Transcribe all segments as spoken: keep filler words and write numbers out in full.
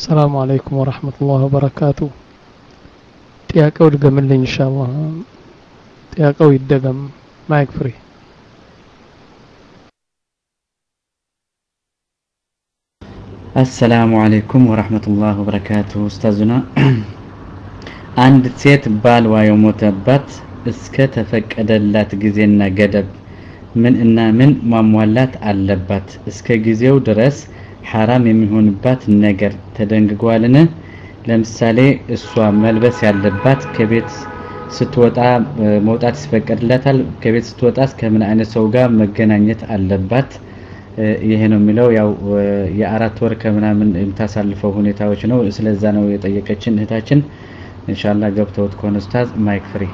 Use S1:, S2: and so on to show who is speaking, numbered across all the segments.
S1: السلام عليكم ورحمة الله وبركاته. ጥያቄው ድገምልኝ ኢንሻአላህ። ጥያቄው ይደገም። ማይክ ፍሪ።
S2: السلام عليكم ورحمة الله وبركاته. أستاذنا عند ሴት ባልዋ የሞተባት እስከ ተፈቀደላት ጊዜና ገደብ ምን እና ምን ማሟላት አለባት? እስከ ጊዜው ድረስ حرام የሚሆንባት ነገር ተደንግጓልን? ለምሳሌ እሷ መልበስ ያለባት ከቤት ስትወጣ መውጣት ይፈቀድላታል? ከቤት ስትወጣስ ከምን አይነት ሰው ጋር መገናኘት አለባት? ይሄ ነው የሚለው። ያው የአራት ወር ከምናምን የምታሳልፈው ሁኔታዎች ነው። ስለዛ ነው የጠየቀችን እህታችን። ኢንሻአላህ ገብተውት ከሆነ ኡስታዝ ማይክ ፍሪ።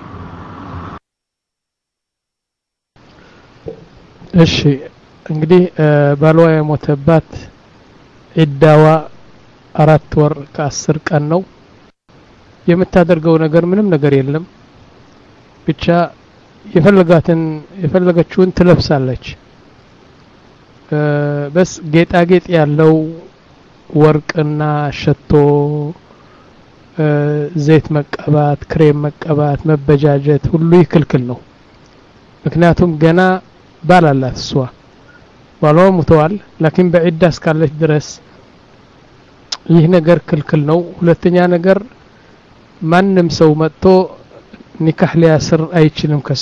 S1: እሺ እንግዲህ ባልዋ የሞተባት ዒዳዋ አራት ወር ከአስር ቀን ነው። የምታደርገው ነገር ምንም ነገር የለም። ብቻ የፈለጋትን የፈለገችውን ትለብሳለች። በስ ጌጣጌጥ ያለው ወርቅና ሸቶ፣ ዘይት መቀባት፣ ክሬም መቀባት፣ መበጃጀት ሁሉ ይክልክል ነው። ምክንያቱም ገና ባል አላት እሷ። ባሏ ሞተዋል። ላኪን በዒዳ እስካለች ድረስ ይህ ነገር ክልክል ነው። ሁለተኛ ነገር ማንም ሰው መጥቶ ኒካህ ሊያስር አይችልም ከሷ።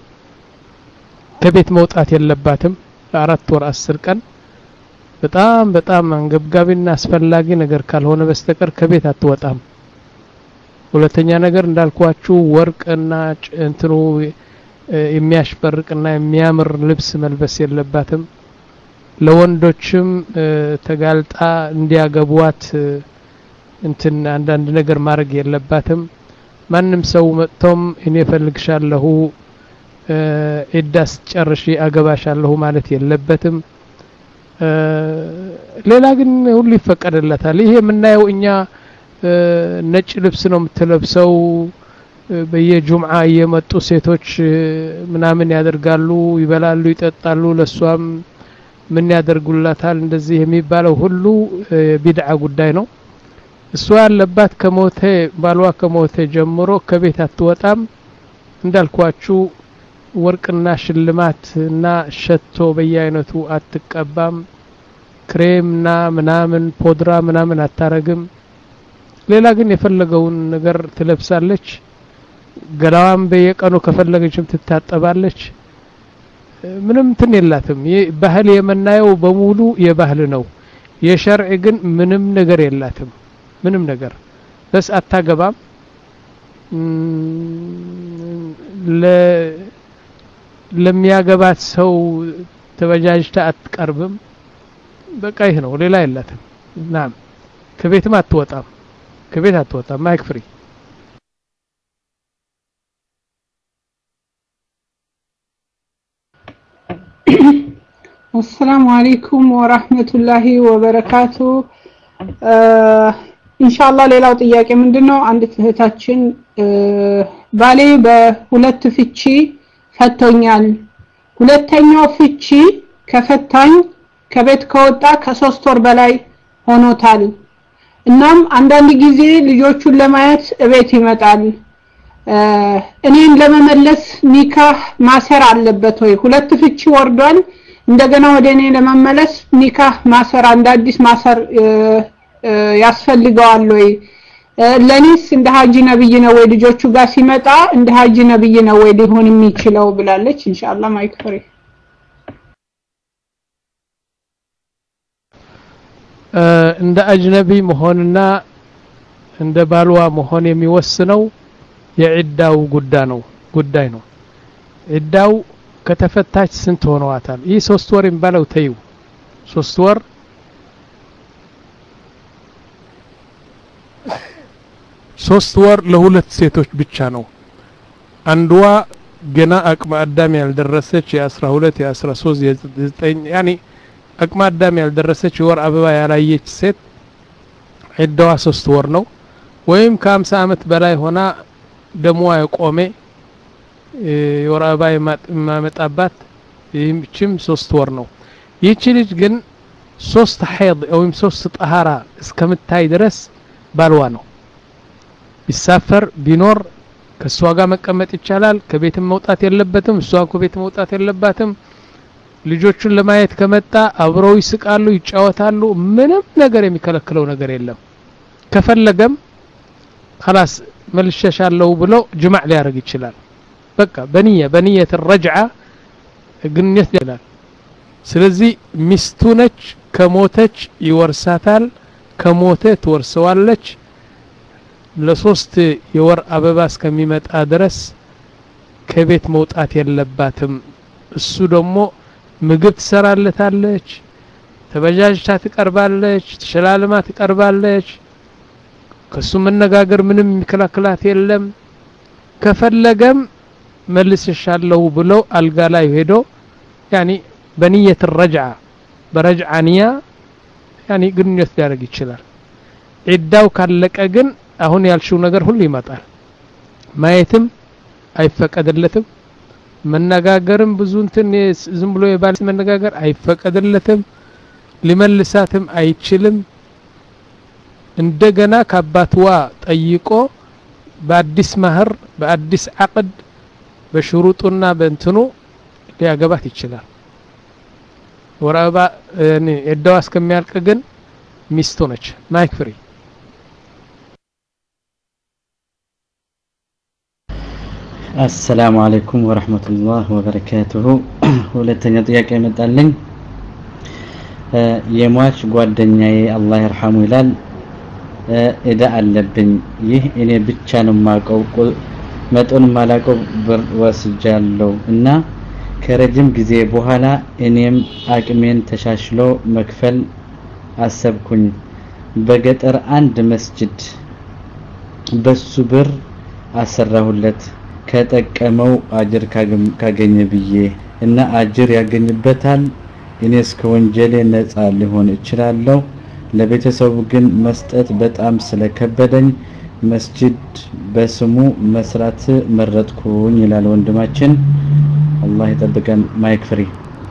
S1: ከቤት መውጣት የለባትም ለአራት ወር አስር ቀን። በጣም በጣም አንገብጋቢና አስፈላጊ ነገር ካልሆነ በስተቀር ከቤት አትወጣም። ሁለተኛ ነገር እንዳልኳችሁ ወርቅና እንትኑ የሚያሽበርቅና የሚያምር ልብስ መልበስ የለባትም። ለወንዶችም ተጋልጣ እንዲያገቧት እንትን አንዳንድ ነገር ማድረግ የለባትም። ማንም ሰው መጥቶም እኔ ፈልግሻለሁ ዒዳስ ጨርሺ አገባሻለሁ ማለት የለበትም። ሌላ ግን ሁሉ ይፈቀድላታል። ይሄ የምናየው እኛ ነጭ ልብስ ነው የምትለብሰው። በየጁምዓ የመጡ ሴቶች ምናምን ያደርጋሉ፣ ይበላሉ፣ ይጠጣሉ። ለሷም ምን ያደርጉላታል እንደዚህ የሚባለው ሁሉ ቢድዓ ጉዳይ ነው። እሷ ያለባት ከሞተ ባልዋ ከሞተ ጀምሮ ከቤት አትወጣም። እንዳልኳችሁ ወርቅና ሽልማት እና ሸቶ በየአይነቱ አትቀባም። ክሬምና ምናምን ፖድራ ምናምን አታረግም። ሌላ ግን የፈለገውን ነገር ትለብሳለች። ገላዋን በየቀኑ ከፈለገችም ትታጠባለች። ምንም እንትን የላትም። ባህል የምናየው በሙሉ የባህል ነው። የሸርዕ ግን ምንም ነገር የላትም። ምንም ነገር በስ አታገባም። ለ ለሚያገባት ሰው ተበጃጅታ አትቀርብም። በቃ ይሄ ነው፣ ሌላ የላትም። ናም ከቤትም አትወጣም። ከቤት አትወጣም። ማይክ ፍሪ።
S3: السلام عليكم ورحمة الله وبركاته. ኢንሻአላህ ሌላው ጥያቄ ምንድነው? አንድ እህታችን ባሌ በሁለት ፍቺ ፈቶኛል። ሁለተኛው ፍቺ ከፈታኝ ከቤት ከወጣ ከሶስት ወር በላይ ሆኖታል። እናም አንዳንድ ጊዜ ልጆቹን ለማየት እቤት ይመጣል። እኔን ለመመለስ ኒካህ ማሰር አለበት ወይ? ሁለት ፍቺ ወርዷል። እንደገና ወደ እኔ ለመመለስ ኒካህ ማሰር አንድ አዲስ ማሰር ያስፈልገዋል ወይ? ለኔስ እንደ ሀጂ ነብይ ነው ወይ? ልጆቹ ጋር ሲመጣ እንደ ሀጂ ነብይ ነው ወይ ሊሆን የሚችለው ብላለች። ኢንሻአላህ ማይክ ፍሪ።
S1: እንደ አጅነቢ መሆንና እንደ ባልዋ መሆን የሚወስነው የዒዳው ጉዳይ ነው ጉዳይ ነው። ዒዳው ከተፈታች ስንት ሆነዋታል? ይህ ሶስት ወር የሚባለው ተይው። ሶስት ወር ሶስት ወር ለሁለት ሴቶች ብቻ ነው። አንዷ ገና አቅመ አዳም ያልደረሰች የ12 የ13 የ9 ያኒ አቅመ አዳም ያልደረሰች የወር አበባ ያላየች ሴት ዒዳዋ ሶስት ወር ነው። ወይም ከ50 አመት በላይ ሆና ደሟ የቆመ የወር አበባ የማመጣባት ይህችም ሶስት ወር ነው። ይህች ልጅ ግን ሶስት ሐይድ ወይም ሶስት ጠሃራ እስከምታይ ድረስ ባልዋ ነው ቢሳፈር ቢኖር ከሷ ጋር መቀመጥ ይቻላል ከቤትም መውጣት የለበትም እሷ ከቤት መውጣት የለባትም ልጆቹን ለማየት ከመጣ አብረው ይስቃሉ ይጫወታሉ ምንም ነገር የሚከለክለው ነገር የለም ከፈለገም خلاص መልሸሻለው ብሎ ጅማዕ ሊያደርግ ይችላል በቃ በንየ በንየት الرجعه ግንኙነት ይላል ስለዚህ ሚስቱ ነች ከሞተች ይወርሳታል ከሞተ ትወርሰዋለች ለሶስት የወር አበባ እስከሚመጣ ድረስ ከቤት መውጣት የለባትም እሱ ደግሞ ምግብ ትሰራለታለች ተበጃጅታ ትቀርባለች ተሸላልማ ትቀርባለች ከሱ መነጋገር ምንም የሚከለክላት የለም ከፈለገም መልስሻለሁ ብሎ አልጋ ላይ ሄዶ يعني በንየት الرجعه برجعه ንያ يعني ግንኙነት ሊያደርግ ይችላል ዒዳው ካለቀ ግን አሁን ያልሽው ነገር ሁሉ ይመጣል ማየትም አይፈቀድለትም መነጋገርም ብዙ እንትን ዝም ብሎ የባል መነጋገር አይፈቀድለትም ሊመልሳትም አይችልም እንደገና ከአባትዋ ጠይቆ በአዲስ ማህር በአዲስ አቅድ በሽሩጡና በእንትኑ ሊያገባት ይችላል ወራባ እኔ እዳው እስከሚያልቅ ግን ሚስቱ ነች ማይክ ፍሪ
S2: السلام عليكم ورحمة الله وبركاته ሁለተኛ ጥያቄ መጣልኝ የሟች ጓደኛዬ አላህ ይርሐሙ ይላል እዳ አለብኝ ይህ እኔ ብቻ ነው ማቀው መጠን ማላቀው ብር ወስጃለሁ እና ከረጅም ጊዜ በኋላ እኔም አቅሜን ተሻሽሎ መክፈል አሰብኩኝ በገጠር አንድ መስጂድ በሱ ብር አሰራሁለት ከጠቀመው አጅር ካገኘ ብዬ እና አጅር ያገኝበታል እኔስ ከወንጀሌ ነፃ ሊሆን ይችላልው ለቤተሰቡ ግን መስጠት በጣም ስለከበደኝ መስጂድ በስሙ መስራት መረጥኩኝ ይላል ወንድማችን አላህ ይጠብቀን ማይክ ፍሪ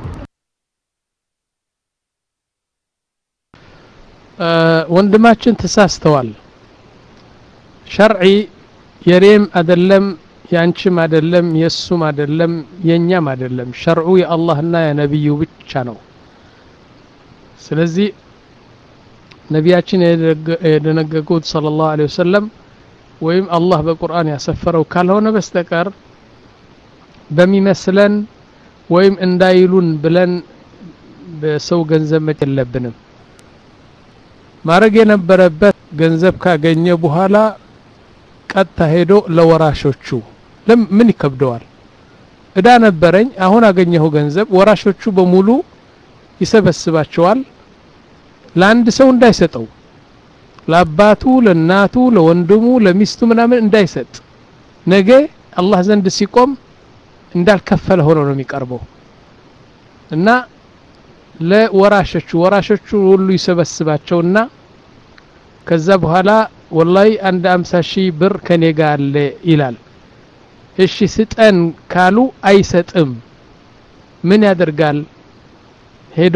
S1: ወንድማችን ተሳስተዋል ሸርዒ የሬም አይደለም ያንቺም አይደለም የሱም አይደለም የኛም አይደለም ሸርዑ የአላህና የነብዩ ብቻ ነው ስለዚህ ነቢያችን የደነገጉት ሰለላሁ ዐለይሂ ወሰለም ወይም አላህ በቁርአን ያሰፈረው ካልሆነ በስተቀር በሚመስለን ወይም እንዳይሉን ብለን በሰው ገንዘብ መጨለብንም ማረግ የነበረበት ገንዘብ ካገኘ በኋላ ቀጥታ ሄዶ ለወራሾቹ ለምን ይከብደዋል እዳ ነበረኝ አሁን አገኘሁ ገንዘብ ወራሾቹ በሙሉ ይሰበስባቸዋል ለአንድ ሰው እንዳይሰጠው ለአባቱ ለናቱ ለወንድሙ ለሚስቱ ምናምን እንዳይሰጥ ነገ አላህ ዘንድ ሲቆም እንዳልከፈለ ሆኖ ነው የሚቀርበው እና ለወራሾቹ ወራሾቹ ሁሉ ይሰበስባቸውና ከዛ በኋላ ወላሂ አንድ አምሳ ሺህ ብር ከኔ ጋር አለ ይላል እሺ ስጠን ካሉ አይሰጥም ምን ያደርጋል ሄዶ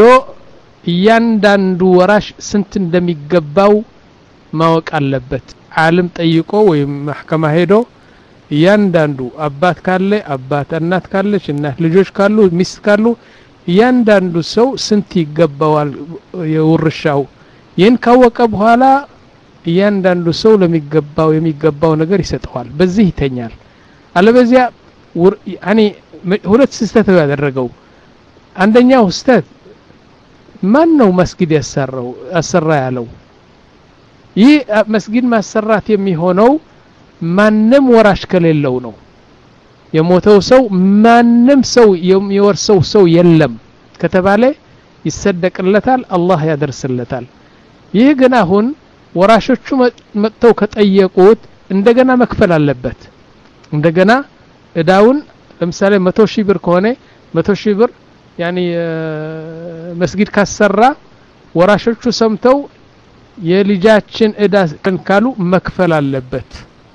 S1: እያንዳንዱ ወራሽ ስንት እንደሚገባው ማወቅ አለበት ዓለም ጠይቆ ወይም ማህከማ ሄዶ እያንዳንዱ አባት ካለ አባት እናት ካለች እናት ልጆች ካሉ ሚስት ካሉ እያንዳንዱ ሰው ስንት ይገባዋል የውርሻው ይህን ካወቀ በኋላ እያንዳንዱ ሰው ለሚገባው የሚገባው ነገር ይሰጠዋል በዚህ ይተኛል አለበዚያ ያኒ ሁለት ስህተት ያደረገው አንደኛው ስህተት ማን ነው መስጊድ ያሰራው አሰራ ያለው ይህ መስጊድ ማሰራት የሚሆነው ማንም ወራሽ ከሌለው ነው የሞተው ሰው ማንም ሰው የሚወርሰው ሰው የለም ከተባለ ይሰደቅለታል አላህ ያደርስለታል ይህ ግን አሁን ወራሾቹ መጥተው ከጠየቁት እንደገና መክፈል አለበት እንደገና እዳውን ለምሳሌ መቶ ሺህ ብር ከሆነ መቶ ሺህ ብር ያኒ መስጊድ ካሰራ ወራሾቹ ሰምተው የልጃችን እዳ ካሉ መክፈል አለበት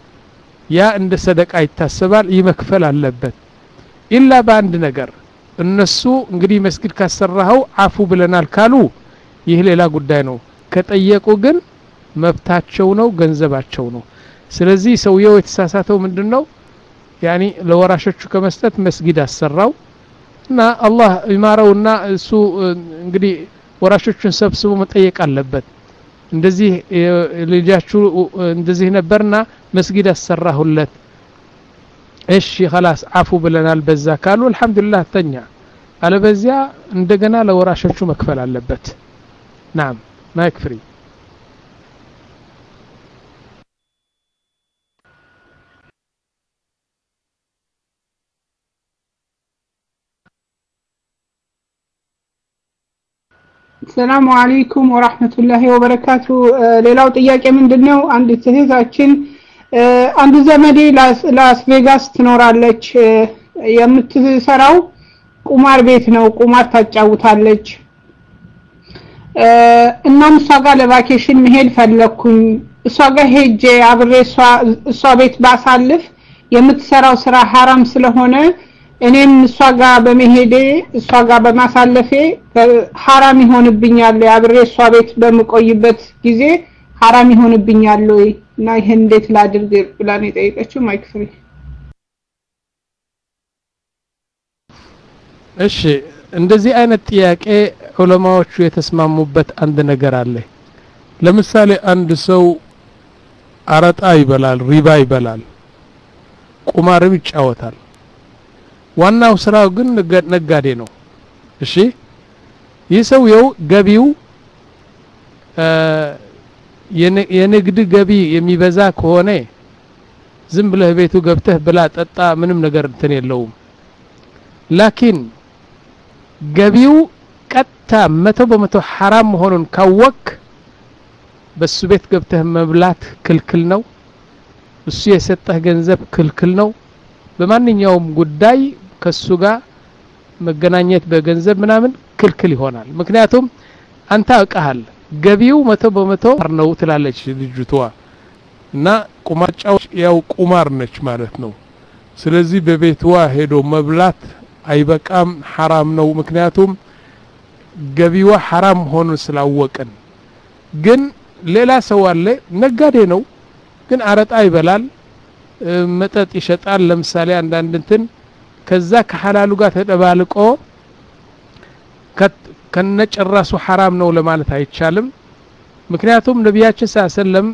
S1: ያ እንደ ሰደቃ ይታሰባል ይመክፈል አለበት ኢላ በአንድ ነገር እነሱ እንግዲህ መስጊድ ካሰራው አፉ ብለናል ካሉ ይህ ሌላ ጉዳይ ነው ከጠየቁ ግን መብታቸው ነው ገንዘባቸው ነው ስለዚህ ሰውየው የተሳሳተው ምንድነው ያኒ ለወራሾቹ ከመስጠት መስጊድ አሰራው እና አላህ ይማረውና እሱ እንግዲህ ወራሾቹን ሰብስቦ መጠየቅ አለበት እንደዚህ ልጃችሁ እንደዚህ ነበርና መስጊድ አሰራሁለት እሺ خلاص አፉ ብለናል በዛ ካሉ አልহামዱሊላህ ተኛ አለበዚያ እንደገና ለወራሾቹ መክፈል አለበት نعم ما يكفي
S3: السلام عليكم ورحمة الله وبركاته ሌላው ጥያቄ ምንድነው አንድ እህታችን አንድ ዘመዴ ላስ ቬጋስ ትኖራለች የምትሰራው ቁማር ቤት ነው ቁማር ታጫውታለች እናም እሷ ጋር ለቫኬሽን መሄድ ፈለኩኝ እሷ ጋር ሄጄ አብሬ እሷ እሷ ቤት ባሳልፍ የምትሰራው ስራ حرام ስለሆነ እኔም እሷ ጋር በመሄዴ እሷ ጋር በማሳለፌ حرام ይሆንብኛል አብሬ እሷ ቤት በመቆይበት ጊዜ حرام ይሆንብኛል ወይ እና ይሄን እንዴት ላድርግ ብላ ነው የጠየቀችው ማይክ ፍሪ
S1: እሺ እንደዚህ አይነት ጥያቄ ዑለማዎቹ የተስማሙበት አንድ ነገር አለ ለምሳሌ አንድ ሰው አረጣ ይበላል ሪባ ይበላል ቁማርም ይጫወታል ዋናው ስራው ግን ነጋዴ ነው እሺ ይሰውየው ገቢው የንግድ ገቢ የሚበዛ ከሆነ ዝም ብለህ ቤቱ ገብተህ ብላ ጠጣ ምንም ነገር እንትን የለውም ላኪን ገቢው ቀጥታ መቶ በመቶ حرام መሆኑን ካወቅ በሱ ቤት ገብተህ መብላት ክልክል ነው እሱ የሰጠህ ገንዘብ ክልክል ነው በማንኛውም ጉዳይ ከሱ ጋር መገናኘት በገንዘብ ምናምን ክልክል ይሆናል ምክንያቱም አንተ አውቀሃል ገቢው መቶ በመቶ ነው ትላለች ልጅቷ እና ቁማጫው ያው ቁማር ነች ማለት ነው ስለዚህ በቤትዋ ሄዶ መብላት አይበቃም حرام ነው ምክንያቱም ገቢዋ حرام ሆኖ ስላወቀን ግን ሌላ ሰው አለ ነጋዴ ነው ግን አረጣ ይበላል መጠጥ ይሸጣል ለምሳሌ አንዳንድ እንትን ከዛ ከሐላሉ ጋር ተደባልቆ ከነጨራሱ حرام ነው ለማለት አይቻልም ምክንያቱም ነብያችን ሰለላም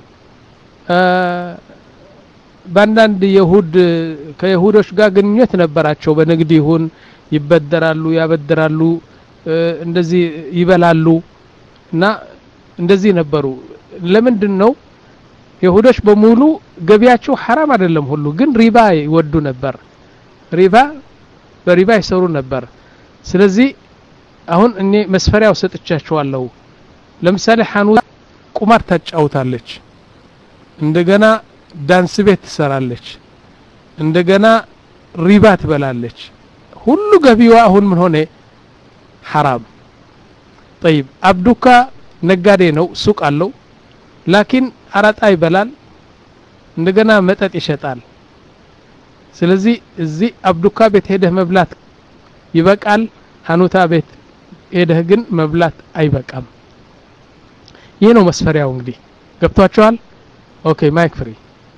S1: ባንዳንድ ይሁድ ከይሁዶች ጋር ግንኙነት ነበራቸው በንግድ ይሁን ይበደራሉ ያበደራሉ እንደዚህ ይበላሉ እና እንደዚህ ነበሩ ለምንድን ነው ይሁዶች በሙሉ ገቢያቸው حرام አይደለም ሁሉ ግን ሪባ ይወዱ ነበር ሪባ በሪባ ይሰሩ ነበር ስለዚህ አሁን እኔ መስፈሪያው ሰጥቻቸዋለሁ ለምሳሌ ሐኑት ቁማር ታጫውታለች እንደገና ዳንስ ቤት ትሰራለች እንደገና ሪባ ትበላለች ሁሉ ገቢዋ አሁን ምን ሆነ حرام طيب አብዱካ ነጋዴ ነው ሱቅ አለው ላኪን አራጣ ይበላል እንደገና መጠጥ ይሸጣል ስለዚህ እዚህ አብዱካ ቤት ሄደህ መብላት ይበቃል ሐኑታ ቤት ሄደህ ግን መብላት አይበቃም ይሄ ነው መስፈሪያው እንግዲህ ገብቷቸዋል ኦኬ ማይክ ፍሪ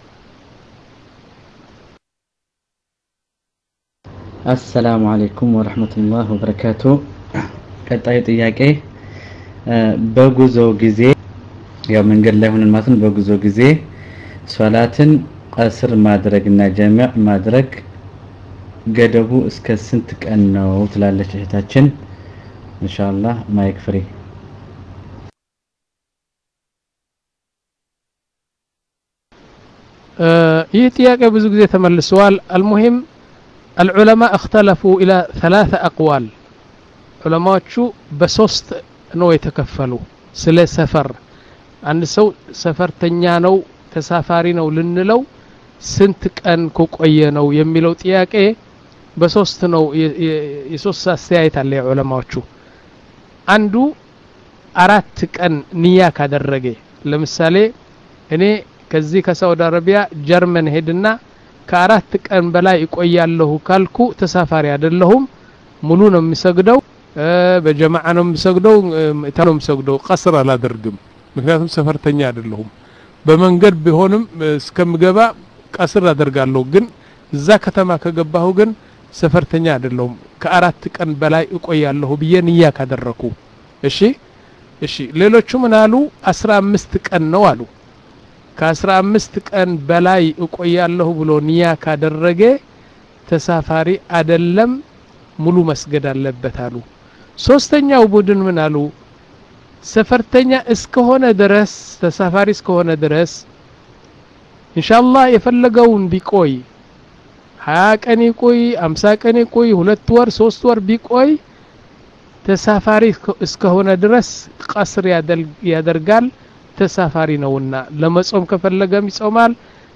S2: السلام عليكم ورحمة الله وبركاته ቀጣዩ ጥያቄ በጉዞ ጊዜ ያው መንገድ ላይ ሆነን ማለት ነው በጉዞ ጊዜ ሶላትን ቀስር ማድረግና ጀማዕ ማድረግ ገደቡ እስከ ስንት ቀን ነው ትላለች እህታችን ኢንሻአላህ ማይክ ፍሪ
S1: ይህ ጥያቄ ብዙ ጊዜ ተመልሷል المهم العلماء اختلفوا الى ثلاث اقوال علماءዎቹ በሶስት ነው የተከፈሉ ስለ ሰፈር አንድ ሰው ሰፈርተኛ ነው ተሳፋሪ ነው ልንለው ስንት ቀን ከቆየ ነው የሚለው ጥያቄ በሶስት ነው የሶስት አስተያየት አለ ዑለማዎቹ አንዱ አራት ቀን ንያ ካደረገ ለምሳሌ እኔ ከዚህ ከሳውዲ አረቢያ ጀርመን ሄድና ከአራት ቀን በላይ ይቆያለሁ ካልኩ ተሳፋሪ አይደለሁም ሙሉ ነው የሚሰግደው በጀማዓ ነው የምሰግደው እታለው የምሰግደው ቀስር አላደርግም ምክንያቱም ሰፈርተኛ አይደለሁም በመንገድ ቢሆንም እስከምገባ ቀስር አደርጋለሁ ግን እዛ ከተማ ከገባሁ ግን ሰፈርተኛ አይደለሁም ከአራት ቀን በላይ እቆያለሁ ብዬ ንያ ካደረኩ እሺ እሺ ሌሎቹ ምን አሉ አስራ አምስት ቀን ነው አሉ ከአስራ አምስት ቀን በላይ እቆያለሁ ብሎ ንያ ካደረገ ተሳፋሪ አይደለም ሙሉ መስገድ አለበት አሉ ሶስተኛው ቡድን ምን አሉ ሰፈርተኛ እስከሆነ ድረስ ተሳፋሪ እስከሆነ ድረስ ኢንሻአላህ የፈለገውን ቢቆይ ሀያ ቀን ይቆይ አምሳ ቀን ይቆይ ሁለት ወር ሶስት ወር ቢቆይ ተሳፋሪ እስከሆነ ድረስ ቀስር ያደርጋል ተሳፋሪ ነውና ለመጾም ከፈለገም ይጾማል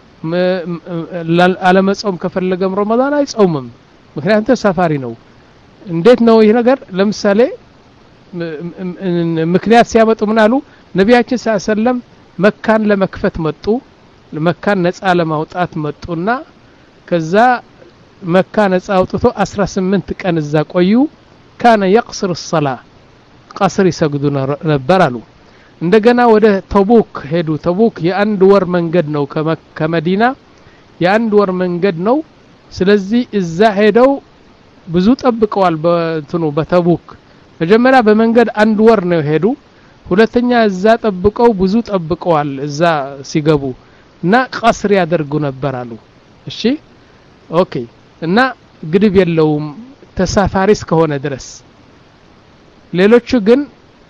S1: አለመጾም ከፈለገም ረመዳን አይጾምም ምክንያቱም ተሳፋሪ ነው እንዴት ነው ይሄ ነገር ለምሳሌ ምክንያት ሲያመጡ ምን አሉ ነብያችን ሰለላሁ ዐለይሂ ወሰለም መካን ለመክፈት መጡ መካን ነፃ ለማውጣት መጡና ከዛ መካ ነፃ አውጥቶ አስራ ስምንት ቀን እዛ ቆዩ كان يقصر الصلاه قصر يسجد ነበር አሉ እንደገና ወደ ተቡክ ሄዱ ተቡክ የአንድ ወር መንገድ ነው ከመዲና የአንድ ወር መንገድ ነው ስለዚህ እዛ ሄደው ብዙ ጠብቀዋል በእንትኑ በተቡክ መጀመሪያ በመንገድ አንድ ወር ነው ሄዱ ሁለተኛ እዛ ጠብቀው ብዙ ጠብቀዋል እዛ ሲገቡ እና ቀስር ያደርጉ ነበር አሉ እሺ ኦኬ እና ግድብ የለውም ተሳፋሪ እስከሆነ ድረስ ሌሎቹ ግን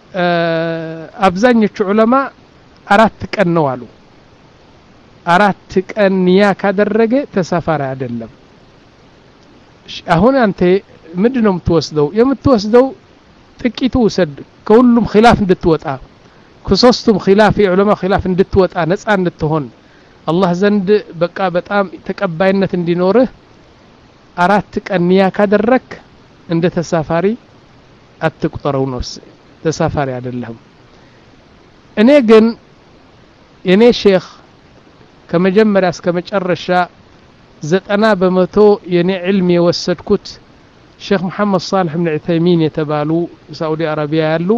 S1: አብዛኞቹ ዑለማ አራት ቀን ነው አሉ አራት ቀን ንያ ካደረገ ተሳፋሪ አይደለም አሁን አንተ ምንድነው የምትወስደው የምትወስደው ጥቂቱ ወሰድ ከሁሉም ኺላፍ እንድትወጣ ከሶስቱም ኺላፍ የዑለማ ኺላፍ እንድትወጣ ነፃ እንድትሆን አላህ ዘንድ በቃ በጣም ተቀባይነት እንዲኖርህ አራት ቀን ንያ ካደረክ እንደ ተሳፋሪ አትቆጠረው ነው ተሳፋሪ አይደለም እኔ ግን የኔ ሼክ ከመጀመሪያ እስከ መጨረሻ ዘጠና በመቶ የኔ ዒልም የወሰድኩት ሼክ መሐመድ ሷሊህ ኢብኑ ዑተይሚን የተባሉ ሳዑዲ አረቢያ ያሉ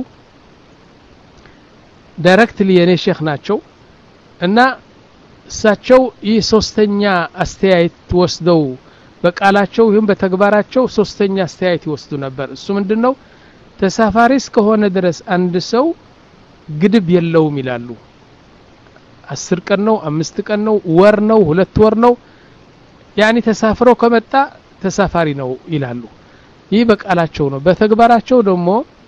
S1: ዳይሬክትሊ የኔ ሼክ ናቸው እና እሳቸው ይህ ሶስተኛ አስተያየት ወስደው በቃላቸው ይሁን በተግባራቸው ሶስተኛ አስተያየት ይወስዱ ነበር እሱ ምንድነው ተሳፋሪ እስከሆነ ድረስ አንድ ሰው ግድብ የለውም ይላሉ አስር ቀን ነው አምስት ቀን ነው ወር ነው ሁለት ወር ነው ያኒ ተሳፍሮ ከመጣ ተሳፋሪ ነው ይላሉ ይህ በቃላቸው ነው በተግባራቸው ደግሞ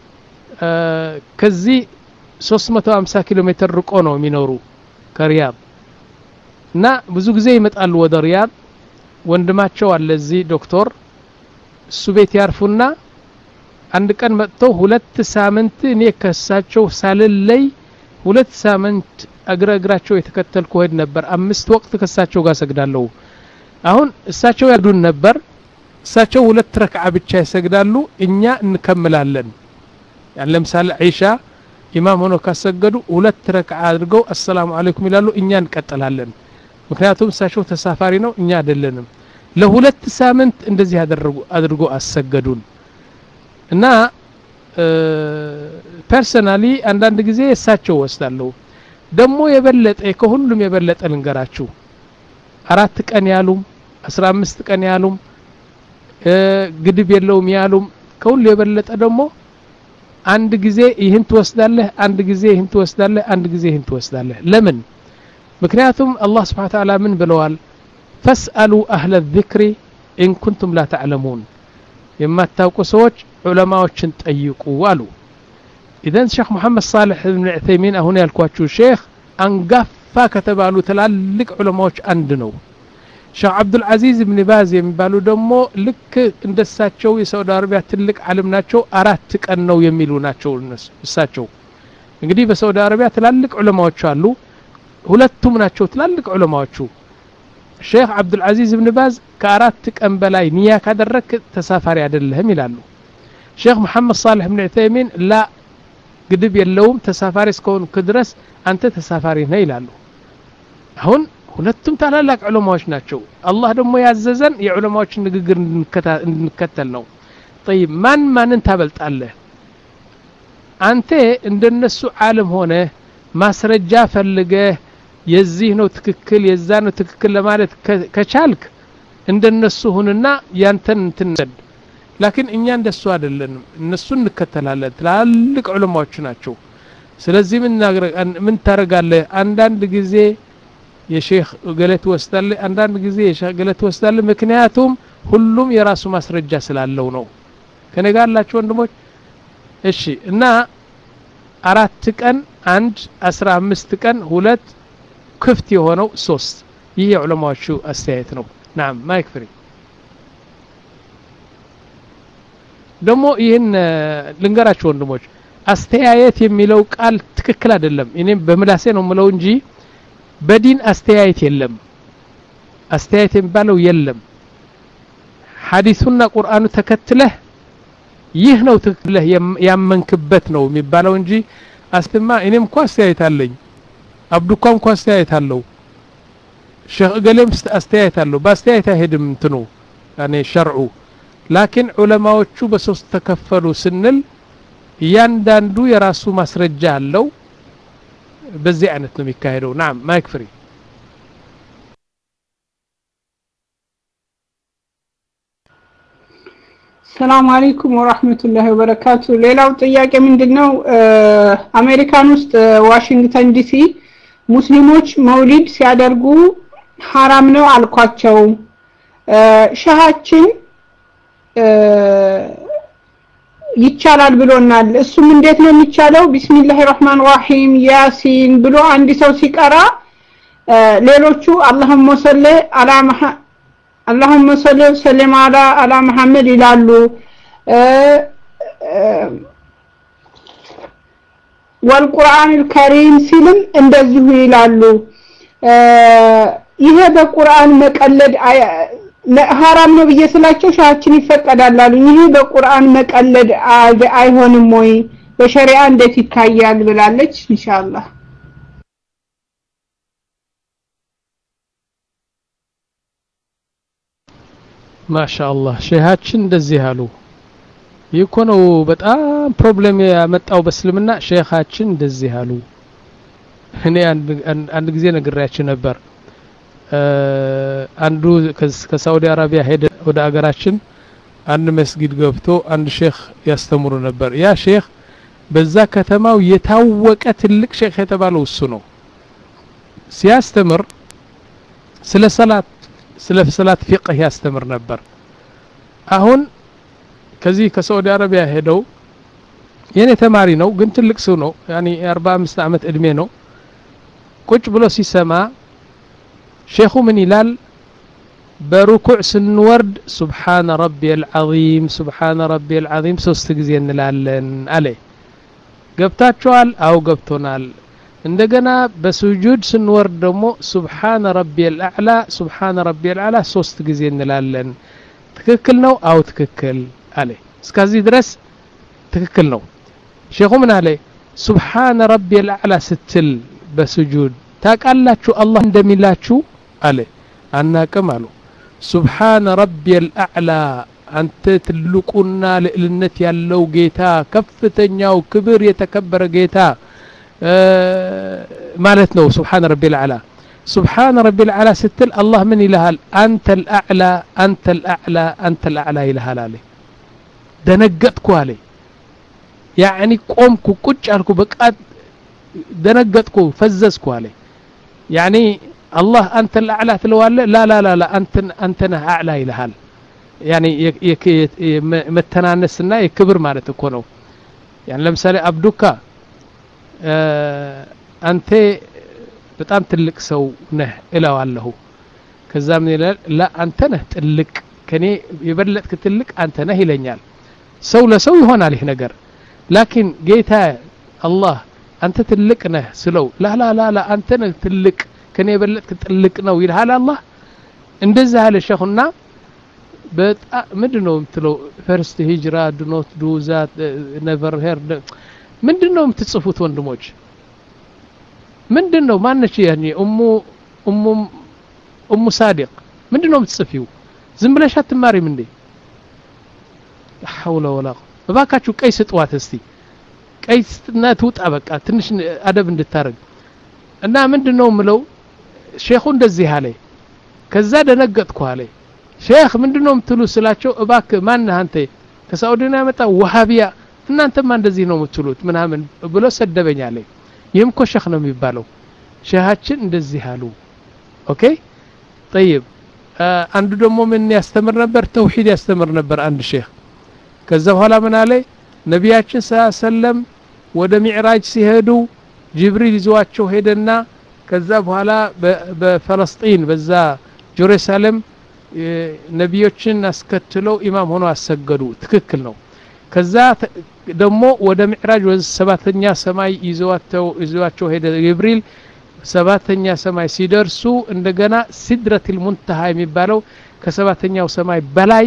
S1: ከዚህ ሶስት መቶ ሃምሳ ኪሎ ሜትር ርቆ ነው የሚኖሩ ከሪያድ እና ብዙ ጊዜ ይመጣሉ ወደ ሪያድ ወንድማቸው አለ እዚህ ዶክተር እሱ ቤት ያርፉና አንድ ቀን መጥተው ሁለት ሳምንት እኔ ከሳቸው ሳልለይ ሁለት ሳምንት አግረግራቸው የተከተልኩ ሄድ ነበር አምስት ወቅት ከሳቸው ጋር ሰግዳለሁ አሁን እሳቸው ያዱን ነበር እሳቸው ሁለት ረክዓ ብቻ ይሰግዳሉ እኛ እንከምላለን ያን ለምሳሌ አይሻ ኢማም ሆኖ ካሰገዱ ሁለት ረክዓ አድርገው አሰላሙ አለይኩም ይላሉ እኛ እንቀጥላለን ምክንያቱም እሳቸው ተሳፋሪ ነው እኛ አይደለንም ለሁለት ሳምንት እንደዚህ ያደረጉ አድርጎ አሰገዱን እና ፐርሰናሊ አንዳንድ ጊዜ እሳቸው ወስዳለሁ ደሞ የበለጠ ከሁሉም የበለጠ ልንገራችሁ አራት ቀን ያሉም አስራ አምስት ቀን ያሉም ግድብ የለውም ያሉም ከሁሉ የበለጠ ደሞ አንድ ጊዜ ይህን ትወስዳለህ አንድ ጊዜ ይህን ትወስዳለህ አንድ ጊዜ ይህን ትወስዳለህ ለምን ምክንያቱም አላህ Subhanahu Wa Ta'ala ምን ብለዋል فاسالوا اهل الذكر ان كنتم لا تعلمون የማታውቁ ሰዎች ዑለማዎችን ጠይቁ አሉ ኢዘን ሼክ መሐመድ ሷሊህ ኢብኑ ዑተይሚን አሁን ያልኳችሁ ሼክ አንጋፋ ከተባሉ ትላልቅ ዑለማዎች አንድ ነው ሼክ አብዱል አዚዝ ኢብኑ ባዝ የሚባሉ ደግሞ ልክ እንደሳቸው የሳውዲ አረቢያ ትልቅ ዓለም ናቸው አራት ቀን ነው የሚሉ ናቸው እሳቸው እንግዲህ በሳውዲ አረቢያ ትላልቅ ዑለማዎች አሉ ሁለቱም ናቸው ትላልቅ ዑለማዎቹ ሼክ አብዱል አዚዝ ኢብኑ ባዝ ከአራት ቀን በላይ ንያ ካደረክ ተሳፋሪ አይደለም ይላሉ ሼክ መሐመድ ሷሊህ ኢብኑ ዑተይሚን ላ ግድብ የለውም ተሳፋሪ እስከሆንክ ድረስ አንተ ተሳፋሪ ነህ ይላሉ አሁን ሁለቱም ታላላቅ ዑለማዎች ናቸው አላህ ደግሞ ያዘዘን የዑለማዎችን ንግግር እንድንከተል ነው طيب ማን ማንን ታበልጣለህ አንተ እንደነሱ ዓለም ሆነ ማስረጃ ፈልገህ የዚህ ነው ትክክል የዛ ነው ትክክል ለማለት ከቻልክ እንደነሱ ሁንና ያንተን እንትንሰድ ላኪን እኛ እንደሱ አይደለንም እነሱ እንከተላለን ትላልቅ ዑለማዎች ናቸው ስለዚህ ምን ናገር ምን ታረጋለህ አንዳንድ ጊዜ የሼክ ገለት ወስዳለ አንዳንድ ጊዜ የሼክ ገለት ወስዳለ ምክንያቱም ሁሉም የራሱ ማስረጃ ስላለው ነው ከነጋላችሁ ወንድሞች እሺ እና አራት ቀን አንድ አስራ አምስት ቀን ሁለት ክፍት የሆነው ሶስት ይሄ ዑለማዎቹ አስተያየት ነው نعم ما يكفي ደሞ ይሄን ልንገራችሁ ወንድሞች አስተያየት የሚለው ቃል ትክክል አይደለም እኔም በምላሴ ነው ምለው እንጂ በዲን አስተያየት የለም አስተያየት የሚባለው የለም ሐዲሱና ቁርአኑ ተከትለህ ይህ ነው ትክክለህ ያመንክበት ነው የሚባለው እንጂ አስተማ እኔም እንኳን አስተያየት አለኝ አብዱኳም እንኳን አስተያየት አለው ሼክ ገለም አስተያየት አለው በአስተያየት አይሄድም እንትኑ ያኔ ሸርዑ ላኪን ዑለማዎቹ በሶስት ተከፈሉ ስንል ያንዳንዱ የራሱ ማስረጃ አለው በዚህ አይነት ነው የሚካሄደው نعم ما يكفي
S3: ሰላም አለይኩም ወራህመቱላሂ ወበረካቱ ሌላው ጥያቄ ምንድነው አሜሪካን ውስጥ ዋሽንግተን ዲሲ ሙስሊሞች መውሊድ ሲያደርጉ حرام ነው አልኳቸው ሸሃችን ይቻላል ብሎናል እሱም እንዴት ነው የሚቻለው ቢስሚላሂር ረህማን ረሂም ያሲን ብሎ አንድ ሰው ሲቀራ ሌሎቹ አላሁመ ሰለ አላ መሐመድ اللهم صل وسلم على على محمد ይላሉ والقرآن الكريم ሲልም እንደዚሁ ይላሉ ይሄ በቁርአን መቀለድ حرام ነው በየስላቸው ሻችን ይፈቀዳል አሉ ይሄ በቁርአን መቀለድ አይሆንም ወይ በሸሪዓ እንዴት ይታያል ብላለች ኢንሻአላህ
S1: ما شاء الله ሸሃችን እንደዚህ አሉ ይኮነው በጣም ፕሮብሌም ያመጣው በእስልምና ሸሃችን እንደዚህ አሉ እኔ አንድ አንድ ጊዜ ነግራችሁ ነበር አንዱ ከሳውዲ አረቢያ ሄደ ወደ አገራችን አንድ መስጊድ ገብቶ አንድ ሼክ ያስተምሩ ነበር ያ ሼክ በዛ ከተማው የታወቀ ትልቅ ሼክ የተባለው እሱ ነው ሲያስተምር ስለ ሰላት ስለ ሰላት ፍቅህ ያስተምር ነበር አሁን ከዚህ ከሳውዲ አረቢያ ሄደው የኔ ተማሪ ነው ግን ትልቅ ሰው ነው ያኒ አርባ አምስት አመት እድሜ ነው ቁጭ ብሎ ሲሰማ ሼኹ ምን ይላል በሩኩዕ ስንወርድ ሱብሃን ረቢየል ዐዚም ሱብሃን ረቢየል ዐዚም ሶስት ጊዜ እንላለን አለ ገብታችኋል አው ገብቶናል እንደገና በሱጁድ ስንወርድ ደግሞ ሱብሃን ረቢየል አዕላ ሱብሃን ረቢየል አዕላ ሶስት ጊዜ እንላለን ትክክል ነው አው ትክክል አለ እስከዚህ ድረስ ትክክል ነው ሼኹ ምን አለ ሱብሃን ረቢየል አዕላ ስትል በሱጁድ ታቃላችሁ አላህ እንደሚላችሁ አለ አናቀም አሉ ሱብሃን ረቢየል አዕላ አንተ ትልቁና ለልነት ያለው ጌታ ከፍተኛው ክብር የተከበረ ጌታ ማለት ነው ሱብሃን ረቢየል አዕላ ሱብሃን ረቢየል አዕላ ስትል አላህ ምን ይልሃል አንተል አዕላ አንተል አዕላ አንተል አዕላ ይልሃል አለ ደነገጥኩ አለ ያኒ ቆምኩ ቁጭ አልኩ በቃ ደነገጥኩ ፈዘዝኩ አለ ያኒ አላህ አንተል አዕላ ትለዋለ ላ ላ ላ ላ አንተ አንተ ነህ አዕላ ይልሃል ያኒ መተናነስና የክብር ማለት እኮ ነው ያኒ ለምሳሌ አብዱካ አንተ በጣም ትልቅ ሰው ነህ እላዋለሁ ከዛ ምን ይላል ላ አንተ ነህ ትልቅ ከኔ የበለጥክ ትልቅ አንተ ነህ ይለኛል ሰው ለሰው ይሆናል ይሄ ነገር ላኪን ጌታ አላህ አንተ ትልቅ ነህ ስለው ላ ላ ላ ላ አንተ ነህ ትልቅ ከኔ የበለጥክ ትልቅ ነው ይልሃል አላህ እንደዛ አለ ሸኹና በጣም ምንድነው የምትለው ፈርስት ሂጅራ ዱ ኖት ዱ ዛት ኔቨር ሄርድ ምንድነው የምትጽፉት ወንድሞች ምንድነው ማነች ያኒ ኡሙ ኡሙ ኡሙ ሳዲቅ ምንድነው የምትጽፊው ዝም ብለሽ አትማሪም እንዴ حول ولا قوة እባካችሁ ቀይ ስጥዋት እስቲ ቀይ ስጥና ትውጣ በቃ ትንሽ አደብ እንድታረግ እና ምንድነው ምለው ሼኹ እንደዚህ አለ ከዛ ደነገጥኩ አለ ሼኽ ምንድነው ምትሉ ስላቸው እባክ ማን አንተ ከሳውዲና ያመጣ ወሃቢያ እናንተማ እንደዚህ ነው ምትሉት ምናምን ብሎ ሰደበኝ አለ ይህም እኮ ሼኽ ነው የሚባለው ሼኻችን እንደዚህ አሉ ኦኬ طيب አንዱ ደግሞ ምን ያስተምር ነበር ተውሂድ ያስተምር ነበር አንድ ሼኽ ከዛ በኋላ ምን አለ ነቢያችን ሰለም ወደ ሚዕራጅ ሲሄዱ ጅብሪል ይዟቸው ሄደና ከዛ በኋላ በፍልስጤን በዛ ጀሩሳሌም ነቢዮችን አስከትለው ኢማም ሆኖ አሰገዱ ትክክል ነው ከዛ ደግሞ ወደ ሚዕራጅ ወደ ሰባተኛ ሰማይ ይዟቸው ይዟቸው ሄደ ጅብሪል ሰባተኛ ሰማይ ሲደርሱ እንደገና ሲድረቱል ሙንተሃ የሚባለው ከሰባተኛው ሰማይ በላይ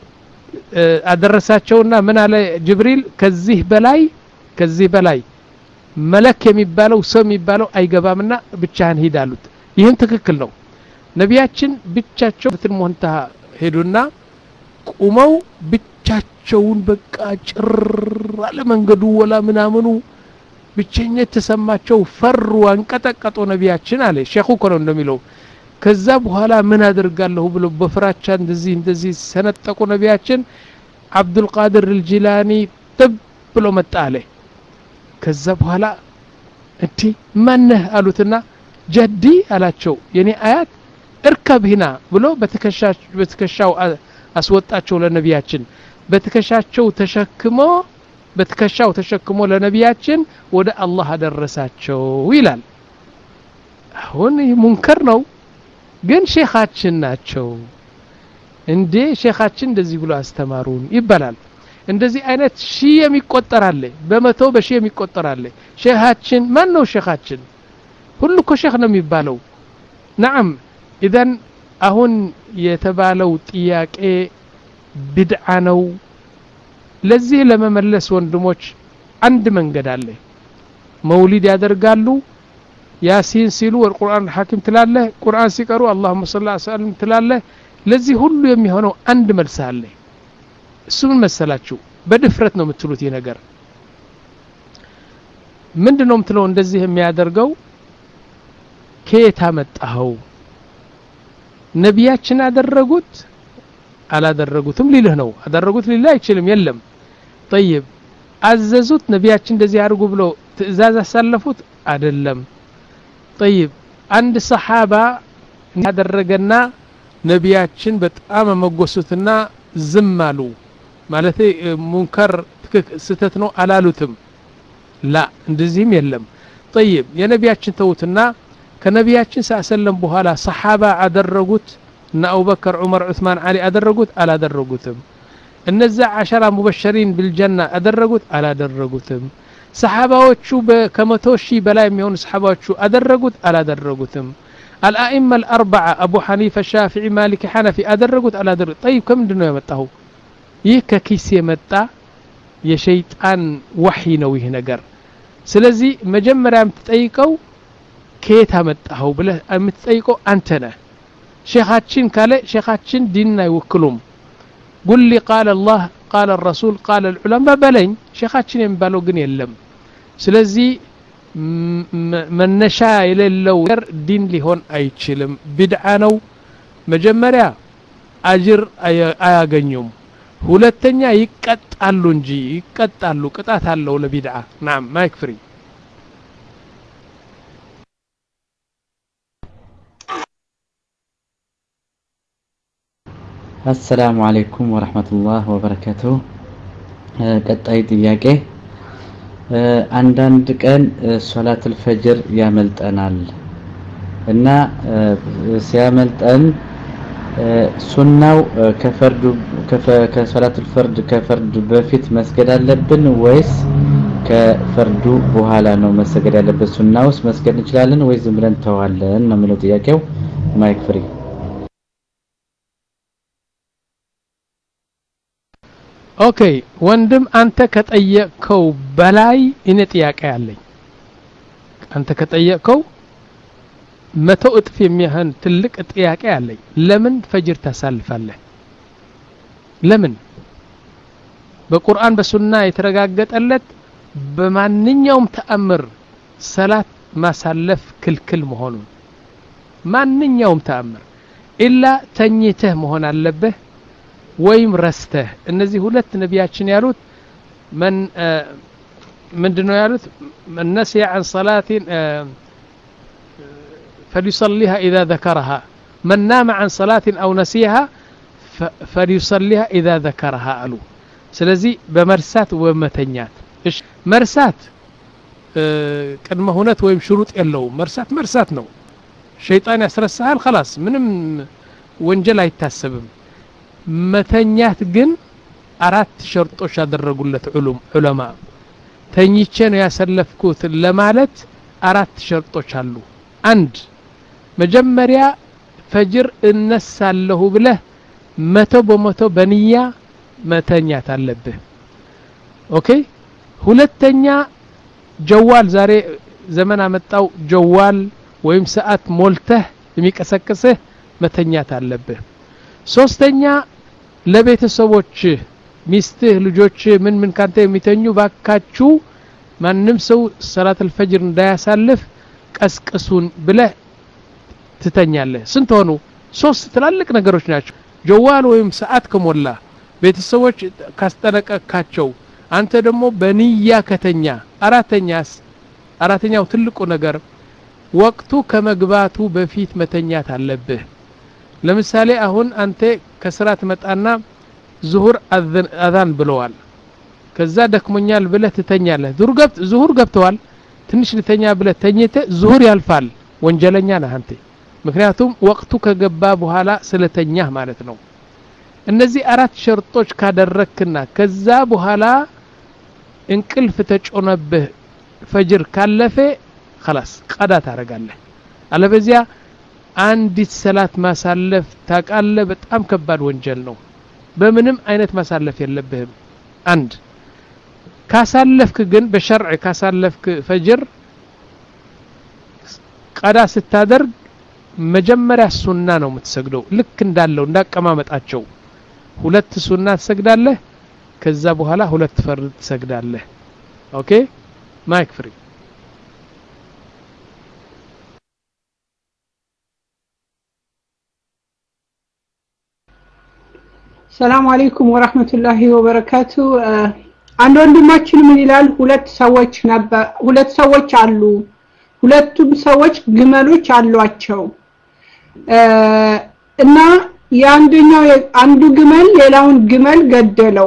S1: አደረሳቸውና ምን አለ ጅብሪል ከዚህ በላይ ከዚህ በላይ መለክ የሚባለው ሰው የሚባለው አይገባምና ብቻህን ሂድ አሉት ይህም ትክክል ነው ነቢያችን ብቻቸው ሲድረቱል ሙንተሃ ሄዱና ቁመው ብቻቸውን በቃ ጭር አለ መንገዱ ወላ ምናምኑ ብቸኝነት ተሰማቸው ፈሩ አንቀጠቀጡ ነቢያችን አለ ሼኹ ኮኖ እንደሚለው ከዛ በኋላ ምን አደርጋለሁ ብሎ በፍራቻ እንደዚህ እንደዚህ ሰነጠቁ ነቢያችን አብዱል ቃድር الجيلاني ጥብ ብሎ መጣ አለ ከዛ በኋላ እንዴ ማነህ አሉትና ጀዲ አላቸው የኔ አያት እርከብ هنا ብሎ በትከሻው በትከሻው አስወጣቸው ለነቢያችን በትከሻቸው ተሸክሞ በትከሻው ተሸክሞ ለነቢያችን ወደ አላህ አደረሳቸው ይላል አሁን ሙንከር ነው ግን ሼኻችን ናቸው እንዴ ሼኻችን እንደዚህ ብሎ አስተማሩን ይባላል እንደዚህ አይነት ሺህ የሚቆጠር አለ በመቶ በሺህ የሚቆጠር አለ ሼኻችን ማን ነው ሼኻችን ሁሉ እኮ ሼኽ ነው የሚባለው نعم اذا አሁን የተባለው ጥያቄ ቢድዓ ነው ለዚህ ለመመለስ ወንድሞች አንድ መንገድ አለ መውሊድ ያደርጋሉ ያሲን ሲሉ ወልቁርአን ሐኪም ትላለ ቁርአን ሲቀሩ اللهم صل على سيدنا ትላለ ለዚህ ሁሉ የሚሆነው አንድ መልስ አለ እሱ ምን መሰላችሁ በድፍረት ነው የምትሉት ይሄ ነገር ምንድነው የምትለው እንደዚህ የሚያደርገው ከየት አመጣው ነቢያችን አደረጉት አላደረጉትም ሊልህ ነው አደረጉት ሊልህ አይችልም የለም طيب አዘዙት ነቢያችን እንደዚህ አድርጉ ብለው ትእዛዝ አሳለፉት አይደለም طيب አንድ ሰሃባ ያደረገና ነቢያችን በጣም መጎሱትና ዝም አሉ ማለት ሙንከር ስተት ነው አላሉትም ላ እንደዚህም የለም طيب የነቢያችን ተውትና ከነቢያችን ሰለም በኋላ ሰሃባ አደረጉት እና አቡበከር ዑመር ዑስማን አሊ አደረጉት አላደረጉትም እነዛ عشرة ሙበሽሪን بالجنة አደረጉት አላደረጉትም ሰሃባዎቹ በከመቶ ሺህ በላይ የሚሆኑ ሰሃባዎቹ አደረጉት አላደረጉትም الائمه الاربعه ابو حنيفه الشافعي مالك حنفي አደረጉት አላደረጉት طيب ከምንድነው የመጣው ይህ ከኪስ የመጣ የሸይጣን ወህይ ነው ይህ ነገር ስለዚህ መጀመሪያ የምትጠይቀው ከየት አመጣው ብለህ የምትጠይቀው አንተ ነህ ሼኻችን ካለ ሼኻችን ዲን አይወክሉም قل لي قال الله قال الرسول قال العلماء بلኝ ሼኻችን የሚባለው ግን የለም ስለዚህ መነሻ የሌለው ዲን ሊሆን አይችልም ቢድዓ ነው መጀመሪያ አጅር አያገኙም ሁለተኛ ይቀጣሉ እንጂ ይቀጣሉ ቅጣት አለው ለቢድዓ نعم ما يكفري
S2: السلام عليكم ورحمة الله وبركاته ቀጣይ ጥያቄ አንዳንድ ቀን ሶላቱል ፈጅር ያመልጠናል እና ሲያመልጠን ሱናው ከፈርዱ ከሶላቱል ፈርድ ከፈርድ በፊት መስገድ አለብን ወይስ ከፈርዱ በኋላ ነው መስገድ ያለበት ሱናውስ መስገድ እንችላለን ወይስ ዝም ብለን ተዋለን ነው የሚለው ጥያቄው ማይክ ፍሪ ኦኬ ወንድም አንተ ከጠየቀው በላይ እኔ ጥያቄ አለኝ አንተ ከጠየቀው መቶ እጥፍ የሚያህን ትልቅ ጥያቄ አለኝ ለምን ፈጅር ታሳልፋለህ ለምን
S1: በቁርአን በሱና የተረጋገጠለት በማንኛውም ተአምር ሰላት ማሳለፍ ክልክል መሆኑን ማንኛውም ተአምር ኢላ ተኝተህ መሆን አለበት ወይም ረስተህ እነዚህ ሁለት ነቢያችን ያሉት من ምንድነው ያሉት من نسي عن صلاة فليصليها إذا ذكرها من نام عن صلاة أو نسيها فليصليها إذا ذكرها قالوا ስለዚህ በመርሳት ወመተኛት እሺ መርሳት ቅድመ ሁነት ወይም ሽሩጥ የለውም መርሳት መርሳት ነው ሸይጣን ያስረሳሃል خلاص ምንም ወንጀል አይታሰብም መተኛት ግን አራት ሸርጦች ያደረጉለት ዑሉም ዑለማ ተኝቼ ነው ያሰለፍኩት ለማለት አራት ሸርጦች አሉ አንድ መጀመሪያ ፈጅር እነሳለሁ ብለህ መቶ በመቶ በንያ መተኛት አለብህ ኦኬ ሁለተኛ ጀዋል ዛሬ ዘመን አመጣው ጀዋል ወይም ሰዓት ሞልተህ የሚቀሰቅስህ መተኛት አለብህ ሶስተኛ ለቤተሰቦች ሚስትህ ልጆች ምን ምን ካንተ የሚተኙ ባካችሁ ማንንም ሰው ሰላት الفجر እንዳያሳልፍ ቀስቅሱን ብለህ ትተኛለህ ስንት ሆኑ ሶስት ትላልቅ ነገሮች ናቸው ጀዋል ወይም ሰዓት ከሞላ ቤተሰቦች ካስጠነቀቃቸው አንተ ደግሞ በንያ ከተኛ አራተኛስ አራተኛው ትልቁ ነገር ወቅቱ ከመግባቱ በፊት መተኛት አለብህ ለምሳሌ አሁን አንተ ከስራት መጣና ዙሁር አዛን ብለዋል ከዛ ደክሞኛል ብለህ ትተኛለህ ዙሁር ገብት ዙሁር ገብተዋል ትንሽ ልተኛ ብለህ ተኝተ ዙሁር ያልፋል ወንጀለኛ ነህ አንተ ምክንያቱም ወቅቱ ከገባ በኋላ ስለተኛህ ማለት ነው እነዚህ አራት ሸርጦች ካደረክና ከዛ በኋላ እንቅልፍ ተጮነብህ ፈጅር ካለፈ خلاص ቀዳ ታረጋለህ አለበዚያ አንዲት ሰላት ማሳለፍ ታቃለ በጣም ከባድ ወንጀል ነው በምንም አይነት ማሳለፍ የለብህም አንድ ካሳለፍክ ግን በሸርዕ ካሳለፍክ ፈጅር ቀዳ ስታደርግ መጀመሪያ ሱና ነው የምትሰግደው ልክ እንዳለው እንዳቀማመጣቸው ሁለት ሱና ትሰግዳለህ ከዛ በኋላ ሁለት ፈርድ ትሰግዳለህ ኦኬ ማይክ ፍሪ
S3: ሰላም አለይኩም ወራህመቱላሂ ወበረካቱ አንድ ወንድማችን ምን ይላል ሁለት ሰዎች ነበር ሁለት ሰዎች አሉ ሁለቱም ሰዎች ግመሎች አሏቸው እና ያንደኛው አንዱ ግመል ሌላውን ግመል ገደለው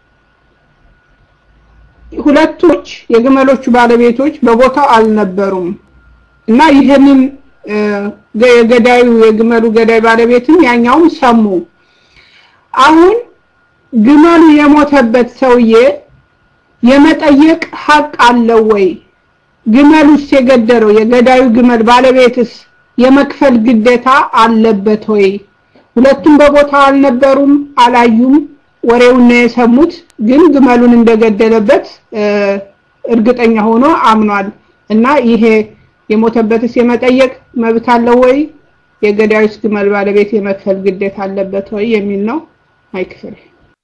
S3: ሁለቶች የግመሎቹ ባለቤቶች በቦታው አልነበሩም እና ይሄንን ገዳዩ የግመሉ ገዳይ ባለቤትም ያኛውም ሰሙ አሁን ግመሉ የሞተበት ሰውዬ የመጠየቅ ሐቅ አለው ወይ ግመሉስ የገደለው የገዳዩ ግመል ባለቤትስ የመክፈል ግዴታ አለበት ወይ ሁለቱም በቦታው አልነበሩም አላዩም ወሬውን ነው የሰሙት ግን ግመሉን እንደገደለበት እርግጠኛ ሆኖ አምኗል እና ይሄ የሞተበትስ የመጠየቅ መብት አለው ወይ የገዳዩስ ግመል ባለቤት የመክፈል ግዴታ አለበት ወይ የሚል ነው አይክፈል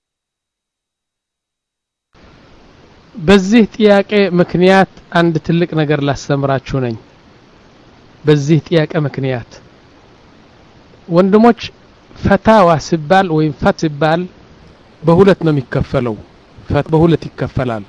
S1: በዚህ ጥያቄ ምክንያት አንድ ትልቅ ነገር ላስተምራችሁ ነኝ በዚህ ጥያቄ ምክንያት ወንድሞች ፈታዋ ሲባል ወይም ፈት ሲባል በሁለት ነው የሚከፈለው ፈት በሁለት ይከፈላል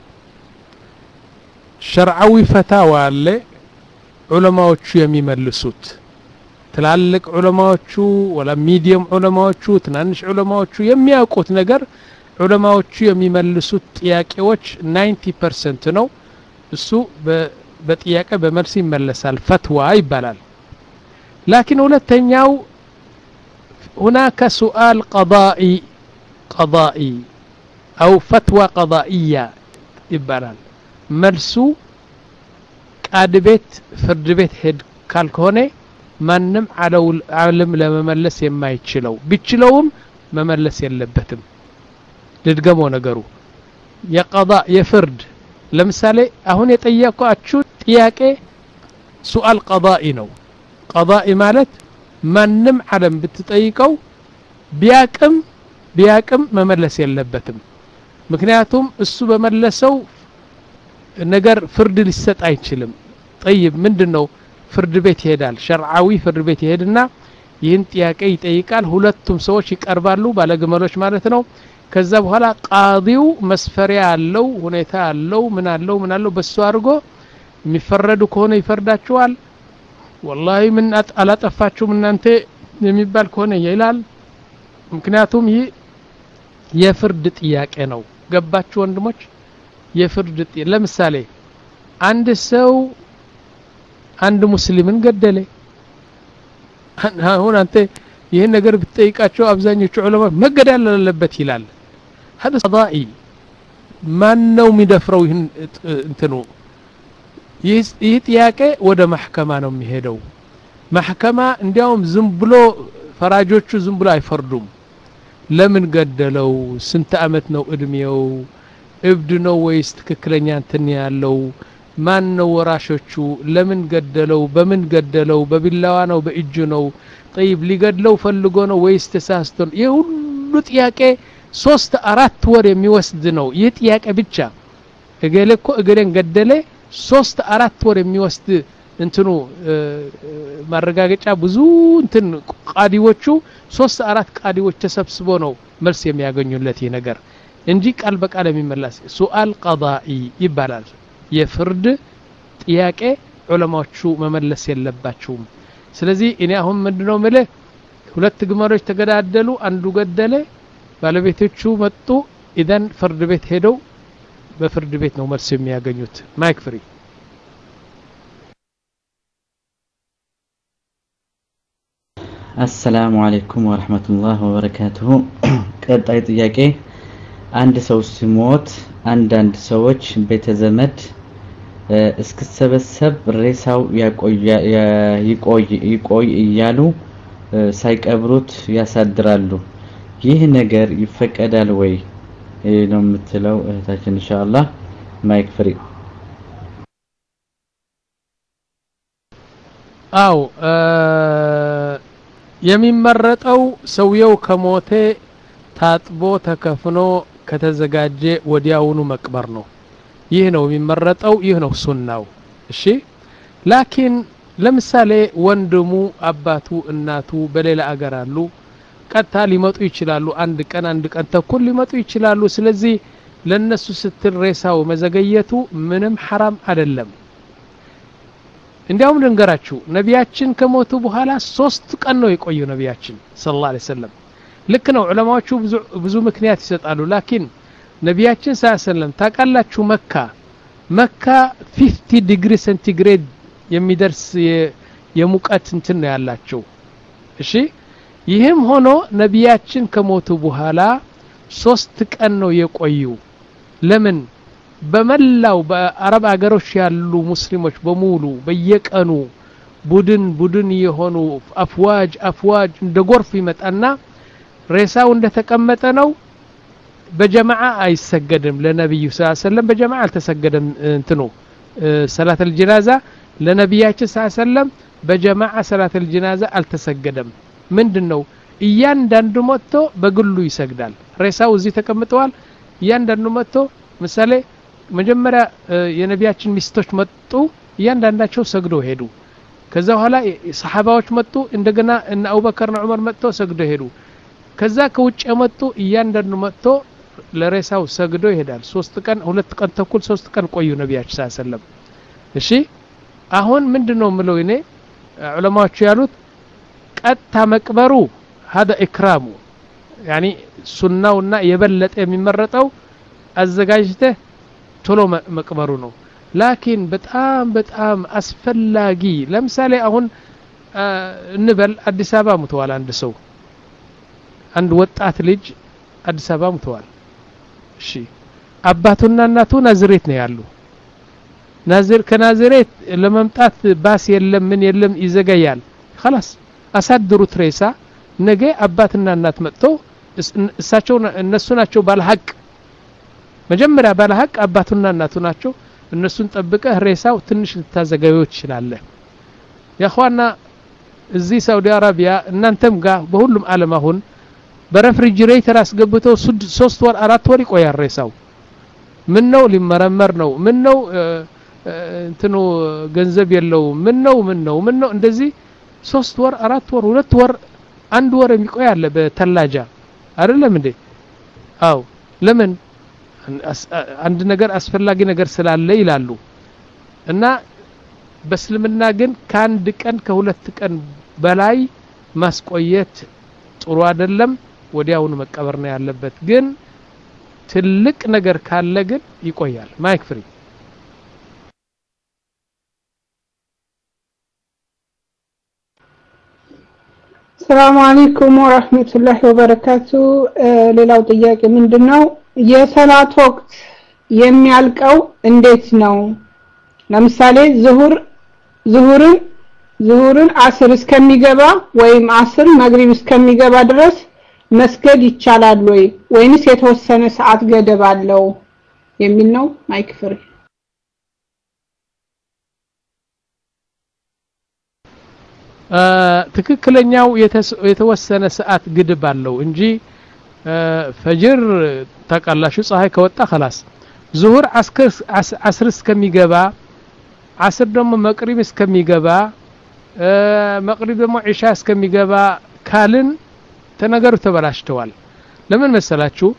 S1: ሸርዓዊ ፈታዋ አለ ዑለማዎቹ የሚመልሱት ትላልቅ ዑለማዎቹ ወላ ሚዲየም ዑለማዎቹ ትናንሽ ዑለማዎቹ የሚያውቁት ነገር ዑለማዎቹ የሚመልሱት ጥያቄዎች ninety percent ነው እሱ በጥያቄ በመልስ ይመለሳል ፈትዋ ይባላል لكن ሁለተኛው هناك سؤال قضائي قضائي أو فتوى قضائية ይባላል መልሱ ቃድ ቤት ፍርድ ቤት ሄድ ካልሆነ ማንም ዓለም ለመመለስ የማይችለው ቢችለውም መመለስ የለበትም ልድገመው ነገሩ የቀዳ የፍርድ ለምሳሌ አሁን የጠየቁአችሁ ጥያቄ ሱአል ቀዳኢ ነው ቀዳኢ ማለት ማንም ዓለም ብትጠይቀው ቢያቅም ቢያቅም መመለስ የለበትም ምክንያቱም እሱ በመለሰው ነገር ፍርድ ሊሰጥ አይችልም طيب ምንድነው ፍርድ ቤት ይሄዳል ሸርዓዊ ፍርድ ቤት ይሄድና ይህን ጥያቄ ይጠይቃል ሁለቱም ሰዎች ይቀርባሉ ባለግመሎች ማለት ነው ከዛ በኋላ ቃዲው መስፈሪያ አለው ሁኔታ አለው ምን አለው ምን አለው በሱ አድርጎ የሚፈረዱ ከሆነ ይፈርዳቸዋል والله ምን አላጠፋችሁም እናንተ የሚባል ከሆነ ይላል ምክንያቱም ይህ የፍርድ ጥያቄ ነው ገባችሁ ወንድሞች የፍርድ ጥያቄ ለምሳሌ አንድ ሰው አንድ ሙስሊምን ገደለ አሁን አንተ ይሄን ነገር ብትጠይቃቸው አብዛኞቹ ዑለማ መገደል አለበት ይላል هذا قضائي ማን ነው የሚደፍረው ይሄን እንትኑ ይህ ጥያቄ ወደ ማህከማ ነው የሚሄደው ማህከማ እንዲያውም ዝም ብሎ ፈራጆቹ ዝም ብሎ አይፈርዱም ለምን ገደለው ስንት አመት ነው እድሜው እብድ ነው ወይስ ትክክለኛ እንትን ያለው ማን ነው ወራሾቹ ለምን ገደለው በምን ገደለው በቢላዋ ነው በእጁ ነው طيب ሊገድለው ፈልጎ ነው ወይስ ተሳስቶ ነው የሁሉ ጥያቄ ሶስት አራት ወር የሚወስድ ነው ይህ ጥያቄ ብቻ እገሌ እኮ እገሌን ገደለ ሶስት አራት ወር የሚወስድ እንትኑ ማረጋገጫ ብዙ እንትን ቃዲዎቹ ሶስት አራት ቃዲዎች ተሰብስቦ ነው መልስ የሚያገኙለት ይሄ ነገር እንጂ ቃል በቃል የሚመለስ ሱአል ቀዳኢ ይባላል የፍርድ ጥያቄ ዑለማዎቹ መመለስ የለባቸውም ስለዚህ እኔ አሁን ምንድነው ማለት ሁለት ግመሎች ተገዳደሉ አንዱ ገደለ ባለቤቶቹ መጡ ኢዳን ፍርድ ቤት ሄደው በፍርድ ቤት ነው መልስ የሚያገኙት ማይክ ፍሪ
S2: السلام عليكم ورحمة الله وبركاته ቀጣይ ጥያቄ አንድ ሰው ሲሞት አንዳንድ ሰዎች ቤተዘመድ እስከሰበሰብ ሬሳው ያቆይ ይቆይ ይቆይ እያሉ ሳይቀብሩት ያሳድራሉ ይህ ነገር ይፈቀዳል ወይ ነው የምትለው እህታችን ኢንሻአላህ ማይክ ፍሪ
S1: አው የሚመረጠው ሰውየው ከሞተ ታጥቦ ተከፍኖ ከተዘጋጀ ወዲያውኑ መቅበር ነው ይህ ነው የሚመረጠው ይህ ነው ሱናው እሺ ላኪን ለምሳሌ ወንድሙ አባቱ እናቱ በሌላ አገር አሉ ቀጣ ሊመጡ ይችላሉ አንድ ቀን አንድ ቀን ተኩል ሊመጡ ይችላሉ ስለዚህ ለነሱ ስትል ሬሳው መዘገየቱ ምንም حرام አይደለም እንዲያውም ልንገራችሁ ነቢያችን ከሞቱ በኋላ ሶስት ቀን ነው የቆዩ ነቢያችን ሰለላሁ ዐለይሂ ወሰለም ልክ ነው ዑለማዎቹ ብዙ ብዙ ምክንያት ይሰጣሉ ላኪን ነቢያችን ሰለላሁ ዐለይሂ ወሰለም ታቃላችሁ መካ መካ fifty ዲግሪ ሴንቲግሬድ የሚደርስ የሙቀት እንትን ነው ያላቸው እሺ ይህም ሆኖ ነቢያችን ከሞቱ በኋላ ሶስት ቀን ነው የቆዩ ለምን በመላው በአረብ አገሮች ያሉ ሙስሊሞች በሙሉ በየቀኑ ቡድን ቡድን የሆኑ አፍዋጅ አፍዋጅ እንደጎርፍ ይመጣና ሬሳው እንደተቀመጠ ነው በጀማዓ አይሰገድም ለነብዩ ሰለላሁ ዐለይሂ ወሰለም በጀማዓ አልተሰገደም እንትኑ ሰላት الجنازه ለነብያችን ሰለላሁ ዐለይሂ ወሰለም በጀማዓ ሰላት الجنازه አልተሰገደም ምንድነው እያንዳንዱ መጥቶ በግሉ ይሰግዳል ሬሳው እዚህ ተቀምጧል እያንዳንዱ መጥቶ ምሳሌ መጀመሪያ የነብያችን ሚስቶች መጡ እያንዳንዳቸው ሰግደው ሄዱ ከዛ በኋላ ሰሃባዎች መጡ እንደገና እነ አቡበከርና ዑመር መጥተው ሰግደው ሄዱ ከዛ ከውጭ መጡ እያንዳንዱ መጥቶ ለሬሳው ሰግደው ይሄዳል ሶስት ቀን ሁለት ቀን ተኩል ሶስት ቀን ቆዩ ነብያችን ሰለላሁ ዐለይሂ ወሰለም እሺ አሁን ምንድነው ምለው እኔ ዑለማዎቹ ያሉት ቀጣ መቅበሩ هذا اكرام يعني ሱናውና የበለጠ የሚመረጠው አዘጋጅተህ ቶሎ መቅበሩ ነው ላኪን በጣም በጣም አስፈላጊ ለምሳሌ አሁን እንበል አዲስ አበባ ሙተዋል አንድ ሰው አንድ ወጣት ልጅ አዲስ አበባ ሙተዋል እሺ አባቱና እናቱ ናዝሬት ነው ያሉ ናዝር ከናዝሬት ለመምጣት ባስ የለም ምን የለም ይዘጋያል خلاص አሳድሩት ሬሳ ነገ አባትና እናት መጥተው እሳቸው እነሱ ናቸው ባለሐቅ መጀመሪያ ባለሐቅ አባቱና እናቱ ናቸው እነሱን ጠብቀህ ሬሳው ትንሽ ልታዘጋየው ይችላል ያخوانا እዚህ ሳውዲ አረቢያ እናንተም ጋር በሁሉም ዓለም አሁን በሬፍሪጅሬተር አስገብተው ሶስት ወር አራት ወር ይቆያል ሬሳው ምን ነው ሊመረመር ነው ምን ነው እንትኑ ገንዘብ የለው ምን ነው ምን ነው ምን ነው እንደዚህ ሶስት ወር አራት ወር ሁለት ወር አንድ ወር የሚቆይ አለ በተላጃ አይደለም እንዴ አው ለምን አንድ ነገር አስፈላጊ ነገር ስላለ ይላሉ እና በእስልምና ግን ከአንድ ቀን ከሁለት ቀን በላይ ማስቆየት ጥሩ አይደለም ወዲያውኑ መቀበር ነው ያለበት ግን ትልቅ ነገር ካለ ግን ይቆያል ማይክ ፍሪ
S3: ሰላም አለይኩም ወራህመቱላሂ ወበረካቱ ሌላው ጥያቄ ምንድነው የሰላት ወቅት የሚያልቀው እንዴት ነው ለምሳሌ ዙሁር ዙሁርን ዙሁርን አስር እስከሚገባ ወይም አስር መግሪብ እስከሚገባ ድረስ መስገድ ይቻላል ወይ ወይንስ የተወሰነ ሰዓት ገደብ አለው የሚል ነው ማይክ ፍሪ
S1: ትክክለኛው የተወሰነ ሰዓት ግድብ አለው እንጂ ፈጅር ተቀላሹ ፀሐይ ከወጣ خلاص ዙሁር አስር እስከሚገባ አስር ደግሞ መቅሪብ እስከሚገባ መቅሪብ ደግሞ ኢሻ እስከሚገባ ካልን ተነገሩ ተበላሽተዋል ለምን መሰላችሁ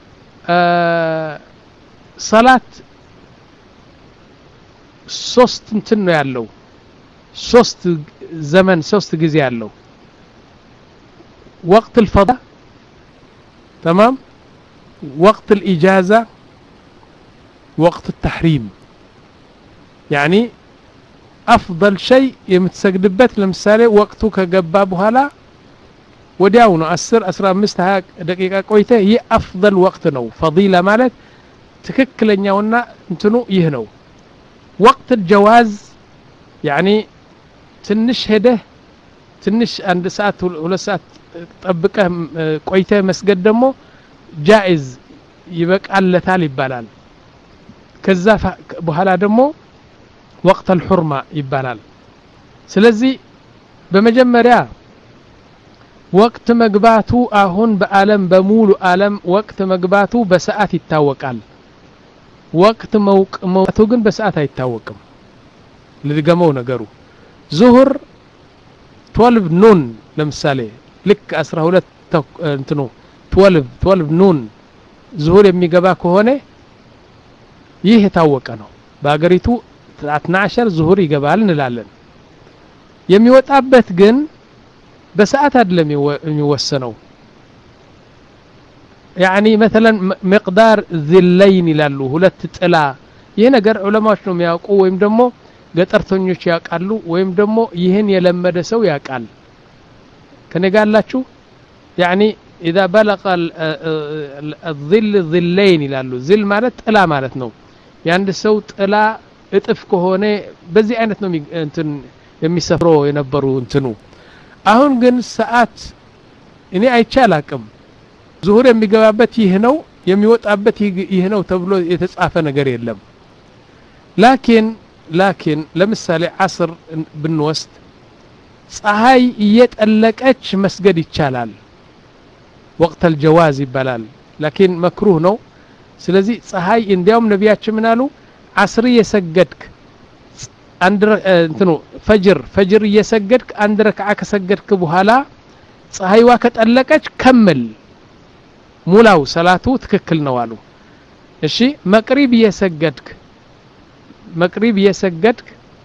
S1: ሰላት ሶስት እንትን ነው ያለው ሶስት ዘመን ሶስት ጊዜ ያለው وقت الفضاء تمام وقت الإجازة وقت التحريم يعني أفضل شيء يمتسجدبت لمثال وقته كجباب هلا ودياونو أسر أسرع مستها دقيقة كويته هي أفضل وقت نو فضيلة مالت تككلن يونا انتنو يهنو وقت الجواز يعني تنش هده تنش عند ساعة ولا ساعة طبقه كويته مسجد دمو جائز يبقى على تالي بالال كذا بحالا دمو وقت الحرمة يبالال سلزي بمجمريا وقت مقباتو اهون بألم بمولو ألم وقت مقباتو بساعات يتاوقال وقت موق موقتو جن بساعات يتاوقم لدقمو نقرو ظهر اثناشر نون لمثالي لك أسره ولا انتنو اثناشر اثناشر نون ظهور يميقبا كهونه ይህ የታወቀ ነው በአገሪቱ اثناشر ዙሁር ይገባል እንላለን የሚወጣበት ግን በሰዓት አይደለም የሚወሰነው يعني مثلا مقدار ذلين ይላሉ ሁለት ጥላ ይሄ ነገር ዑለማዎች ነው የሚያውቁ ወይም ደግሞ ገጠርተኞች ያውቃሉ ወይም ደግሞ ይሄን የለመደ ሰው ያውቃል ከነጋላችሁ يعني اذا بلغ الظل ظلين ይላሉ ظل ማለት ጥላ ማለት ነው ያንድ ሰው ጥላ እጥፍ ከሆነ በዚህ አይነት ነው እንትን የሚሰፍረው የነበሩ እንትኑ አሁን ግን ሰዓት እኔ አይቻላቅም ዙሁር የሚገባበት ይህ ነው የሚወጣበት ይህ ነው ተብሎ የተጻፈ ነገር የለም ላኪን ላኪን ለምሳሌ ዓስር ብንወስድ ፀሐይ እየጠለቀች መስገድ ይቻላል وقت الجواز ይባላል لكن مكروه ነው ስለዚህ ፀሐይ እንዲያውም ነብያችን ምን አሉ ዓስር የሰገድክ አንድ እንትኑ ፈጅር ፈጅር የሰገድክ አንድ ረክዓ ከሰገድክ በኋላ ፀሐይዋ ከጠለቀች ከመል ሙላው ሰላቱ ትክክል ነው አሉ እሺ መቅሪብ የሰገድክ መቅሪብ የሰገድክ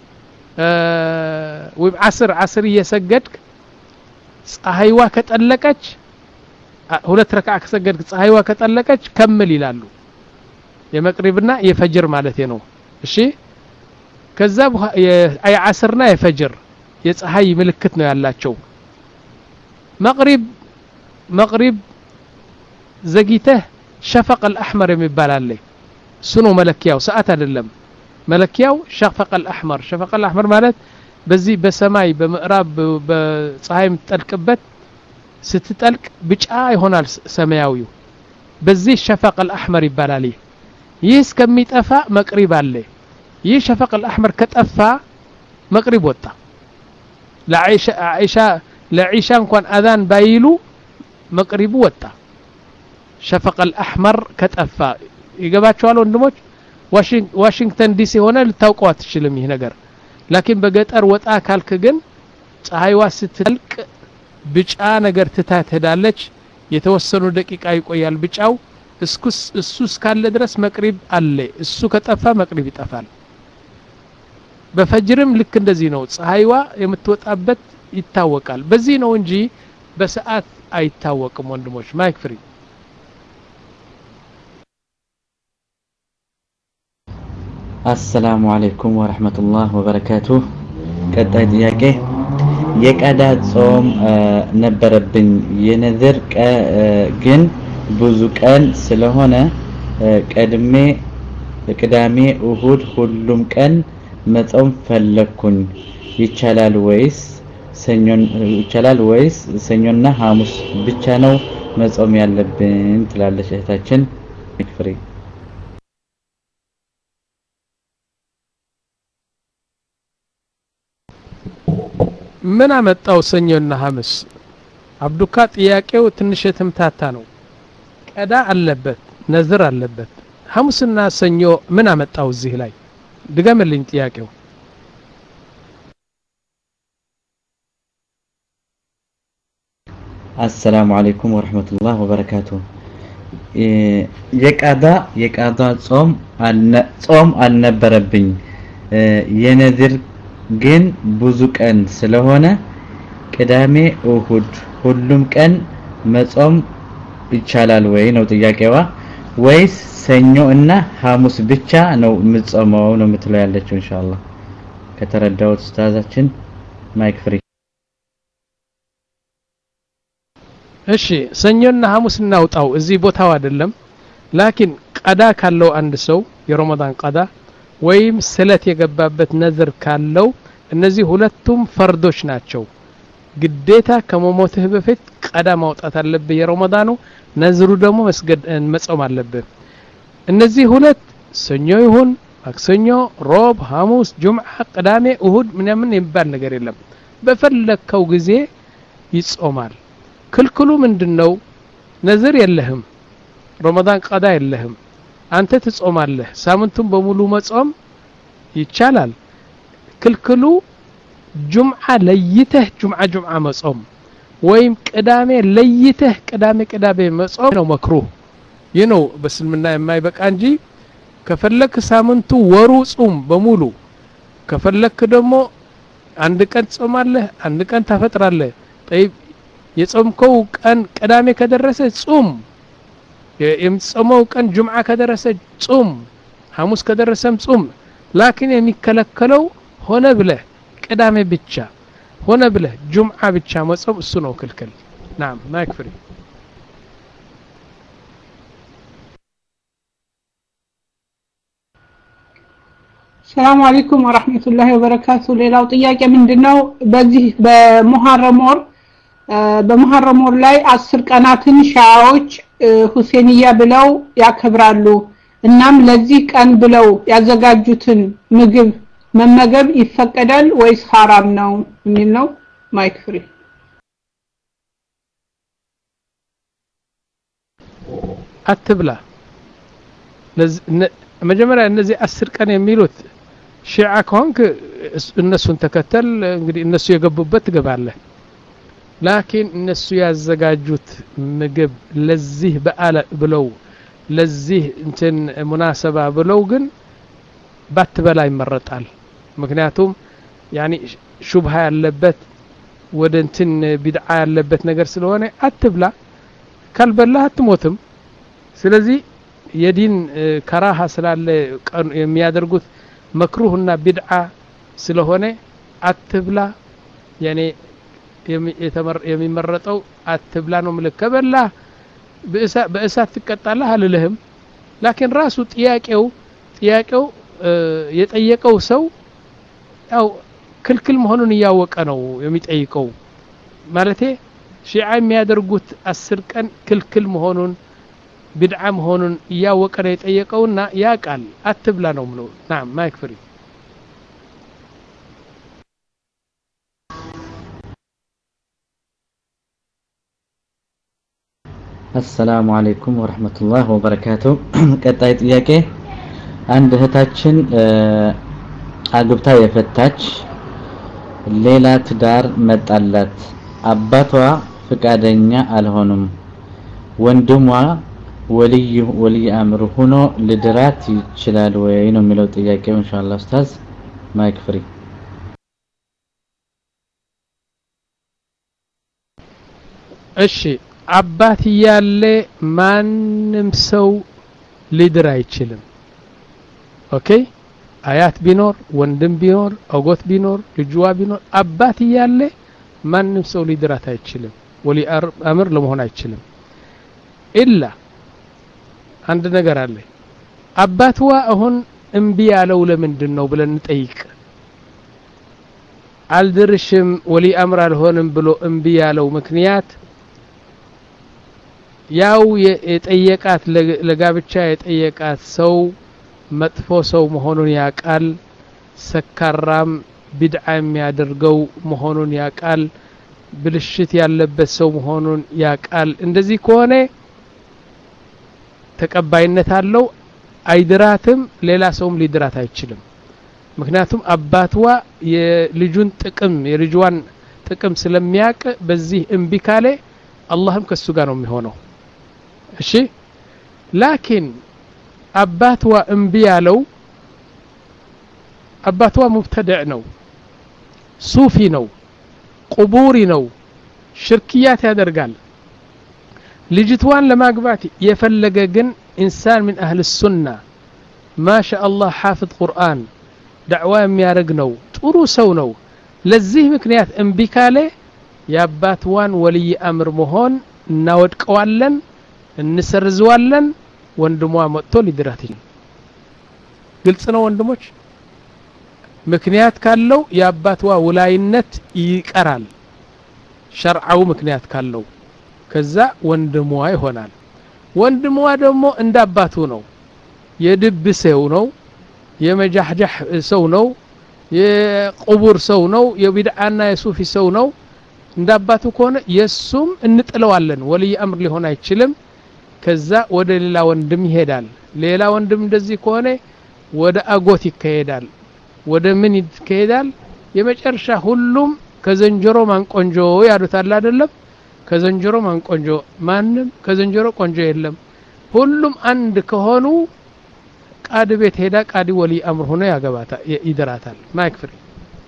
S1: ወይ ዓስር ዓስር የሰገድክ ፀሐይዋ ከጠለቀች ሁለት ረክዓ ከሰገድክ ፀሐይዋ ከጠለቀች ከመል ይላሉ የመቅሪብና የፈጅር ማለት ነው እሺ ከዛ አይ ዓስርና የፈጅር የፀሐይ ምልክት ነው ያላቸው መቅሪብ መቅሪብ ዘግይተህ ሸፈቅ الأحمر የሚባል አለ ሱኑ መለኪያው ሰዓት አይደለም መለኪያው ሸፈቅ الأحمر ሸፈቅ الأحمر ማለት በዚህ በሰማይ በምዕራብ በፀሐይ የምትጠልቅበት ስትጠልቅ ብጫ ይሆናል ሰማያዊው በዚህ ሸፈቅ الأحمر ይባላል ይህ እስከሚጠፋ መቅሪብ አለ ይህ ሸፈቅ الأحمر ከጠፋ መቅሪብ ወጣ ለዓኢሻ ለዓኢሻ እንኳን አዛን ባይሉ መቅሪቡ ወጣ ሸፈቀ الأحمر ከጠፋ ይገባቸዋል ወንድሞች ዋሽንግተን ዲሲ ሆነ ልታውቀው አትችልም ይሄ ነገር ላኪን በገጠር ወጣ ካልክ ግን ፀሐይዋ ስትልቅ ብጫ ነገር ትታ ትሄዳለች የተወሰኑ ደቂቃ ይቆያል ብጫው እስኩስ እሱስ ካለ ድረስ መቅሪብ አለ እሱ ከጠፋ መቅሪብ ይጠፋል በፈጅርም ልክ እንደዚህ ነው ፀሐይዋ የምትወጣበት ይታወቃል በዚህ ነው እንጂ በሰዓት አይታወቅም ወንድሞች ማይክ ፍሪ
S2: السلام عليكم ورحمة الله وبركاته ቀጣይ ጥያቄ የቀዳ ጾም ነበረብኝ የነዝር ግን ብዙ ቀን ስለሆነ ቀድሜ ቅዳሜ እሁድ ሁሉም ቀን መጾም ፈለኩኝ ይቻላል ወይስ ሰኞን ይቻላል ወይስ ሰኞና ሐሙስ ብቻ ነው መጾም ያለብን ትላለች እህታችን ፍሪ
S1: ምን አመጣው ሰኞና ሐሙስ አብዱካ ጥያቄው ትንሽ የተምታታ ነው ቀዳ አለበት ነዝር አለበት ሐሙስና ሰኞ ምን አመጣው እዚህ ላይ ድገምልኝ ጥያቄው
S2: السلام عليكم ورحمة الله وبركاته የቀዳ የቀዳ ጾም አልነ ጾም አልነበረብኝ የነዝር ግን ብዙ ቀን ስለሆነ ቅዳሜ እሁድ ሁሉም ቀን መጾም ይቻላል ወይ ነው ጥያቄዋ ወይስ ሰኞ እና ሐሙስ ብቻ ነው ምጾመው ነው የምትለው ያለችው ኢንሻአላህ ከተረዳውት ኡስታዛችን ማይክ ፍሪ
S1: እሺ ሰኞና ሐሙስ እናውጣው እዚህ ቦታው አይደለም ላኪን ቀዳ ካለው አንድ ሰው የረመዳን ቀዳ ወይም ስለት የገባበት ነዝር ካለው እነዚህ ሁለቱም ፈርዶች ናቸው ግዴታ ከመሞትህ በፊት ቀዳ ማውጣት አለበት የረመዳኑ ነዝሩ ደግሞ መስገድ መጾም አለበት እነዚህ ሁለት ሰኞ ይሁን ማክሰኞ ሮብ ሐሙስ ጁምዓ ቅዳሜ እሁድ ምንምን ይባል ነገር የለም በፈለከው ጊዜ ይጾማል ክልክሉ ምንድነው ነዝር የለህም ረመዳን ቀዳ የለህም አንተ ትጾማለህ ሳምንቱን በሙሉ መጾም ይቻላል ክልክሉ ጁምዓ ለይተህ ጁምዓ ጁምዓ መጾም ወይም ቅዳሜ ለይተህ ቅዳሜ ቅዳሜ መጾም ነው መክሩህ ይህ ነው በስልምና የማይበቃ እንጂ ከፈለክ ሳምንቱ ወሩ ጾም በሙሉ ከፈለክ ደግሞ አንድ ቀን ጾማለህ አንድ ቀን ታፈጥራለህ طيب የጾምከው ቀን ቅዳሜ ከደረሰ ጾም የምጾመው ቀን ጁምዓ ከደረሰ ጾም ሐሙስ ከደረሰም ጾም ላኪን የሚከለከለው ሆነ ብለህ ቅዳሜ ብቻ ሆነ ብለህ ጁምዓ ብቻ መጾም እሱ ነው ክልክል نعم ما يكفي
S3: السلام عليكم ورحمة الله وبركاته ሌላው ጥያቄ ምንድነው በዚህ በሙሐረም ወር በሙሐረም ወር ላይ አስር ቀናትን ሻዎች ሁሴንያ ብለው ያከብራሉ እናም ለዚህ ቀን ብለው ያዘጋጁትን ምግብ መመገብ ይፈቀዳል ወይስ حرام ነው የሚል ነው ማይክ ፍሪ
S1: አትብላ መጀመሪያ እነዚህ አስር ቀን የሚሉት ሺዓ ኮንክ እነሱን ተከተል እንግዲህ እነሱ የገቡበት ገባለህ ላኪን እነሱ ያዘጋጁት ምግብ ለዚህ በአለ ብለው ለዚህ እንትን ሙናሰባ ብለው ግን ባትበላ ይመረጣል ምክንያቱም ያኒ ሹብሃ ያለበት ወደ እንትን ቢድዓ ያለበት ነገር ስለሆነ አትብላ ካልበላ አትሞትም ስለዚህ የዲን ከራሃ ስላለ የሚያደርጉት መክሩህና ቢድዓ ስለሆነ አትብላ ያኔ የሚመረጠው አትብላ ነው ማለት ከበላ በእሳት ትቀጣለህ አልልህም ላኪን ራሱ ጥያቄው ጥያቄው የጠየቀው ሰው ያው ክልክል መሆኑን ያወቀ ነው የሚጠይቀው ማለቴ ሺዓ የሚያደርጉት አስር ቀን ክልክል መሆኑን ቢድዓ መሆኑን ያወቀ ነው የጠየቀውና ያቃል አትብላ ነው ማለት نعم ما يكفي
S2: السلام عليكم ورحمة الله وبركاته ቀጣይ ጥያቄ አንድ እህታችን አግብታ የፈታች ሌላ ትዳር መጣላት አባቷ ፍቃደኛ አልሆኑም ወንድሟ ወልይ ወልይ አምር ሆኖ ልድራት ይችላል ወይ ነው የሚለው ጥያቄው ኢንሻአላህ ኡስታዝ ማይክ ፍሪ
S1: እሺ አባት ያለ ማንም ሰው ሊድር አይችልም ኦኬ አያት ቢኖር ወንድም ቢኖር አጎት ቢኖር ልጅዋ ቢኖር አባት ያለ ማንም ሰው ሊድራት አይችልም ወሊ አምር ለመሆን አይችልም ኢላ አንድ ነገር አለ አባትዋ አሁን እንቢ ያለው ለምንድነው ብለን እንጠይቅ አልድርሽም ወሊ አምር አልሆንም ብሎ እንቢ ያለው ምክንያት ያው የጠየቃት ለጋብቻ የጠየቃት ሰው መጥፎ ሰው መሆኑን ያቃል ሰካራም ቢድዓ የሚያደርገው መሆኑን ያቃል ብልሽት ያለበት ሰው መሆኑን ያቃል እንደዚህ ከሆነ ተቀባይነት አለው አይድራትም ሌላ ሰውም ሊድራት አይችልም ምክንያቱም አባትዋ የልጁን ጥቅም የልጅዋን ጥቅም ስለሚያቅ በዚህ እንቢ ካለ አላህም ከሱ ጋር ነው የሚሆነው እሺ ላኪን አባትዋ እንቢ ያለው አባትዋ ሙብተድዕ ነው ሱፊ ነው ቁቡሪ ነው ሽርክያት ያደርጋል ልጅቷን ለማግባት የፈለገ ግን ኢንሳን ምን አህል ሱና ማሻአላህ ሐافظ ቁርአን ዳዕዋ የሚያደርግ ነው ጥሩ ሰው ነው ለዚህ ምክንያት እንቢ ካለ ያባትዋን ወልይ አምር መሆን እናወድቀዋለን እንሰርዘዋለን ወንድሟ መጥቶ ሊድራት ይችላል ግልጽ ነው ወንድሞች ምክንያት ካለው ያባትዋ ወላይነት ይቀራል ሸርዓው ምክንያት ካለው ከዛ ወንድሟ ይሆናል ወንድሟ ደግሞ እንዳባቱ ነው የድብ ሰው ነው የመጃህጃህ ሰው ነው የቁቡር ሰው ነው የቢድዓና የሱፊ ሰው ነው እንዳባቱ ከሆነ የሱም እንጥለዋለን ወልይ አምር ሊሆን አይችልም ከዛ ወደ ሌላ ወንድም ይሄዳል ሌላ ወንድም እንደዚህ ከሆነ ወደ አጎት ይከሄዳል ወደ ምን ይከሄዳል የመጨረሻ ሁሉም ከዘንጀሮ ማንቆንጆ ያዱታል አይደለም ከዘንጀሮ ማንቆንጆ ማንም ከዘንጀሮ ቆንጆ የለም ሁሉም አንድ ከሆኑ ቃዲ ቤት ሄዳ ቃዲ ወልይ አምር ሆነ ያገባታ ይድራታል ማይክ ፍሪ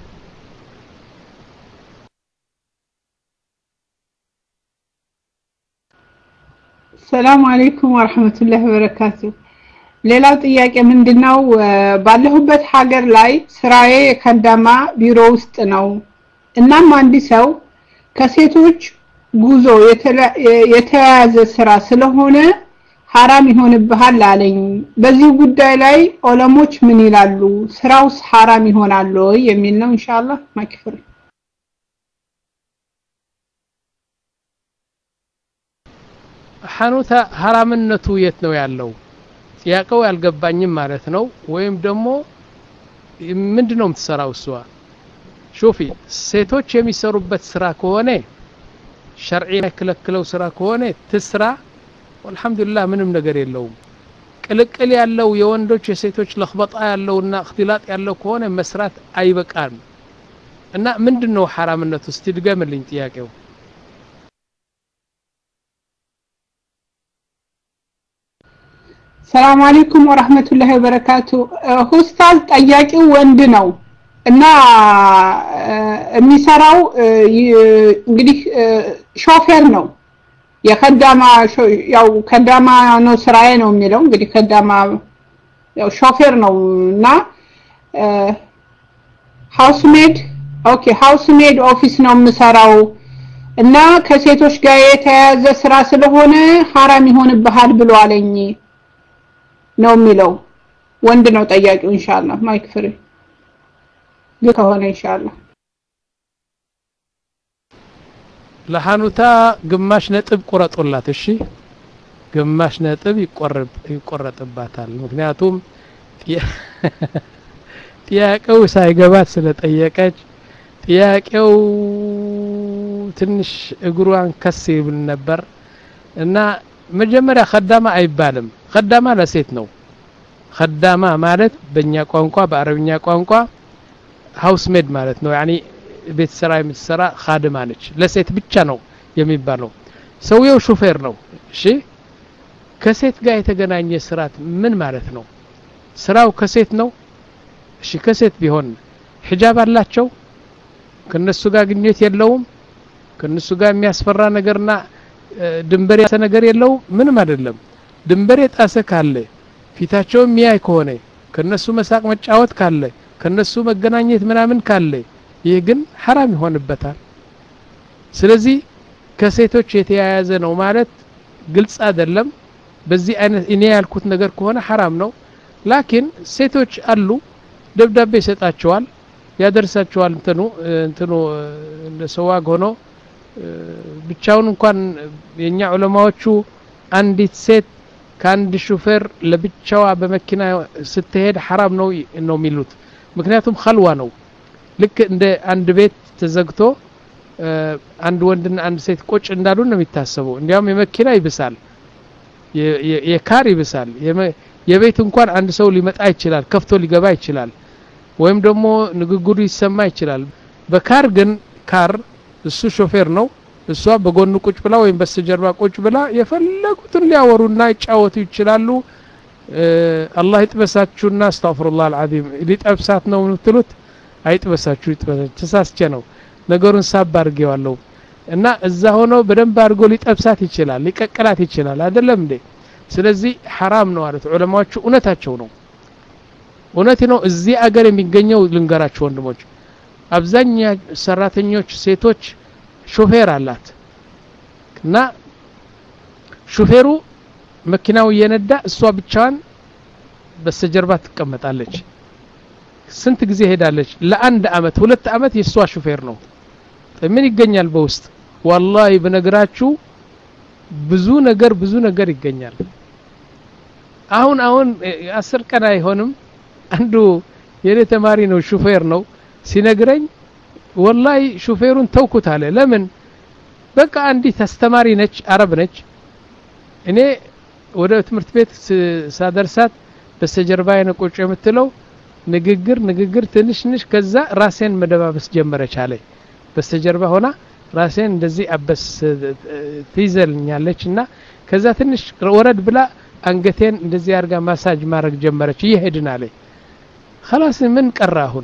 S3: ሰላም አለይኩም ወራህመቱላሂ ወበረካቱ ሌላው ጥያቄ ምንድነው ባለሁበት ሀገር ላይ ስራዬ ከዳማ ቢሮ ውስጥ ነው እናም አንድ ሰው ከሴቶች ጉዞ የተያያዘ ስራ ስለሆነ حرام ይሆንብሃል አለኝ በዚህ ጉዳይ ላይ ዑለሞች ምን ይላሉ ስራውስ حرام ይሆናል ወይ የሚል ነው ኢንሻአላህ ማክፈር
S1: ሐኑታ حرامነቱ የት ነው ያለው ጥያቄው ያልገባኝም ማለት ነው ወይም ደግሞ ምንድነው የምትሰራው እሷ ሹፊ ሴቶች የሚሰሩበት ስራ ከሆነ ሸርዒ የከለከለው ስራ ከሆነ ትስራ والحمدلله ምንም ነገር የለውም ቅልቅል ያለው የወንዶች የሴቶች ለخبጣ ያለውና اختلاط ያለው ከሆነ መስራት አይበቃም እና ምንድነው حرامነቱ እስቲ ድገምልኝ ጥያቄው
S3: ሰላም አለይኩም ወራህመቱላሂ ወበረካቱ ኡስታዝ ጠያቂው ወንድ ነው እና የሚሰራው እንግዲህ ሾፌር ነው የከዳማ ያው ከዳማ ነው ስራዬ ነው የሚለው እንግዲህ ከዳማ ያው ሾፌር ነውና ሃውስሜድ ኦኬ ሃውስሜድ ኦፊስ ነው የምሰራው እና ከሴቶች ጋር የተያያዘ ስራ ስለሆነ حرام ይሆንብሃል ብሎ አለኝ ነው የሚለው ወንድ ነው ጠያቂው ኢንሻአላህ ማይክ ፍሪ ከሆነ ኢንሻአላህ ለሐኑታ ግማሽ ነጥብ ቆረጦላት እሺ ግማሽ ነጥብ ይቆረጥ ይቆረጥባታል ምክንያቱም ጥያቄው ሳይገባት ስለጠየቀች ጥያቄው ትንሽ እግሯን ከስ ይብል ነበር እና
S1: መጀመሪያ خدامة አይባልም خدامة ለሴት ነው خدامة ማለት በእኛ ቋንቋ በአረብኛ ቋንቋ ሃውስ ሜድ ማለት ነው يعني ቤት ስራ የምትሰራ خادمة ነች ለሴት ብቻ ነው የሚባለው ሰውየው ሹፌር ነው እሺ ከሴት ጋር የተገናኘ ስራት ምን ማለት ነው ስራው ከሴት ነው እሺ ከሴት ቢሆን ሒጃብ አላቸው ከነሱ ጋር ግንኙነት የለውም ከነሱ ጋር የሚያስፈራ ነገርና ድንበር ያሰ ነገር የለው ምንም አይደለም ድንበር የጣሰ ካለ ፊታቸው የሚያይ ከሆነ ከነሱ መሳቅ መጫወት ካለ ከነሱ መገናኘት ምናምን ካለ ይህ ግን حرام ይሆንበታል ስለዚህ ከሴቶች የተያያዘ ነው ማለት ግልጽ አይደለም በዚህ አይነት እኔ ያልኩት ነገር ከሆነ حرام ነው ላኪን ሴቶች አሉ ደብዳቤ ይሰጣቸዋል ያደርሳቸዋል እንትኑ እንትኑ ለሰዋግ ሆኖ ብቻውን እንኳን የኛ ዑለማዎቹ አንዲት ሴት ከአንድ ሹፌር ለብቻዋ በመኪና ስትሄድ حرام ነው ነው የሚሉት ምክንያቱም خلዋ ነው ልክ እንደ አንድ ቤት ተዘግቶ አንድ ወንድና አንድ ሴት ቁጭ እንዳሉ ነው የሚታሰበው እንዲያውም የመኪና ይብሳል የካር ይብሳል የቤት እንኳን አንድ ሰው ሊመጣ ይችላል ከፍቶ ሊገባ ይችላል ወይም ደግሞ ንግግሩ ይሰማ ይችላል በካር ግን ካር እሱ ሾፌር ነው እሷ በጎኑ ቁጭ ብላ ወይም በስተጀርባ ቁጭ ብላ የፈለጉትን ሊያወሩና ይጫወቱ ይችላሉ አላህ ይጥበሳችሁና አስተግፍሩላህ አልዓዚም ሊጠብሳት ነው የምትሉት አይጥበሳችሁ ይጥበሳችሁ ተሳስቼ ነው ነገሩን ሳብ አድርጌዋለሁ እና እዛ ሆኖ በደንብ አድርጎ ሊጠብሳት ይችላል ሊቀቀላት ይችላል አይደለም እንዴ ስለዚህ حرام ነው ማለት ዑለማዎቹ እውነታቸው ነው እውነት ነው እዚህ አገር የሚገኘው ልንገራችሁ ወንድሞች አብዛኛው ሰራተኞች ሴቶች ሾፌር አላት እና ሾፌሩ መኪናው እየነዳ እሷ ብቻዋን በስተጀርባ ትቀመጣለች ስንት ጊዜ ሄዳለች ለአንድ አመት ሁለት አመት የሷ ሾፌር ነው ምን ይገኛል በውስጥ والله በነገራችሁ ብዙ ነገር ብዙ ነገር ይገኛል አሁን አሁን አስር ቀን አይሆንም አንዱ የኔ ተማሪ ነው ሹፌር ነው ሲነግረኝ والله ሹፌሩን ተውኩት አለ ለምን በቃ አንዲት አስተማሪ ነች አረብ ነች እኔ ወደ ትምህርት ቤት ሳደርሳት በስተጀርባ የነቆጭ የምትለው ንግግር ንግግር ትንሽ ትንሽ ከዛ ራሴን መደባበስ ጀመረች አለ በስተጀርባ ሆና ራሴን እንደዚህ አበስ ትይዘልኛለችና ከዛ ትንሽ ወረድ ብላ አንገቴን እንደዚህ አርጋ ማሳጅ ማድረግ ጀመረች ይሄድና አለ خلاص ምን ቀራሁን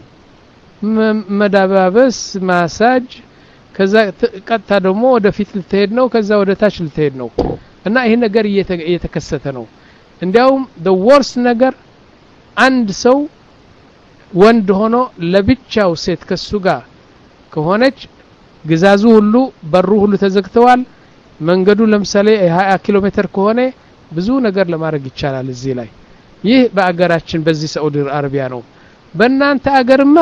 S1: መዳባበስ ማሳጅ ከዛ ቀጥታ ደግሞ ወደ ፊት ልትሄድ ነው ከዛ ወደ ታች ልትሄድ ነው እና ይሄ ነገር እየተከሰተ ነው እንዲያውም the worst ነገር አንድ ሰው ወንድ ሆኖ ለብቻው ሴት ከሱ ጋር ከሆነች ግዛዙ ሁሉ በሩ ሁሉ ተዘግተዋል መንገዱ ለምሳሌ ሃያ ኪሎ ሜትር ከሆነ ብዙ ነገር ለማድረግ ይቻላል እዚህ ላይ ይህ በአገራችን በዚህ ሳዑዲ አረቢያ ነው በእናንተ አገርማ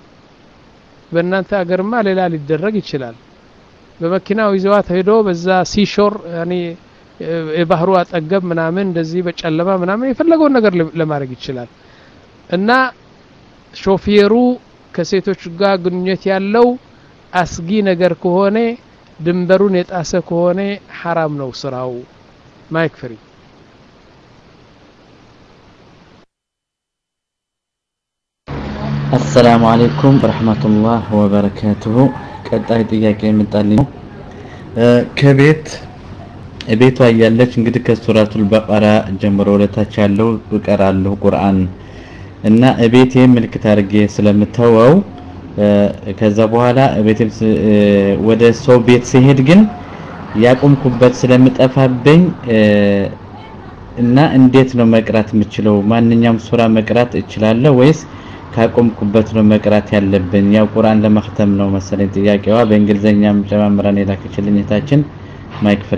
S1: በእናንተ አገርማ ሌላ ሊደረግ ይችላል በመኪናው ይዘዋት ሄዶ በዛ ሲሾር ያኒ የባህሩ አጠገብ ምናምን እንደዚህ በጨለማ ምናምን የፈለገው ነገር ለማድረግ ይችላል እና ሾፌሩ ከሴቶች ጋር ግንኙነት ያለው አስጊ ነገር ከሆነ ድንበሩን የጣሰ ከሆነ حرام ነው ስራው ማይክ ፍሪ
S2: السلام عليكم ورحمة الله وبركاته ቀጣይ ጥያቄ የምጣልኝ ከቤት ቤቷ ያለች እንግዲህ ከሱራቱል በቀራ ጀምሮ ለታች ያለው ይቀራለው ቁርአን እና ቤቴ ምልክት አድርጌ ስለምተወው ከዛ በኋላ ቤቴ ወደ ሰው ቤት ሲሄድ ግን ያቆምኩበት ስለምጠፋብኝ እና እንዴት ነው መቅራት የምችለው ማንኛውም ሱራ መቅራት እችላለሁ ወይስ ካቆምኩበት ነው መቅራት ያለብኝ ያው ቁርአን ለመختም ነው መሰለኝ ጥያቄዋ በእንግሊዘኛም ጨማምራን የላከችልኝ እታችን ማይክ ፍሪ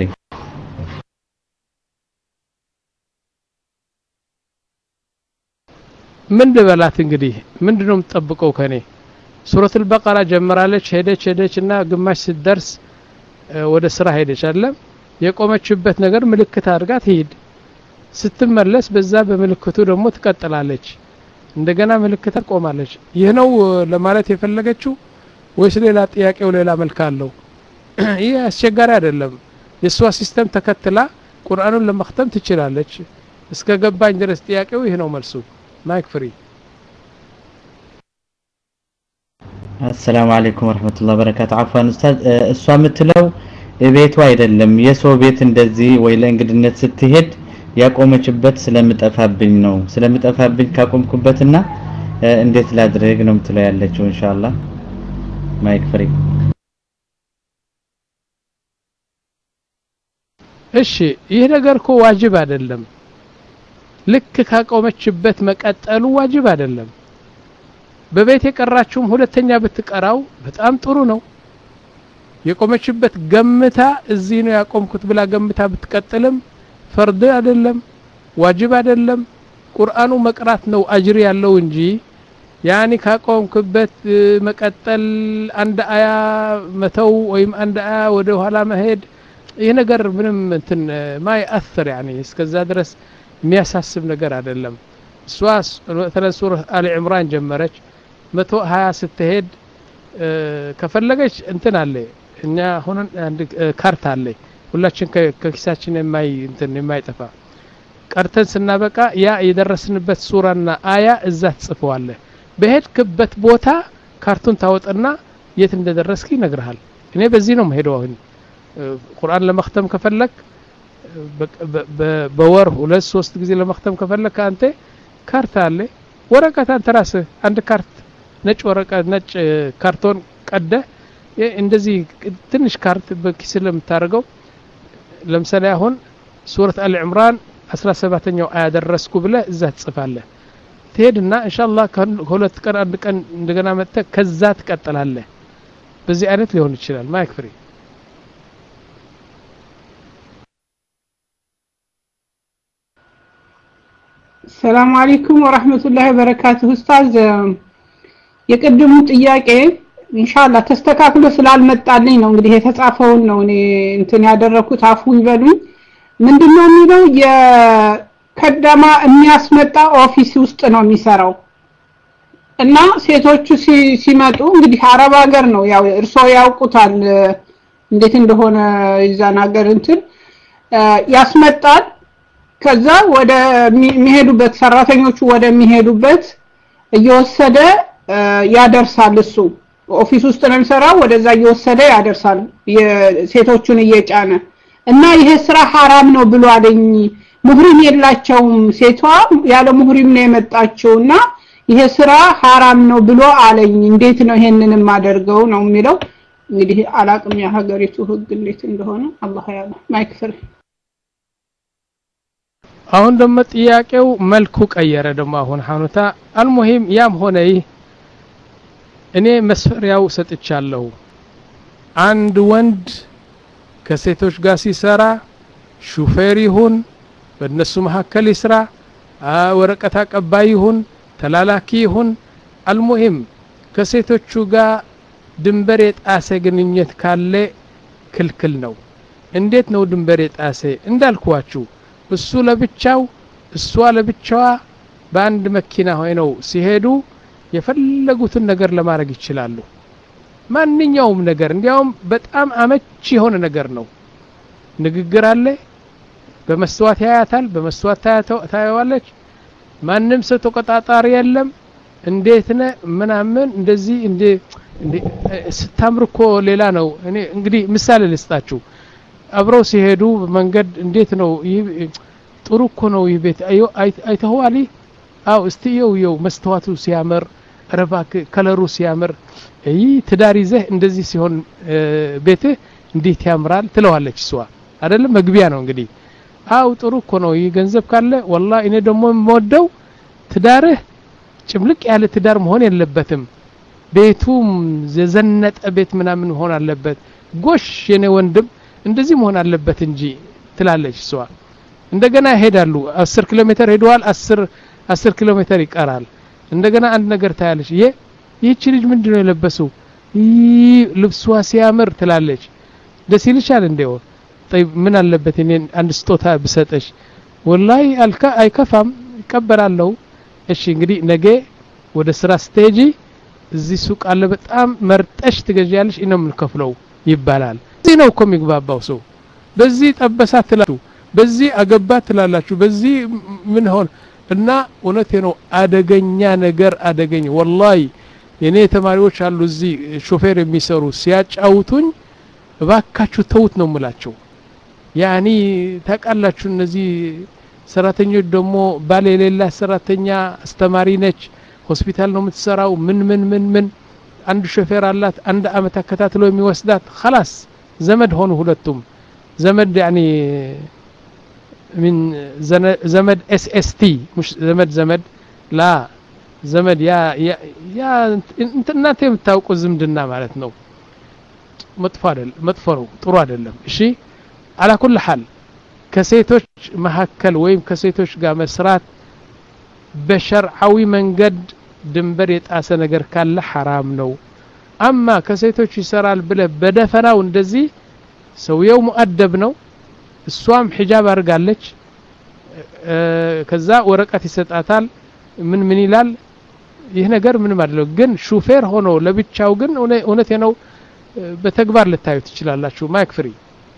S1: ምን ደበላት እንግዲህ ምንድነው የምትጠብቀው ከኔ ሱረቱል በቀራ ጀምራለች ሄደች ሄደችና ግማሽ ስትደርስ ወደ ስራ ሄደች አይደለም የቆመችበት ነገር ምልክት አድርጋ ትሄድ ስትመለስ በዛ በምልክቱ ደግሞ ትቀጥላለች እንደገና ምልክት ቆማለች ይህ ነው ለማለት የፈለገችው ወይስ ሌላ ጥያቄው ሌላ መልክ አለው ይህ አስቸጋሪ አይደለም የሷ ሲስተም ተከትላ ቁርአኑን ለመختም ትችላለች እስከ ገባኝ ድረስ ጥያቄው ይሄ ነው መልሱ ማይክ ፍሪ
S2: السلام عليكم ورحمة الله وبركاته عفوا أستاذ እሷ የምትለው ቤቱ አይደለም የሰው ቤት እንደዚህ ወይ ለእንግድነት ስትሄድ ያቆመችበት ስለምጠፋብኝ ነው ስለምጠፋብኝ ካቆምኩበትና እንዴት ላድርግ ነው የምትለው ያለችው ኢንሻአላህ ማይክ ፍሪ
S1: እሺ ይሄ ነገር እኮ ዋጅብ አይደለም ልክ ካቆመችበት መቀጠሉ ዋጅብ አይደለም በቤት የቀራችሁም ሁለተኛ ብትቀራው በጣም ጥሩ ነው የቆመችበት ገምታ እዚህ ነው ያቆምኩት ብላ ገምታ ብትቀጥልም ፈርድ አይደለም ዋጅብ አይደለም ቁርአኑ መቅራት ነው አጅር ያለው እንጂ ያኒ ካቆምክበት መቀጠል አንድ አያ መተው ወይም አንድ አያ ወደ ኋላ መሄድ ይሄ ነገር ምንም እንትን ማይ አثر يعني እስከዛ ድረስ የሚያሳስብ ነገር አይደለም ሷስ ተለሱር አሊ ኢምራን ጀመረች መቶ ሃያ ስትሄድ ከፈለገች እንትን አለ እኛ ሆነ አንድ ካርታ አለ ሁላችን ከኪሳችን የማይ እንትን የማይጠፋ ቀርተን ስናበቃ ያ የደረስንበት ሱራና አያ እዛ ጽፈዋለ በሄድክበት ቦታ ካርቱን ታወጥና የት እንደደረስክ ይነግርሃል እኔ በዚህ ነው መሄደው አሁን ቁርአን ለመختም ከፈለክ በወር ሁለት ሶስት ጊዜ ለመختም ከፈለክ አንተ ካርታ አለ ወረቀት አንተ ራስህ አንድ ካርት ነጭ ወረቀት ነጭ ካርቶን ቀደ እንደዚህ ትንሽ ካርት በኪስ ለምታረገው ለምሳሌ አሁን ሱረት አል ኢምራን አስራ ሰባተኛው አያ ደረስኩ ብለ እዛ ትጽፋለህ ትሄድና ኢንሻአላህ ከሁለት ቀን አንድ ቀን እንደገና መጥተ ከዛ ትቀጥላለህ በዚህ አይነት ሊሆን ይችላል ማይክ ፍሪ
S3: ሰላም አለይኩም ወራህመቱላሂ ወበረካቱሁ ኡስታዝ የቀደሙ ጥያቄ ኢንሻአላህ ተስተካክሎ ስላልመጣልኝ ነው እንግዲህ የተጻፈውን ነው እኔ እንትን ያደረኩት አፉ ይበሉኝ ምንድነው የሚለው የከዳማ የሚያስመጣ ኦፊስ ውስጥ ነው የሚሰራው እና ሴቶቹ ሲመጡ እንግዲህ አረብ ሀገር ነው ያው እርሶ ያውቁታል እንዴት እንደሆነ ይዛን ሀገር እንትን ያስመጣል ከዛ ወደ የሚሄዱበት ሰራተኞቹ ወደ የሚሄዱበት እየወሰደ ያደርሳል እሱ ኦፊስ ውስጥ ነው የሚሰራው ወደዛ እየወሰደ ያደርሳል የሴቶቹን እየጫነ እና ይሄ ስራ حرام ነው ብሎ አለኝ ሙህሪም የላቸውም ሴቷ ያለ ሙህሪም ነው የመጣችውና ይሄ ስራ حرام ነው ብሎ አለኝ እንዴት ነው ይሄንንም ማደርገው ነው የሚለው እንግዲህ አላቅም የሀገሪቱ ህግ እንዴት እንደሆነ አላህ ያለ ማይክፈር
S1: አሁን ደሞ ጥያቄው መልኩ ቀየረ ደሞ አሁን ሐኑታ አልሙሂም ያም ሆነ እኔ መስፈሪያው ሰጥቻለሁ አንድ ወንድ ከሴቶች ጋር ሲሰራ ሹፌር ይሁን በእነሱ መሐከል ይስራ ወረቀታ ቀባይ ይሁን ተላላኪ ይሁን አልሙሂም ከሴቶቹ ጋር ድንበር የጣሰ ግንኙነት ካለ ክልክል ነው እንዴት ነው ድንበር የጣሰ እንዳልኳችሁ እሱ ለብቻው እሷ ለብቻዋ በአንድ መኪና ሆነው ሲሄዱ የፈለጉትን ነገር ለማድረግ ይችላሉ ማንኛውም ነገር እንዲያውም በጣም አመቺ የሆነ ነገር ነው ንግግር አለ በመስዋዕት ያያታል በመስዋዕት ታያዋለች ማንንም ሰው ተቆጣጣሪ የለም እንዴት ነው ምናምን እንደዚህ እንደ ስታምርኮ ሌላ ነው እኔ እንግዲህ ምሳሌ ልስጣችሁ አብረው ሲሄዱ መንገድ እንዴት ነው ጥሩ እኮ ነው ይህ ቤት አዩ አይተው አሊ አው እስቲየው የው መስተዋቱ ሲያምር ረባክ ከለሩ ሲያምር አይ ትዳር ይዘህ እንደዚህ ሲሆን ቤት እንዴት ያምራል ትለዋለች እሷ አይደለም መግቢያ ነው እንግዲህ አው ጥሩ እኮ ነው ይህ ገንዘብ ካለ والله እኔ ደሞ የምወደው ትዳርህ ጭምልቅ ያለ ትዳር መሆን የለበትም ቤቱም ዘዘነጠ ቤት ምናምን ሆነ አለበት ጎሽ የኔ ወንድም እንደዚህ መሆን አለበት እንጂ ትላለች እሷ እንደገና ይሄዳሉ አስር ኪሎ ሜትር ሄደዋል አስር አስር ኪሎ ሜትር ይቀራል እንደገና አንድ ነገር ታያለች ይሄ ይህች ልጅ ምንድነው የለበሰው ይህ ልብሷ ሲያምር ትላለች ደስ ይልሻል እንደው طيب ምን አለበት እኔ አንድ ስጦታ ብሰጥሽ والله አልካ አይከፋም ይቀበራለው እሺ እንግዲህ ነገ ወደ ስራ ስትሄጂ እዚህ ሱቅ አለ በጣም መርጠሽ ትገዣለሽ እኔ ምን ከፍለው ይባላል እዚህ ነው እኮ የሚግባባው ሰው በዚህ ጠበሳት ትላሉ በዚህ አገባ ትላላችሁ በዚህ ምን ሆነ እና እውነቴ ነው አደገኛ ነገር አደገኛ ወላሂ የኔ ተማሪዎች አሉ እዚህ ሾፌር የሚሰሩ ሲያጫውቱኝ እባካችሁ ተውት ነው የምላቸው ያኒ ታቃላችሁ እነዚህ ሰራተኞች ደግሞ ባለ የሌላ ሰራተኛ አስተማሪ ነች ሆስፒታል ነው የምትሰራው ምን ምን ምን ምን አንድ ሾፌር አላት አንድ አመት አከታትሎ የሚወስዳት خلاص ዘመድ ሆኑ ሁለቱም ዘመድ ያኒ من زمد اس اس تي مش زمد زمد لا زمد يا يا يا انت እናንተ የምታውቁ ዝምድና ማለት ነው መጥፎ አይደል መጥፎ ነው ጥሩ አይደለም እሺ على كل حال ከሴቶች መሐከል ወይም ከሴቶች ጋር መስራት በሸርዓዊ መንገድ ድንበር የጣሰ ነገር ካለ حرام ነው አማ ከሴቶች ይሰራል ብለ በደፈናው እንደዚህ ሰውየው ሙአደብ ነው እሷም ሒጃብ አርጋለች ከዛ ወረቀት ይሰጣታል ምን ምን ይላል ይሄ ነገር ምን ማለት ግን ሹፌር ሆኖ ለብቻው ግን እውነቴ ነው በተግባር ልታዩ ትችላላችሁ ማይክ ፍሪ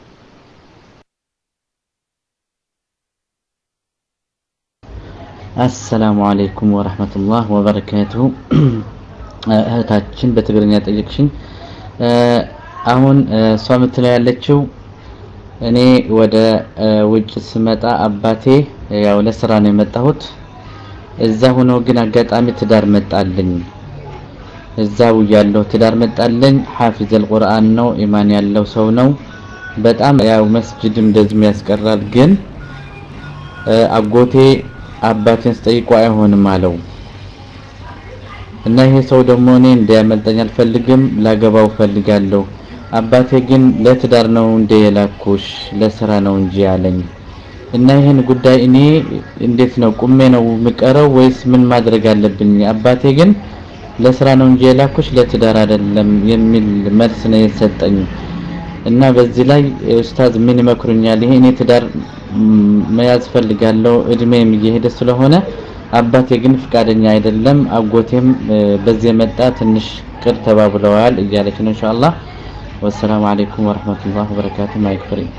S2: السلام عليكم ورحمة الله وبركاته እህታችን በትግርኛ ጠይቅሽኝ አሁን ሷምት ላይ ያለችው እኔ ወደ ውጭ ስመጣ አባቴ ያው ለስራ ነው የመጣሁት እዛ ሆኖ ግን አጋጣሚ ትዳር መጣልኝ እዛው ያለው ትዳር መጣልኝ ሐፊዝ القرآن ነው ኢማን ያለው ሰው ነው በጣም ያው መስጂድም እንደዚህ ያስቀራል ግን አጎቴ አባቴን ጠይቆ አይሆንም አለው እና ይሄ ሰው ደግሞ እኔ እንዲያመልጠኝ አልፈልግም ላገባው ፈልጋለሁ አባቴ ግን ለትዳር ነው እንደ የላኩሽ ለስራ ነው እንጂ ያለኝ እና ይሄን ጉዳይ እኔ እንዴት ነው ቁሜ ነው ምቀረው ወይስ ምን ማድረግ አለብኝ አባቴ ግን ለስራ ነው እንጂ የላኩሽ ለትዳር አይደለም የሚል መልስ ነው የሰጠኝ እና በዚህ ላይ ኡስታዝ ምን ይመክሩኛል ይሄ እኔ ትዳር መያዝ ፈልጋለሁ እድሜም እየሄደ ስለሆነ አባቴ ግን ፍቃደኛ አይደለም አጎቴም በዚህ መጣ ትንሽ ቅር ተባብለዋል እያለች ነው ኢንሻአላህ والسلام عليكم ورحمة الله وبركاته ما يكفرين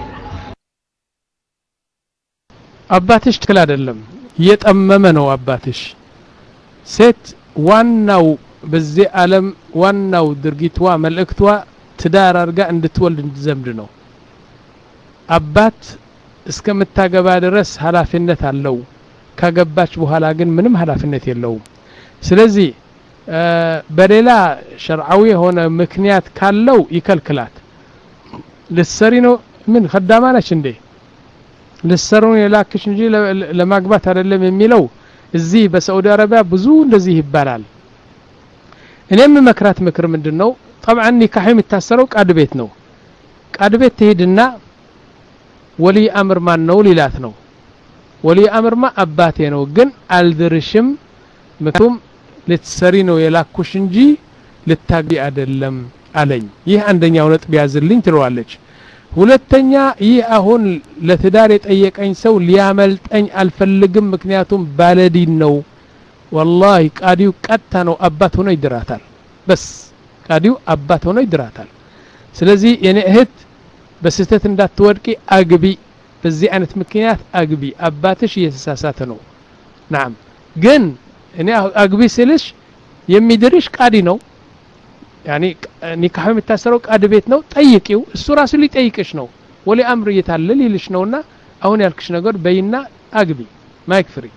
S1: አባትሽ ትክክል አይደለም የጠመመ ነው አባትሽ ሴት ዋናው በዚህ ዓለም ዋናው ድርጊቷ መልእክቷ ትዳር አርጋ እንድትወልድ እንድዘምድ ነው አባት እስከምታገባ ድረስ ኃላፊነት አለው ካገባች በኋላ ግን ምንም ኃላፊነት የለውም ስለዚህ በሌላ ሸርዓዊ ሆነ ምክንያት ካለው ይከልክላት ለሰሪ ነው ምን خدامه ነች እንዴ ለሰሩን የላክሽ እንጂ ለማግባት አይደለም የሚለው እዚህ በሳዑዲ አረቢያ ብዙ እንደዚህ ይባላል እኔም መክራት ምክር ምንድነው طبعا ኒካህ የሚታሰረው ቃድ ቤት ነው ቃድ ቤት ትሄድና ወሊ አምር ማን ነው ሊላት ነው ወሊ አምር ማ አባቴ ነው ግን አልድርሽም ምክንያቱም ለተሰሪ ነው የላኩሽ እንጂ ለታግቢ አይደለም አለኝ ይህ አንደኛው ነጥብ ያዝልኝ ትለዋለች ሁለተኛ ይህ አሁን ለትዳር የጠየቀኝ ሰው ሊያመልጠኝ አልፈልግም ምክንያቱም ባለዲን ነው والله ቃዲው ቀጣ ነው አባት ሆኖ ይድራታል በስ ቃዲው አባት ሆኖ ይድራታል ስለዚህ የኔ እህት በስተት እንዳትወድቂ አግቢ በዚህ አይነት ምክንያት አግቢ አባትሽ እየተሳሳተ ነው نعم ግን እኔ አግቢ ስልሽ የሚድርሽ ቃዲ ነው يعني ኒካህ የምታሰረው ቃድ ቤት ነው ጠይቂው እሱ ራሱ ሊጠይቅሽ ነው ወሊ አምር ይታለል ይልሽ ነውና አሁን ያልክሽ ነገር በይና አግቢ ማይክ ፍሪ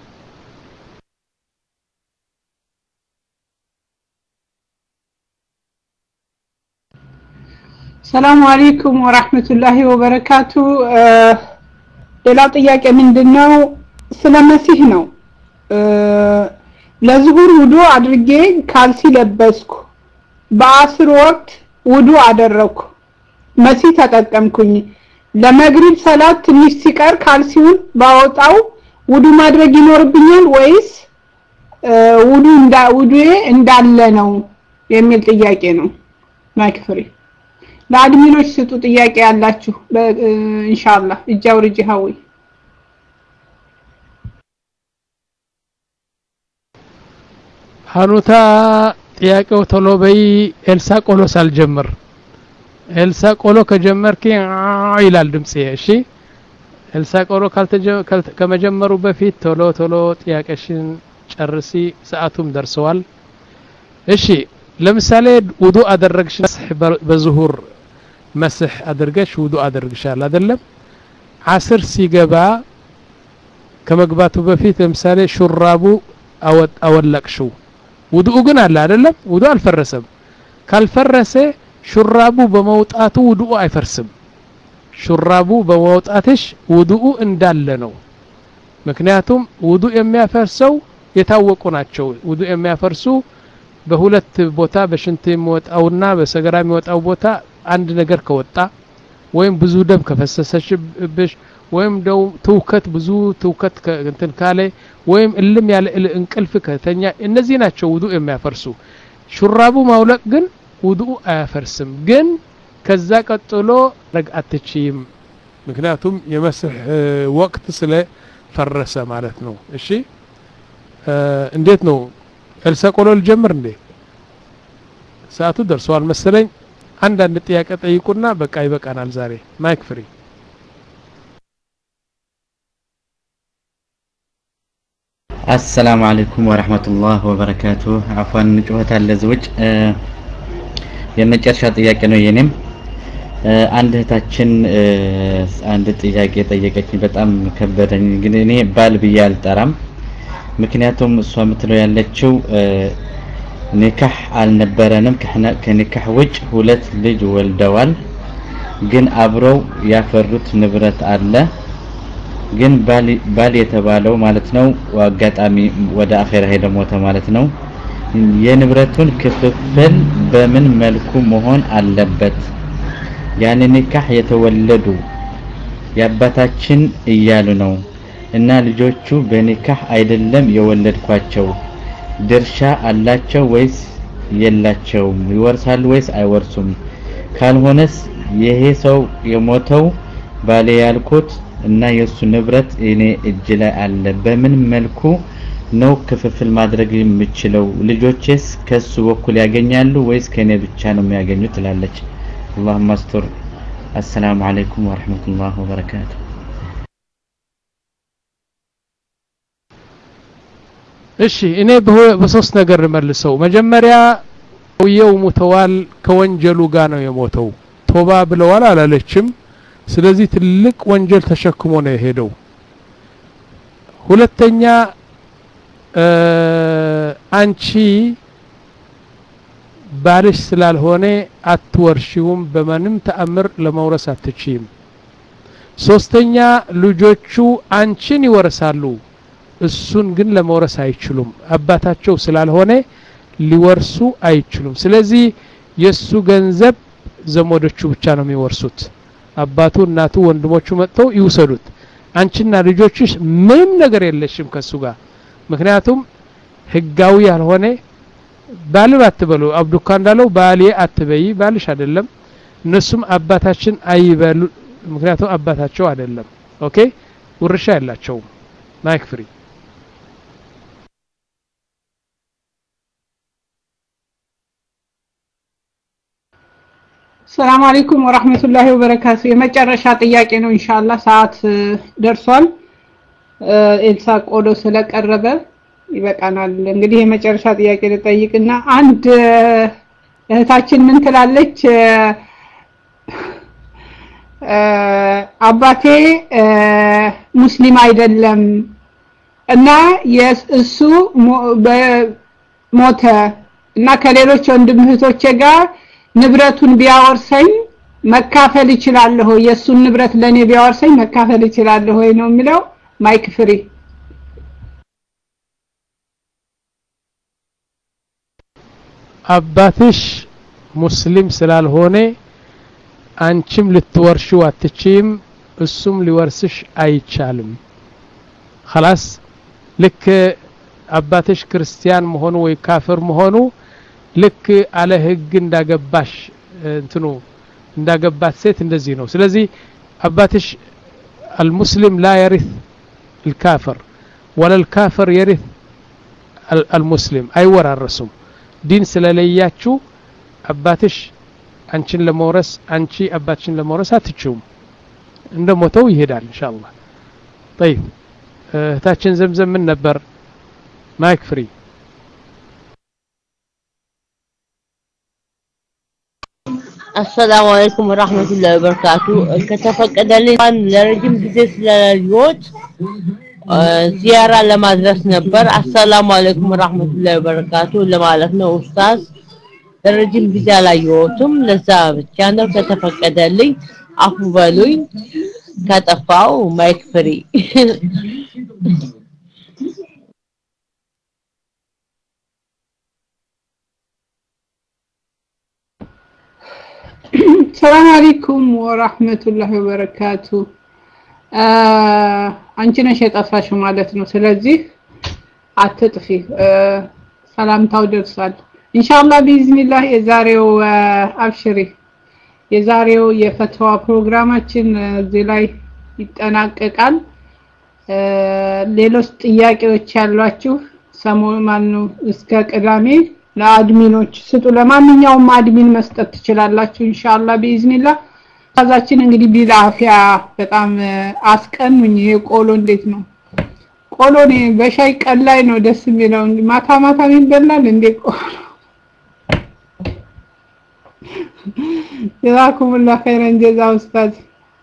S3: ሰላም አለይኩም ወራህመቱላሂ ወበረካቱ ሌላ ጥያቄ ምንድነው ስለ መሲህ ነው ለዙሁር ውዱ አድርጌ ካልሲ ለበስኩ በአስር ወቅት ውዱ አደረኩ መሲህ ተጠቀምኩኝ ለመግሪብ ሰላት ትንሽ ሲቀር ካልሲውን ባወጣው ውዱ ማድረግ ይኖርብኛል ወይስ ውዱ እንዳ ውዱዬ እንዳለ ነው የሚል ጥያቄ ነው ማክፍሪ ለአድሚኖች ስጡ ጥያቄ ያላችሁ ኢንሻአላህ እጃውርጂ ሀዊ
S1: ሀኑታ ጥያቄው ቶሎ በይ ኤልሳ ቆሎ ሳልጀምር ኤልሳ ቆሎ ከጀመርኪ ይላል ድምጽ እሺ እልሳቆሎ ከመጀመሩ በፊት ቶሎ ቶሎ ጥያቄሽን ጨርሲ ሰዓቱም ደርሰዋል እሺ ለምሳሌ ውዱእ አደረግሽ በዙሁር መስህ አድርገሽ ውዱእ አድርግሻል አይደለም ዓስር ሲገባ ከመግባቱ በፊት ለምሳሌ ሹራቡ አወለቅሽው ውዱእ ግን አለ አይደለም ውዱእ አልፈረሰም ካልፈረሰ ሹራቡ በመውጣቱ ውዱእ አይፈርስም ሹራቡ በመውጣትሽ ውዱእ እንዳለ ነው ምክንያቱም ውዱእ የሚያፈርሰው የታወቁ ናቸው ውዱእ የሚያፈርሱ በሁለት ቦታ በሽንት የሚወጣውና በሰገራ የሚወጣው ቦታ አንድ ነገር ከወጣ ወይም ብዙ ደም ከፈሰሰሽብሽ ወይም ደው ትውከት ብዙ ትውከት እንትን ካለ ወይም እልም ያለ እንቅልፍ ከተኛ እነዚህ ናቸው ውዱእ የሚያፈርሱ ሹራቡ ማውለቅ ግን ውዱእ አያፈርስም ግን ከዛ ቀጥሎ ረግአትቺም ምክንያቱም የመስህ ወቅት ስለ ፈረሰ ማለት ነው እሺ እንዴት ነው እልሳቆሎ ልጀምር እንዴ ሰዓቱ ደርሷል መሰለኝ አንድ አንድ ጥያቄ ጠይቁና በቃ ይበቃናል ዛሬ ማይክ ፍሪ
S2: السلام عليكم ورحمة الله وبركاته عفوا ጩኸት አለ ዝውጭ የመጨረሻ ጥያቄ ነው የኔም አንድ እህታችን አንድ ጥያቄ ጠየቀችኝ በጣም ከበደኝ ግን እኔ ባል ብዬ አልጠራም ምክንያቱም እሷ የምትለው ያለችው ኒካህ አልነበረንም ከኒካህ ውጭ ሁለት ልጅ ወልደዋል ግን አብረው ያፈሩት ንብረት አለ ግን ባል ባል የተባለው ማለት ነው አጋጣሚ ወደ አኺራ ሄደ ሞተ ማለት ነው የንብረቱን ክፍፍል በምን መልኩ መሆን አለበት ያን ኒካህ የተወለዱ ያባታችን እያሉ ነው እና ልጆቹ በኒካህ አይደለም የወለድኳቸው ድርሻ አላቸው ወይስ የላቸውም ይወርሳሉ ወይስ አይወርሱም ካልሆነስ ይሄ ሰው የሞተው ባለ ያልኩት እና የሱ ንብረት እኔ እጅ ላይ አለ በምን መልኩ ነው ክፍፍል ማድረግ የምችለው ልጆችስ ከሱ በኩል ያገኛሉ ወይስ ከኔ ብቻ ነው የሚያገኙት ትላለች اللهم استر السلام عليكم ورحمة الله وبركاته
S1: እሺ እኔ በሶስት ነገር መልሰው መጀመሪያ ወየው ሙተዋል ከወንጀሉ ጋር ነው የሞተው ቶባ ብለዋል አላለችም ስለዚህ ትልቅ ወንጀል ተሸክሞ ነው የሄደው ሁለተኛ አንቺ ባልሽ ስላልሆነ አትወርሺውም በማንም ተአምር ለመውረስ አትችይም ሶስተኛ ልጆቹ አንቺን ይወርሳሉ እሱን ግን ለመውረስ አይችሉም አባታቸው ስላልሆነ ሊወርሱ አይችሉም ስለዚህ የሱ ገንዘብ ዘመዶቹ ብቻ ነው የሚወርሱት አባቱ እናቱ ወንድሞቹ መጥተው ይወሰዱት አንቺና ልጆችሽ ምንም ነገር የለሽም ከሱ ጋር ምክንያቱም ህጋዊ ያልሆነ ባል አትበሉ አብዱካ እንዳለው ባሌ አትበይ ባልሽ አይደለም እነሱም አባታችን አይበሉ ምክንያቱም አባታቸው አይደለም ኦኬ ውርሻ ያላቸው ማይክ ፍሪ
S3: ሰላም አለይኩም ወራህመቱላሂ ወበረካቱ የመጨረሻ ጥያቄ ነው ኢንሻአላህ ሰዓት ደርሷል ኤልሳ ቆሎ ስለቀረበ ይበቃናል እንግዲህ የመጨረሻ ጥያቄ ልጠይቅና አንድ እህታችን ምን ትላለች አባቴ ሙስሊም አይደለም እና የእሱ ሞተ እና ከሌሎች ወንድም እህቶቼ ጋር ንብረቱን ቢያወርሰኝ መካፈል ይችላል ሆይ የሱን ንብረት ለኔ ቢያወርሰኝ መካፈል ይችላል ሆይ ነው የሚለው ማይክ ፍሪ
S1: አባትሽ ሙስሊም ስላልሆነ አንቺም ልትወርሺው አትችይም እሱም ሊወርስሽ አይቻልም خلاص ልክ አባትሽ ክርስቲያን መሆኑ ወይ ካፍር መሆኑ ልክ አለ ህግ እንዳገባሽ እንትኑ እንዳገባት ሴት እንደዚህ ነው ስለዚህ አባትሽ المسلم لا يرث الكافر ولا الكافر يرث المسلم አይወራረሱም ዲን ስለለያችሁ አባትሽ አንቺን ለመውረስ አንቺ አባትሽን ለመውረስ አትችዩም እንደሞተው ይሄዳል ኢንሻአላህ طيب እህታችን ዘምዘም ምን ነበር ማይክ ፍሪ
S4: السلام عليكم ورحمة الله وبركاته ከተፈቀደ ልኝ ለረጅም ጊዜ ስለልጆች ዚያራ ለማድረስ ነበር السلام عليكم ورحمة الله وبركاته ለማለት ነው ኡስታዝ ለረጅም ጊዜ አላየሁትም ለዛ ብቻ ነው ከተፈቀደልኝ አፉ በሉኝ ከጠፋው ማይክ ፍሪ
S3: السلام عليكم ورحمة الله وبركاته አንቺ ነሽ የጠፋሽው ማለት ነው ስለዚህ አትጥፊ ሰላምታው ደርሷል ኢንሻአላህ ቢዝኒላህ የዛሬው አብሽሪ የዛሬው የፈትዋ ፕሮግራማችን እዚህ ላይ ይጠናቀቃል ሌሎች ጥያቄዎች ያሏችሁ ሰሞኑን ማኑ እስከ ቅዳሜ ለአድሚኖች ስጡ ለማንኛውም አድሚን መስጠት ትችላላችሁ ኢንሻአላህ ቢዝኒላህ ታዛችን እንግዲህ ቢላፊያ በጣም አስቀኑኝ የቆሎ እንዴት ነው ቆሎ ነው በሻይ ቀላይ ነው ደስ የሚለው ማታ ማታ ይበላል እንዴ ቆሎ ጀዛኩሙላህ ኸይረን ጀዛ ኡስታዝ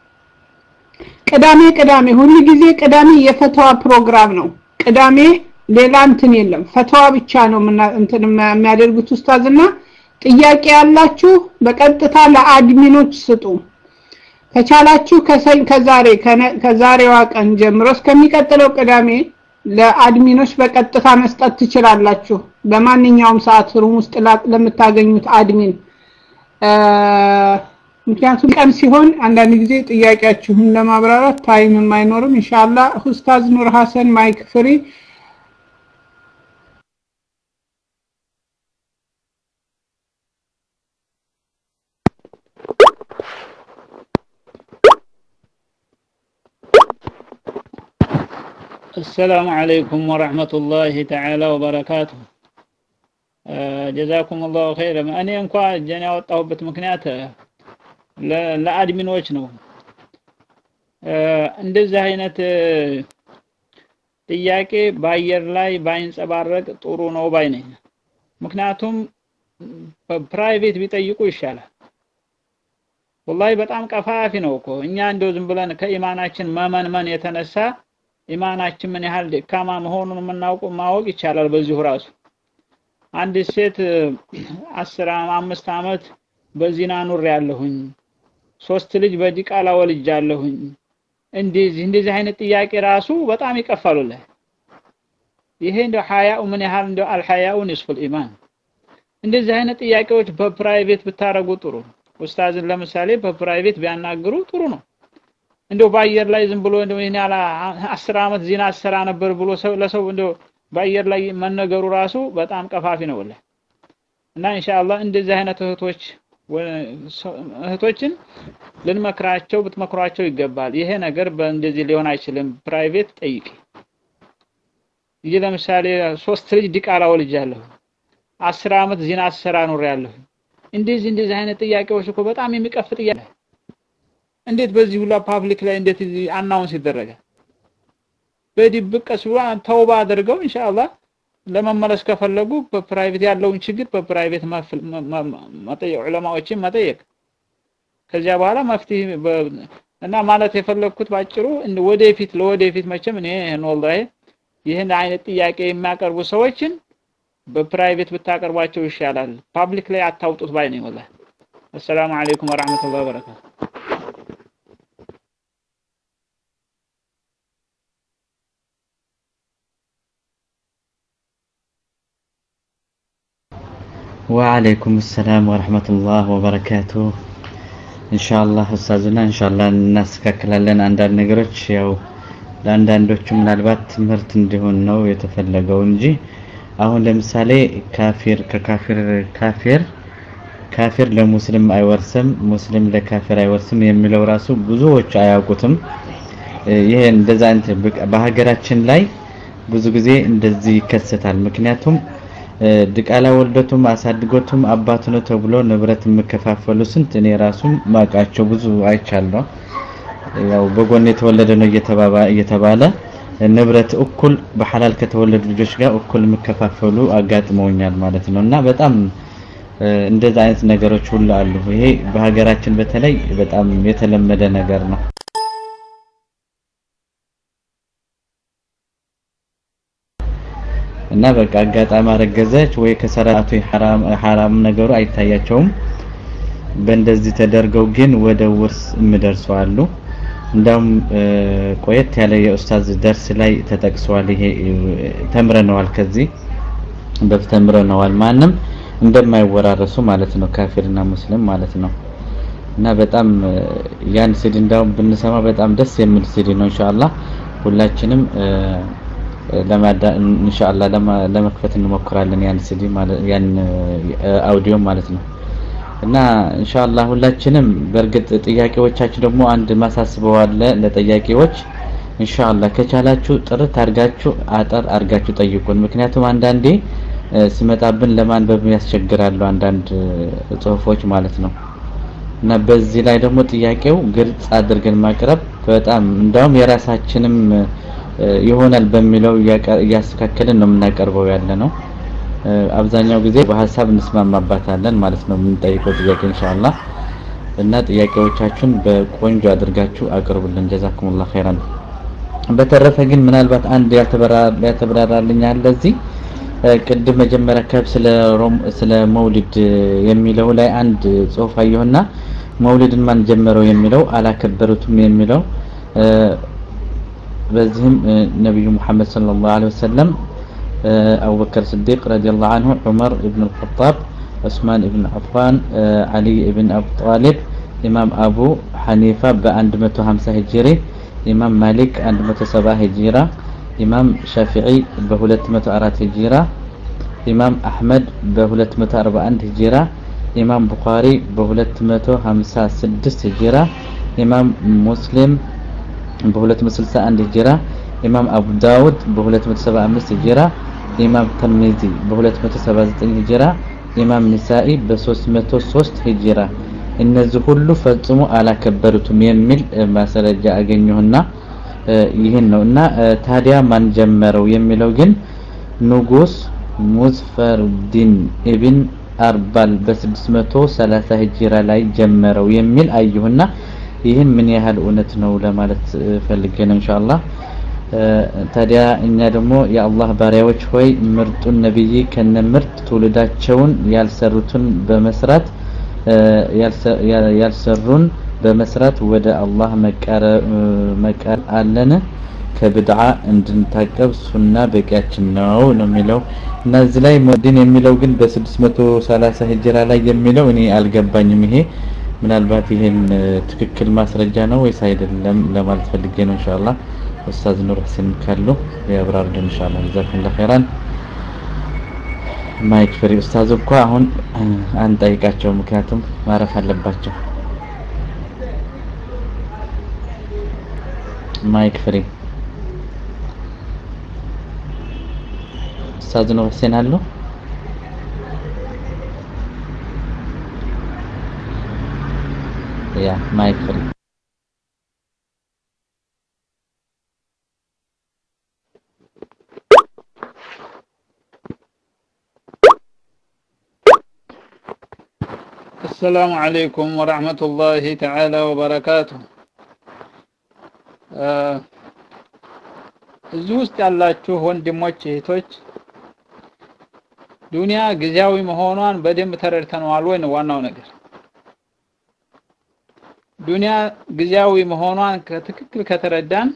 S3: ቅዳሜ ቅዳሜ ሁሉ ጊዜ ቅዳሜ የፈትዋ ፕሮግራም ነው ቅዳሜ ሌላ እንትን የለም ፈትዋ ብቻ ነው እንትን የሚያደርጉት ኡስታዝና ጥያቄ ያላችሁ በቀጥታ ለአድሚኖች ስጡ ከቻላችሁ ከዛሬ ከዛሬዋ ቀን ጀምሮ እስከሚቀጥለው ቅዳሜ ለአድሚኖች በቀጥታ መስጠት ትችላላችሁ በማንኛውም ሰዓት ሩም ውስጥ ለምታገኙት አድሚን ምክንያቱም ቀን ሲሆን አንዳንድ ጊዜ ጥያቄያችሁን ለማብራራት ታይም የማይኖርም ኢንሻአላህ ኡስታዝ ኑር ሐሰን ማይክ ፍሪ
S5: السلام عليكم ورحمة الله تعالى وبركاته جزاكم الله خيرا أنا እንኳን ጀና ያወጣሁበት ምክንያት ለአድሚኖች ነው እንደዚህ አይነት ጥያቄ ባየር ላይ ባይንጸባረቅ ጥሩ ነው ባይ ነኝ ምክንያቱም ፕራይቬት ቢጠይቁ ይሻላል والله በጣም ቀፋፊ ነው እኮ እኛ እንደው ዝም ብለን ከኢማናችን ማመንመን የተነሳ ኢማናችን ምን ያህል ደካማ መሆኑን የምናውቀው ማወቅ ይቻላል በዚሁ ራሱ አንድ ሴት አስራ አምስት አመት በዚና ኑር ያለሁኝ ሶስት ልጅ በዲቃላ ወልጃለሁኝ እንደዚህ እንደዚህ አይነት ጥያቄ ራሱ በጣም ይቀፋሉልህ ይሄ እንደው ሐያኡ ምን ያህል እንደው አልሐያኡ ንስፉል ኢማን እንደዚህ አይነት ጥያቄዎች በፕራይቬት ብታረጉ ጥሩ ኡስታዝን ለምሳሌ በፕራይቬት ቢያናግሩ ጥሩ ነው እንደው ባየር ላይ ዝም ብሎ እንደው እኔ አላ አስር አመት ዚና አሰራ ነበር ብሎ ሰው ለሰው እንደው ባየር ላይ መነገሩ ራሱ በጣም ቀፋፊ ነው ወለ እና ኢንሻአላህ እንደዚህ አይነት እህቶች እህቶችን ልንመክራቸው ብትመክሯቸው ይገባል ይሄ ነገር በእንደዚህ ሊሆን አይችልም ፕራይቬት ጠይቂ ይሄ ለምሳሌ ሶስት ልጅ ዲቃላ ወልጃለሁ አስር አመት ዚና አሰራ ኑር ያለሁ እንደዚህ እንደዚህ አይነት ጥያቄዎች እኮ በጣም የሚቀፍ ጥያቄ እንዴት በዚህ ሁሉ ፓብሊክ ላይ እንዴት አናውንስ ይደረጋል በድብቅ ቀስዋ ተውባ አድርገው ኢንሻአላህ ለመመለስ ከፈለጉ በፕራይቬት ያለውን ችግር በፕራይቬት መጠየቅ ዑለማዎችን መጠየቅ ከዚያ በኋላ መፍትሄ እና ማለት የፈለኩት ባጭሩ ወደፊት ለወደፊት መቼም እኔ ወላሂ ይሄን አይነት ጥያቄ የሚያቀርቡ ሰዎችን በፕራይቬት ብታቀርቧቸው ይሻላል ፓብሊክ ላይ አታውጡት ባይ ነኝ ወላሂ السلام عليكم ورحمة الله وبركاته
S2: وعليكم السلام ورحمة الله وبركاته إن شاء الله أستاذنا إن شاء الله الناس ككلالنا عندنا نقرش يو ለአንዳንዶቹ ምናልባት ትምህርት እንዲሆን ነው የተፈለገው እንጂ አሁን ለምሳሌ ካፊር ከካፊር ካፊር ካፊር ለሙስሊም አይወርስም ሙስሊም ለካፊር አይወርስም የሚለው ራሱ ብዙዎች አያውቁትም ይሄ እንደዛ እንት በሀገራችን ላይ ብዙ ጊዜ እንደዚህ ይከሰታል ምክንያቱም ድቃላ ወልደቱም አሳድጎቱም አባቱ ነው ተብሎ ንብረት መከፋፈሉ ስንት እኔ ራሱም ማቃቸው ብዙ አይቻለሁ ያው በጎን የተወለደ ነው እየተባባ እየተባለ ንብረት እኩል በሐላል ከተወለዱ ልጆች ጋር እኩል መከፋፈሉ አጋጥመውኛል ማለት ነውና በጣም እንደዛ አይነት ነገሮች ሁሉ አሉ። ይሄ በሀገራችን በተለይ በጣም የተለመደ ነገር ነው። እና በቃ አጋጣሚ አረገዘች ወይ ከሰራቱ ሐራም ሐራም ነገሩ አይታያቸውም። በእንደዚህ ተደርገው ግን ወደ ውርስ ምደርሰው አሉ። እንደውም ቆየት ያለ የኡስታዝ ደርስ ላይ ተጠቅሷል። ይሄ ተምረነዋል ከዚህ በተምረነዋል ማንም እንደማይወራረሱ ማለት ነው ካፊርና ሙስሊም ማለት ነው። እና በጣም ያን ሲዲ እንደውም ብንሰማ በጣም ደስ የሚል ሲዲ ነው። ኢንሻአላህ ሁላችንም ለማዳ ኢንሻአላህ ለመክፈት እንሞክራለን ያን ሲዲ ማለት ያን አውዲዮ ማለት ነው። እና ኢንሻአላህ ሁላችንም በርግጥ ጥያቄዎቻችሁ ደግሞ አንድ ማሳስበው አለ ለጥያቄዎች ኢንሻአላህ ከቻላችሁ ጥርት አድርጋችሁ አጠር አድርጋችሁ ጠይቁን። ምክንያቱም አንዳንዴ ሲመጣብን ለማንበብ ያስቸግራሉ አንዳንድ ጽሁፎች ማለት ነው። እና በዚህ ላይ ደግሞ ጥያቄው ግልጽ አድርገን ማቅረብ በጣም እንደውም የራሳችንም ይሆናል በሚለው ያስተካከለን ነው የምናቀርበው ያለ ነው። አብዛኛው ጊዜ በሐሳብ እንስማማባታለን ማለት ነው የምንጠይቀው ጥያቄ ኢንሻአላህ። እና ጥያቄዎቻችሁን በቆንጆ አድርጋችሁ አቅርቡልን ጀዛኩሙላህ ኸይራን። በተረፈ ግን ምናልባት አንድ ያልተበራራልኝ አለ እዚህ ቅድም መጀመሪያ ከብ ስለ ስለ መውሊድ የሚለው ላይ አንድ ጽሁፍ አየሁና መውሊድን ማን ጀመረው የሚለው አላከበሩትም የሚለው በዚህም ነብዩ መሐመድ ሰለላሁ ዐለይሂ ወሰለም أبو بكر الصديق رضي الله عنه عمر ابن الخطاب عثمان ابن عفان علي ابن أبي طالب إمام أبو حنيفة بأند متو خمسة هجري إمام مالك أند متو سبعة هجرة إمام شافعي بهولت متو أرات هجرة إمام أحمد بهولت متو أربعة هجرة إمام بخاري بهولت متو خمسة سدس هجرة إمام مسلم بهولت مسلسة أند هجرة إمام أبو داود بهولت متو سبعة أمس هجرة إمام ترمذي بهولت متو سبعة زتين هجرة إمام نسائي بسوس متو سوست هجرة እነዚህ ሁሉ ፈጽሞ አላከበሩትም የሚል ማስረጃ አገኘሁና ይሄን ነውና ታዲያ ማን ጀመረው የሚለው ግን ንጉስ ሙዝፈርዲን ኢብን አርባል በ630 ሂጅራ ላይ ጀመረው የሚል አየሁና ይሄን ምን ያህል እውነት ነው ለማለት ፈልገን ኢንሻአላህ። ታዲያ እኛ ደግሞ የአላህ ባሪያዎች ሆይ ምርጡን ነብይ ከነምርጥ ትውልዳቸውን ያልሰሩትን በመስራት ያልሰሩን በመስራት ወደ አላህ መቃር አለን ከብድዓ እንድንታቀብ ሱና በቂያችን ነው ነው የሚለው። እና እዚህ ላይ ሙዲን የሚለው ግን በ630 ሂጅራ ላይ የሚለው እኔ አልገባኝም። ይሄ ምናልባት ይሄን ትክክል ማስረጃ ነው ወይስ አይደለም ለማለት ፈልጌ ነው። ኢንሻአላህ ኡስታዝ ኑር ሁሴን ካሉ ያብራሩልን ኢንሻአላህ ጀዛከላሁ ኸይራን። ማይክ ፍሪ ኡስታዝ እኮ አሁን አንጠይቃቸው ምክንያቱም ማረፍ አለባቸው። ማይክ ፍሪ ኡስታዝ ኑር ሁሴን አሉ? ያ ማይክ ፍሪ
S5: السلام عليكم ورحمة الله تعالى وبركاته. እዚህ ውስጥ ያላችሁ ወንድሞች እህቶች ዱንያ ጊዜያዊ መሆኗን በደንብ ተረድተናል ወይ ነው ዋናው ነገር። ዱንያ ጊዜያዊ መሆኗን ከትክክል ከተረዳን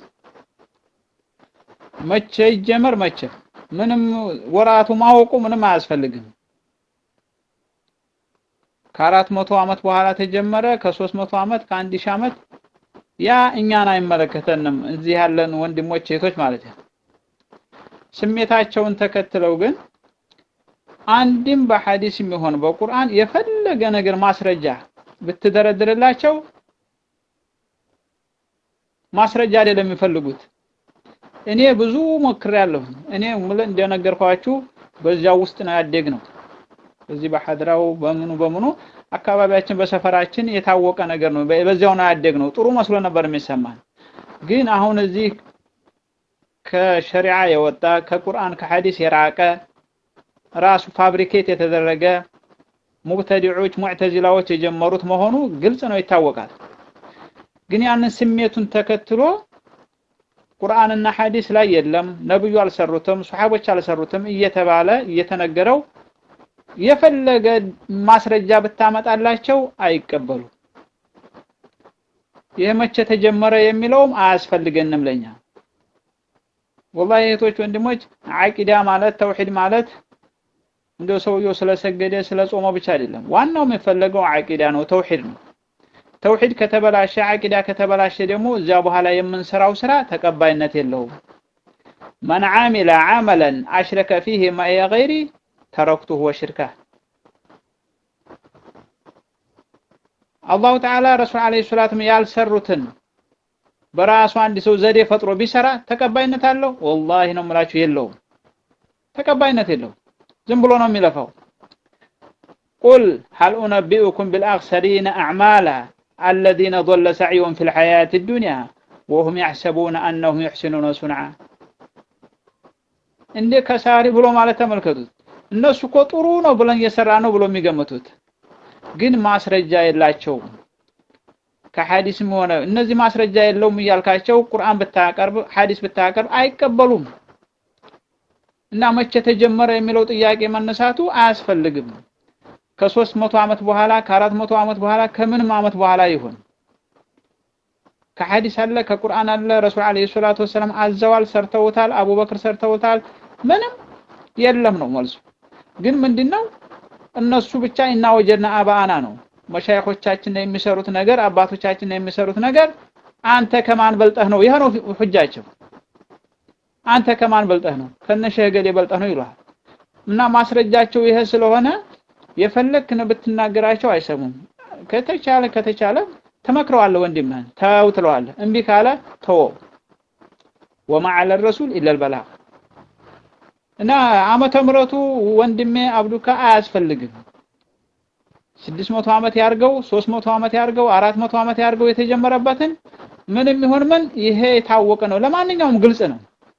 S5: መቼ ይጀመር መቼ ምንም ወራቱ ማወቁ ምንም አያስፈልግም። ከአራት መቶ አመት በኋላ ተጀመረ ከሶስት መቶ አመት ከአንድ ሺህ አመት ያ እኛን አይመለከተንም እዚህ ያለን ወንድሞች እህቶች ማለት ነው። ስሜታቸውን ተከትለው ግን አንድም በሐዲስ የሚሆን በቁርአን የፈለገ ነገር ማስረጃ ብትደረድርላቸው ማስረጃ አይደለም የሚፈልጉት። እኔ ብዙ ሞክሬያለሁ። እኔ ሙሉ እንደነገርኳችሁ በዚያው ውስጥ ነው ያደግነው። እዚህ በሐድራው በምኑ በምኑ አካባቢያችን በሰፈራችን የታወቀ ነገር ነው በዚያው ነው ያደግነው ጥሩ መስሎ ነበር የሚሰማን ግን አሁን እዚህ ከሸሪዓ የወጣ ከቁርአን ከሐዲስ የራቀ ራሱ ፋብሪኬት የተደረገ ሙብተዲዑች ሙዕተዚላዎች የጀመሩት መሆኑ ግልጽ ነው ይታወቃል ግን ያንን ስሜቱን ተከትሎ ቁርአንና ሐዲስ ላይ የለም ነብዩ አልሰሩትም ሱሐቦች አልሰሩትም እየተባለ እየተነገረው የፈለገ ማስረጃ ብታመጣላቸው አይቀበሉ የመቼ ተጀመረ የሚለውም አያስፈልገንም ለኛ ወላሂ እህቶች ወንድሞች አቂዳ ማለት ተውሂድ ማለት እንደው ሰውየው ስለሰገደ ስለጾመ ብቻ አይደለም ዋናው የሚፈለገው አቂዳ ነው ተውሂድ ነው ተውሂድ ከተበላሸ አቂዳ ከተበላሸ ደግሞ እዛ በኋላ የምንሰራው ስራ ተቀባይነት የለውም من عمل عملا اشرك فيه ما غيري تركته وشركه الله تعالى رسول عليه الصلاه والسلام ያልሰሩትን በራሱ አንድ ሰው ዘዴ ፈጥሮ ቢሰራ ተቀባይነት አለው والله ነው የምላችሁ የለውም ተቀባይነት የለውም ዝም ብሎ ነው የሚለፋው قل هل انبئكم بالاخسرين اعمالا الذين ضل سعيهم في الحياه الدنيا وهم يحسبون انهم يحسنون صنعا እንደ ከሳሪ ብሎ ማለት ተመልከቱት እነሱ እኮ ጥሩ ነው ብለን እየሰራ ነው ብሎ የሚገምቱት ግን ማስረጃ የላቸውም ከሐዲስም ሆነ እነዚህ ማስረጃ የለውም ይያልካቸው ቁርአን ብታቀርብ ሐዲስ ብታቀርብ አይቀበሉም እና መቼ ተጀመረ የሚለው ጥያቄ መነሳቱ አያስፈልግም ከ300 አመት በኋላ ከ400 አመት በኋላ ከምንም አመት በኋላ ይሁን ከሐዲስ አለ ከቁርአን አለ ረሱል አለይሂ ሰላቱ ወሰለም አዘዋል ሰርተውታል አቡበክር ሰርተውታል ምንም የለም ነው መልሱ ግን ምንድነው እነሱ ብቻ እና ወጀና አባአና ነው መሻይኾቻችን የሚሰሩት ነገር አባቶቻችን የሚሰሩት ነገር አንተ ከማን በልጠህ ነው ይሄ ነው ሁጃቸው አንተ ከማን በልጠህ ነው ከነሸገል የበልጠህ ነው ይሏል እና ማስረጃቸው ይሄ ስለሆነ የፈለክነ ብትናገራቸው አይሰሙም ከተቻለ ከተቻለ ተመክረዋል ወንድምህን ታው ትለዋል እንቢ ካለ ተው وما على الرسول الا البلاغ እና አመተ ምረቱ ወንድሜ አብዱካ አያስፈልግም ስድስት መቶ አመት ያርገው ሶስት መቶ አመት ያርገው አራት መቶ አመት ያርገው የተጀመረበትን ምንም ይሁን ምን ይሄ የታወቀ ነው ለማንኛውም ግልጽ ነው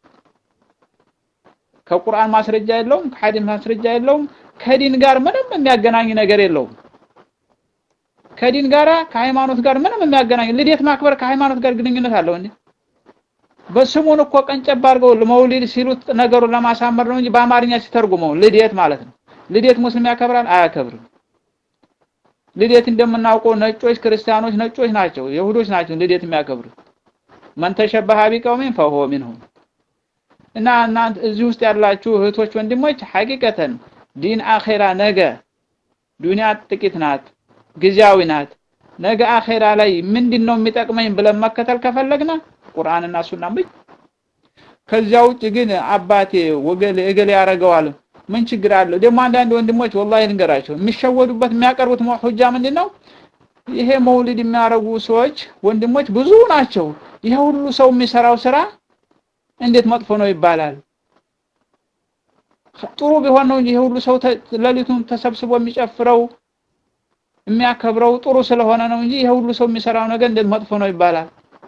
S5: ከቁርአን ማስረጃ የለውም ከሐዲስ ማስረጃ የለውም ከዲን ጋር ምንም የሚያገናኝ ነገር የለውም ከዲን ጋራ ከሃይማኖት ጋር ምንም የሚያገናኝ ልደት ማክበር ከሃይማኖት ጋር ግንኙነት አለው እንዴ በስሙን እኮ ቀንጨብ አድርገው ለመውሊድ ሲሉት ነገሩን ለማሳመር ነው እንጂ በአማርኛ ሲተርጉመው ልደት ማለት ነው ልደት ሙስሊም ያከብራል አያከብርም ልደት እንደምናውቀው ነጮች ክርስቲያኖች ነጮች ናቸው ይሁዶች ናቸው ልደት የሚያከብሩት ማን ተሸበሃ ቢቀውምን فهو منهم እና እናንተ እዚህ ውስጥ ያላችሁ እህቶች ወንድሞች ሐቂቀተን ዲን አኺራ ነገ ዱንያ ጥቂት ናት ጊዜያዊ ናት ነገ አኺራ ላይ ምንድነው የሚጠቅመኝ ብለን መከተል ከፈለግና ቁርአንና ሱናን ብቻ ከዚያው ውጭ ግን አባቴ ወገለ እገለ ያረጋዋል ምን ችግር አለው ደግሞ አንዳንድ ወንድሞች ወላሂ ልንገራቸው የሚሸወዱበት የሚያቀርቡት ሁጃ ምንድነው ይሄ መውሊድ የሚያረጉ ሰዎች ወንድሞች ብዙ ናቸው ይሄ ሁሉ ሰው የሚሰራው ስራ እንዴት መጥፎ ነው ይባላል ጥሩ ቢሆን ነው ይሄ ሁሉ ሰው ለሊቱን ተሰብስቦ የሚጨፍረው የሚያከብረው ጥሩ ስለሆነ ነው እንጂ ይሄ ሁሉ ሰው የሚሰራው ነገር እንዴት መጥፎ ነው ይባላል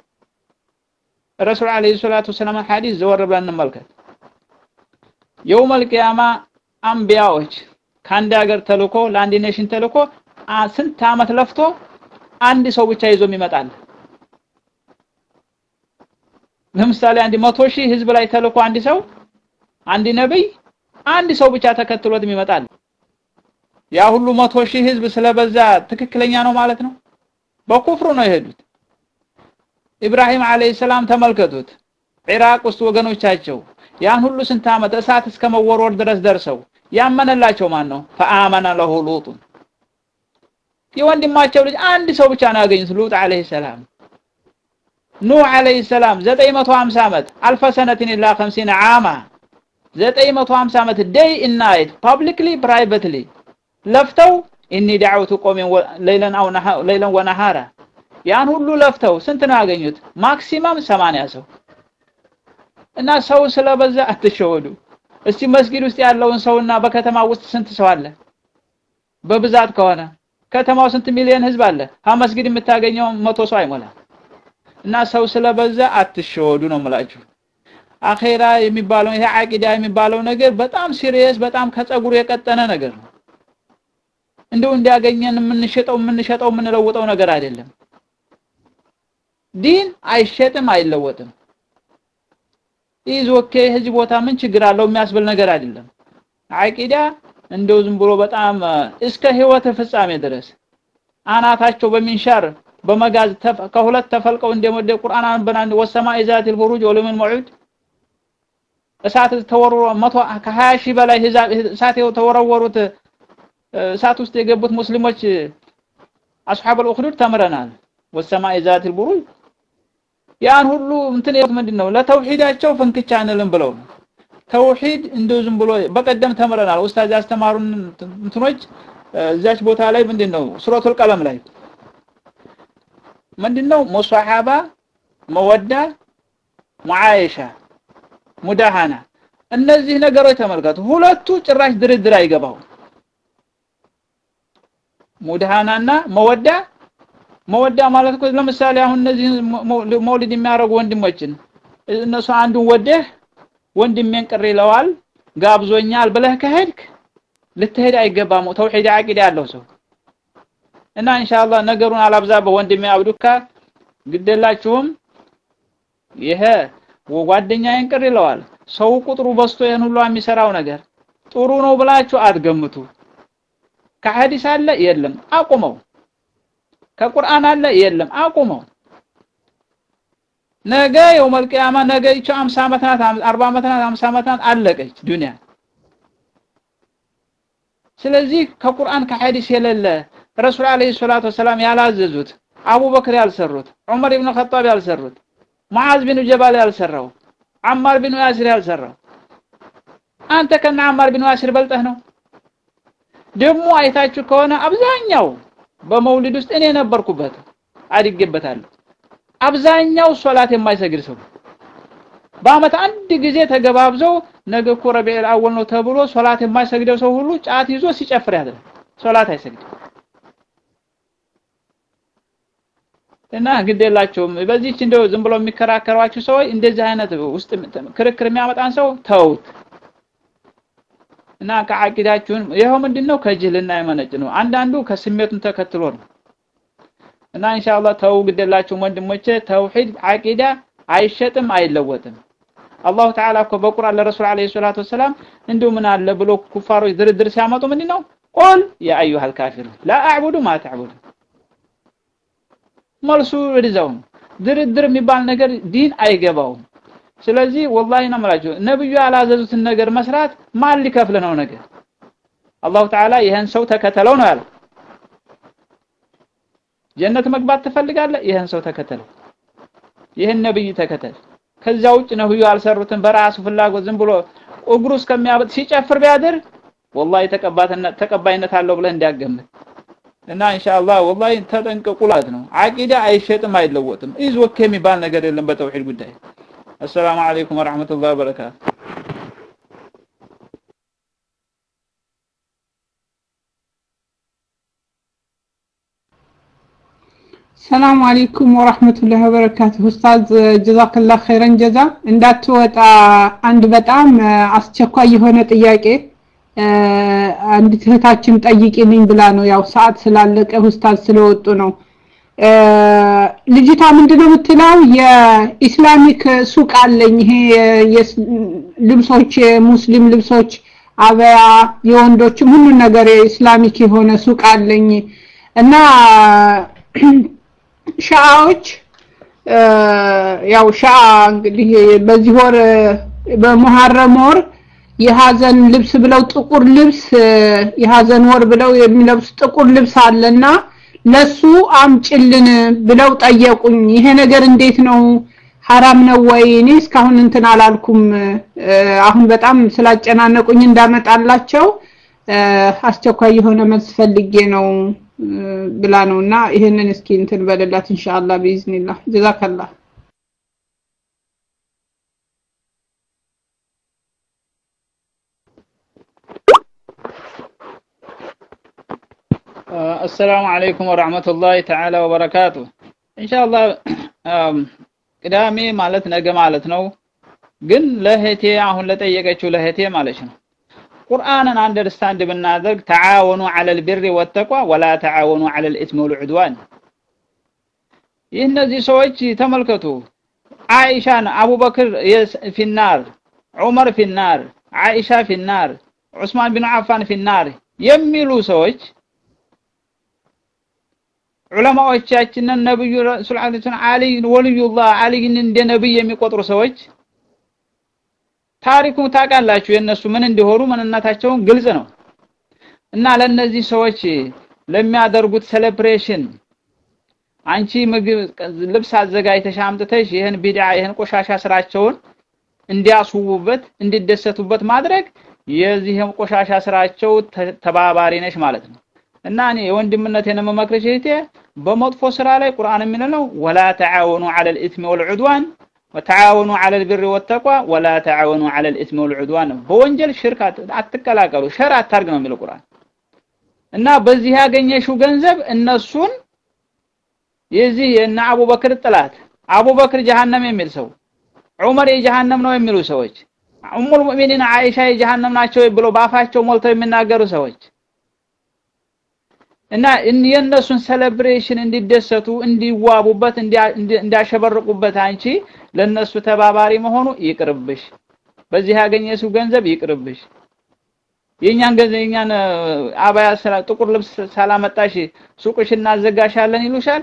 S5: ረሱል አለይሂ ሰላቱ ወሰለም ሐዲስ ዘወር ብለን እንመልከት የውመል ቂያማ አንቢያዎች ከአንድ ሀገር ተልኮ ለአንድ ኔሽን ተልኮ ስንት አመት ለፍቶ አንድ ሰው ብቻ ይዞ ይመጣል ለምሳሌ አንድ መቶ ሺህ ህዝብ ላይ ተልኮ አንድ ሰው አንድ ነብይ አንድ ሰው ብቻ ተከትሎት ይመጣል ያ ሁሉ መቶ ሺህ ህዝብ ስለበዛ ትክክለኛ ነው ማለት ነው በኩፍሩ ነው የሄዱት ኢብራሂም አለይሂ ሰላም ተመልከቱት ኢራቅ ውስጥ ወገኖቻቸው ያን ሁሉ ስንት አመት እሳት እስከመወርወር ድረስ ደርሰው ያመነላቸው ማን ነው ፈአመነ ለሁ ሉጥ የወንድማቸው ልጅ አንድ ሰው ብቻ ነው ያገኙት ሉጥ አለይሂ ሰላም ኑህ አለይሂ ሰላም ዘጠኝ መቶ ሃምሳ አመት አልፈ ሰነትን ኢላ خمسين ዓማ ዘጠኝ መቶ ሃምሳ አመት ዴይ እና ናይት ፐብሊክሊ ፕራይቬትሊ ለፍተው ኢኒ ደዓውቱ ቆሜን ለይለን አው ለይለን ወነሃራ ያን ሁሉ ለፍተው ስንት ነው ያገኙት ማክሲመም ሰማንያ ሰው እና ሰው ስለበዛ አትሸወዱ እስቲ መስጊድ ውስጥ ያለውን ሰውና በከተማ ውስጥ ስንት ሰው አለ በብዛት ከሆነ ከተማው ስንት ሚሊዮን ህዝብ አለ ሀመስጊድ የምታገኘው መቶ ሰው አይሞላ እና ሰው ስለበዛ አትሸወዱ ነው የምላችሁ አኺራ የሚባለው ይሄ አቂዳ የሚባለው ነገር በጣም ሲሪየስ በጣም ከጸጉሩ የቀጠነ ነገር ነው እንደው እንዲያገኘን የምንሸጠው የምንሸጠው የምንለውጠው ነገር አይደለም ዲን አይሸጥም አይለወጥም ኢዝ ኦኬ ህጅ ቦታ ምን ችግር አለው የሚያስብል ነገር አይደለም አቂዳ እንደው ዝም ብሎ በጣም እስከ ህይወት ፍጻሜ ድረስ አናታቸው በሚንሻር በመጋዝ ከሁለት ተፈልቀው እንደሞደ ቁርአን በናን ወሰማኢ ዛቲል ቡሩጅ ወለምን መዑድ እሳት ተወረወሩ መቶ ከሀያ ሺህ በላይ እሳት ተወረወሩት እሳት ውስጥ የገቡት ሙስሊሞች አስሐብ አልኡኽዱድ ተምረናል ወሰማኢ ዛቲል ቡሩጅ ያን ሁሉ እንትን ምንድነው ለተውሂዳቸው ፍንክቻ አንልም ብለው ተውሂድ እንደው ዝም ብሎ በቀደም ተምረናል ኡስታዝ ያስተማሩን እንትኖች እዛች ቦታ ላይ ምንድነው ሱረቱል ቀለም ላይ ምንድነው ሙሷሃባ መወዳ ሙዓይሻ ሙዳሃና እነዚህ ነገሮች ተመልከቱ ሁለቱ ጭራሽ ድርድር አይገባው ሙዳሃናና መወዳ መወዳ ማለት እኮ ለምሳሌ አሁን እነዚህ መውሊድ የሚያረጉ ወንድሞችን እነሱ አንዱን ወደህ ወንድሜን ቅር ይለዋል ጋብዞኛል ብለህ ከሄድክ ልትሄድ አይገባም ተውሂድ አቂዳ ያለው ሰው እና ኢንሻአላህ ነገሩን አላብዛ በወንድሜ አብዱካ ግደላችሁም ይሄ ወጓደኛዬን ቅር ይለዋል ሰው ቁጥሩ በስቶ ያን ሁሉ የሚሰራው ነገር ጥሩ ነው ብላችሁ አትገምቱ ከሐዲስ አለ የለም አቁመው ከቁርአን አለ የለም አቁመው ነገ የውመል ቂያማ ነገ ይቺ ሃምሳ ዓመት ናት አርባ ዓመት ናት ሃምሳ ዓመት ናት አለቀች ዱንያ ስለዚህ ከቁርአን ከሐዲስ የሌለ ረሱል አለይሂ ሰላቱ ወሰለም ያላዘዙት አቡበክር ያልሰሩት ዑመር ኢብኑ ኸጣብ ያልሰሩት ሙዓዝ ቢን ጀባል ያልሰራው አማር ቢን ያሲር ያልሰራው አንተ ከነ አማር ቢን ያሲር በልጠህ ነው ደሞ አይታችሁ ከሆነ አብዛኛው በመውሊድ ውስጥ እኔ ነበርኩበት አድጌበታለሁ አብዛኛው ሶላት የማይሰግድ ሰው በአመት አንድ ጊዜ ተገባብዘው ነገ እኮ ረቢዑል አወል ነው ተብሎ ሶላት የማይሰግደው ሰው ሁሉ ጫት ይዞ ሲጨፍር ያድራል ሶላት አይሰግድም እና ግዴላችሁም በዚህች እንደው ዝም ብሎ የሚከራከሯችሁ ሰው እንደዚህ አይነት ውስጥ ክርክር የሚያመጣን ሰው ተውት እና ከአቂዳችሁን ይሄው ምንድነው ከጅልና የመነጭ ነው አንዳንዱ ከስሜቱን ተከትሎ ነው እና ኢንሻአላህ ተው ግዴላችሁ ወንድሞቼ ተውሂድ አቂዳ አይሸጥም አይለወጥም አላህ ተዓላ እኮ በቁርአን ለረሱል አለይሂ ሰላቱ ወሰለም እንደው ምን አለ ብሎ ኩፋሮች ድርድር ሲያመጡ ምንድነው ቁል ያ አዩሃል ካፊር ላ አዕቡዱ ማ ተዕቡዱ መልሱ ወደዛው ድርድር የሚባል ነገር ዲን አይገባውም ስለዚህ ወላሂ ነው ማለት ነብዩ ያላዘዙትን ነገር መስራት ማን ሊከፍል ነው ነገር አላህ ተዓላ ይሄን ሰው ተከተለው ነው ያለው ጀነት መግባት ትፈልጋለህ ይሄን ሰው ተከተለው ይሄን ነብይ ተከተል ከዛ ውጭ ነብዩ ያልሰሩትን በራሱ ፍላጎት ዝም ብሎ እግሩ እስከሚያበጥ ሲጨፍር ቢያድር ወላሂ ተቀባይነት ተቀባይነት አለው ብለ እንዲያገምት እና ኢንሻአላህ ወላሂ ተጠንቀቁ ማለት ነው አቂዳ አይሸጥም አይለወጥም ኢዝ ወከ የሚባል ነገር የለም በተውሂድ ጉዳይ السلام عليكم ورحمة الله وبركاته
S3: السلام عليكم ورحمة الله وبركاته أستاذ جزاك الله خيرا جزاء እንዳት ወጣ አንድ በጣም አስቸኳይ የሆነ ጥያቄ አንድ እህታችን ጠይቂልኝ ብላ ነው ያው ሰዓት ስላለቀ ኡስታዝ ስለወጡ ነው ልጅታ ምንድነው የምትለው የኢስላሚክ ሱቅ አለኝ ይሄ ልብሶች ሙስሊም ልብሶች አበያ የወንዶችም ሁሉ ነገር ኢስላሚክ የሆነ ሱቅ አለኝ እና ሻዎች ያው ሻ እንግዲህ በዚህ ወር በመሐረም ወር የሐዘን ልብስ ብለው ጥቁር ልብስ የሐዘን ወር ብለው የሚለብስ ጥቁር ልብስ አለና ለሱ አምጭልን ብለው ጠየቁኝ ይሄ ነገር እንዴት ነው حرام ነው ወይ እኔ እስካሁን እንትን አላልኩም አሁን በጣም ስላጨናነቁኝ እንዳመጣላቸው አስቸኳይ የሆነ መልስ ፈልጌ ነው ብላ ነውና ይሄንን እስኪ እንትን በለላት ኢንሻአላህ ቢዝኒላህ ጀዛከላህ
S5: السلام عليكم ورحمة الله تعالى وبركاته إن شاء الله ቅዳሜ ማለት ነገ ማለት ነው ግን ለህቴ አሁን ለጠየቀችው ለህቴ ማለት ነው ቁርአንን አንደርስታንድ ብናደርግ ተዓወኑ على البر والتقوى ولا تعاونوا على الاثم والعدوان እነዚህ ሰዎች ተመልከቱ አይሻን አቡበክር في النار ዑመር في النار አይሻ في النار ዑስማን ቢን አፋን في النار የሚሉ ሰዎች ዑለማዎቻችንን ነብዩ ረሱል አሊ ወልዩላህ አሊን እንደ ነብይ የሚቆጥሩ ሰዎች ታሪኩን ታውቃላችሁ የነሱ ምን እንደሆኑ ማንነታቸውን ግልጽ ነው እና ለነዚህ ሰዎች ለሚያደርጉት ሴሌብሬሽን አንቺ ምግብ ልብስ አዘጋጅተሽ አምጥተሽ ይሄን ቢድዓ ይሄን ቆሻሻ ስራቸውን እንዲያስውቡበት እንዲደሰቱበት ማድረግ የዚህም ቆሻሻ ስራቸው ተባባሪ ነሽ ማለት ነው እና እኔ ወንድምነቴን መመክረሽ እህቴ በመጥፎ ስራ ላይ ቁርአን የሚለው ولا تعاونوا على الاثم والعدوان وتعاونوا على البر والتقوى ولا تعاونوا على الاثم والعدوان በወንጀል ሽርክ አትቀላቀሉ ሸር አታርግ ነው የሚለው ቁርአን እና በዚህ ያገኘሽው ገንዘብ እነሱን የዚህ እና አቡበክር ጥላት አቡበክር ጀሃነም የሚል ሰው ዑመር የጀሃነም ነው የሚሉ ሰዎች ኡሙል ሙእሚኒን አይሻ የጀሃነም ናቸው ብሎ ባፋቸው ሞልተው የሚናገሩ ሰዎች እና የነሱን ሴሌብሬሽን እንዲደሰቱ እንዲዋቡበት እንዲያሸበርቁበት አንቺ ለነሱ ተባባሪ መሆኑ ይቅርብሽ በዚህ ያገኘሽው ገንዘብ ይቅርብሽ የኛን ገንዘብ የኛን አባያ ሰላ ጥቁር ልብስ ሳላመጣሽ ሱቅሽና አዘጋሻለን ይሉሻል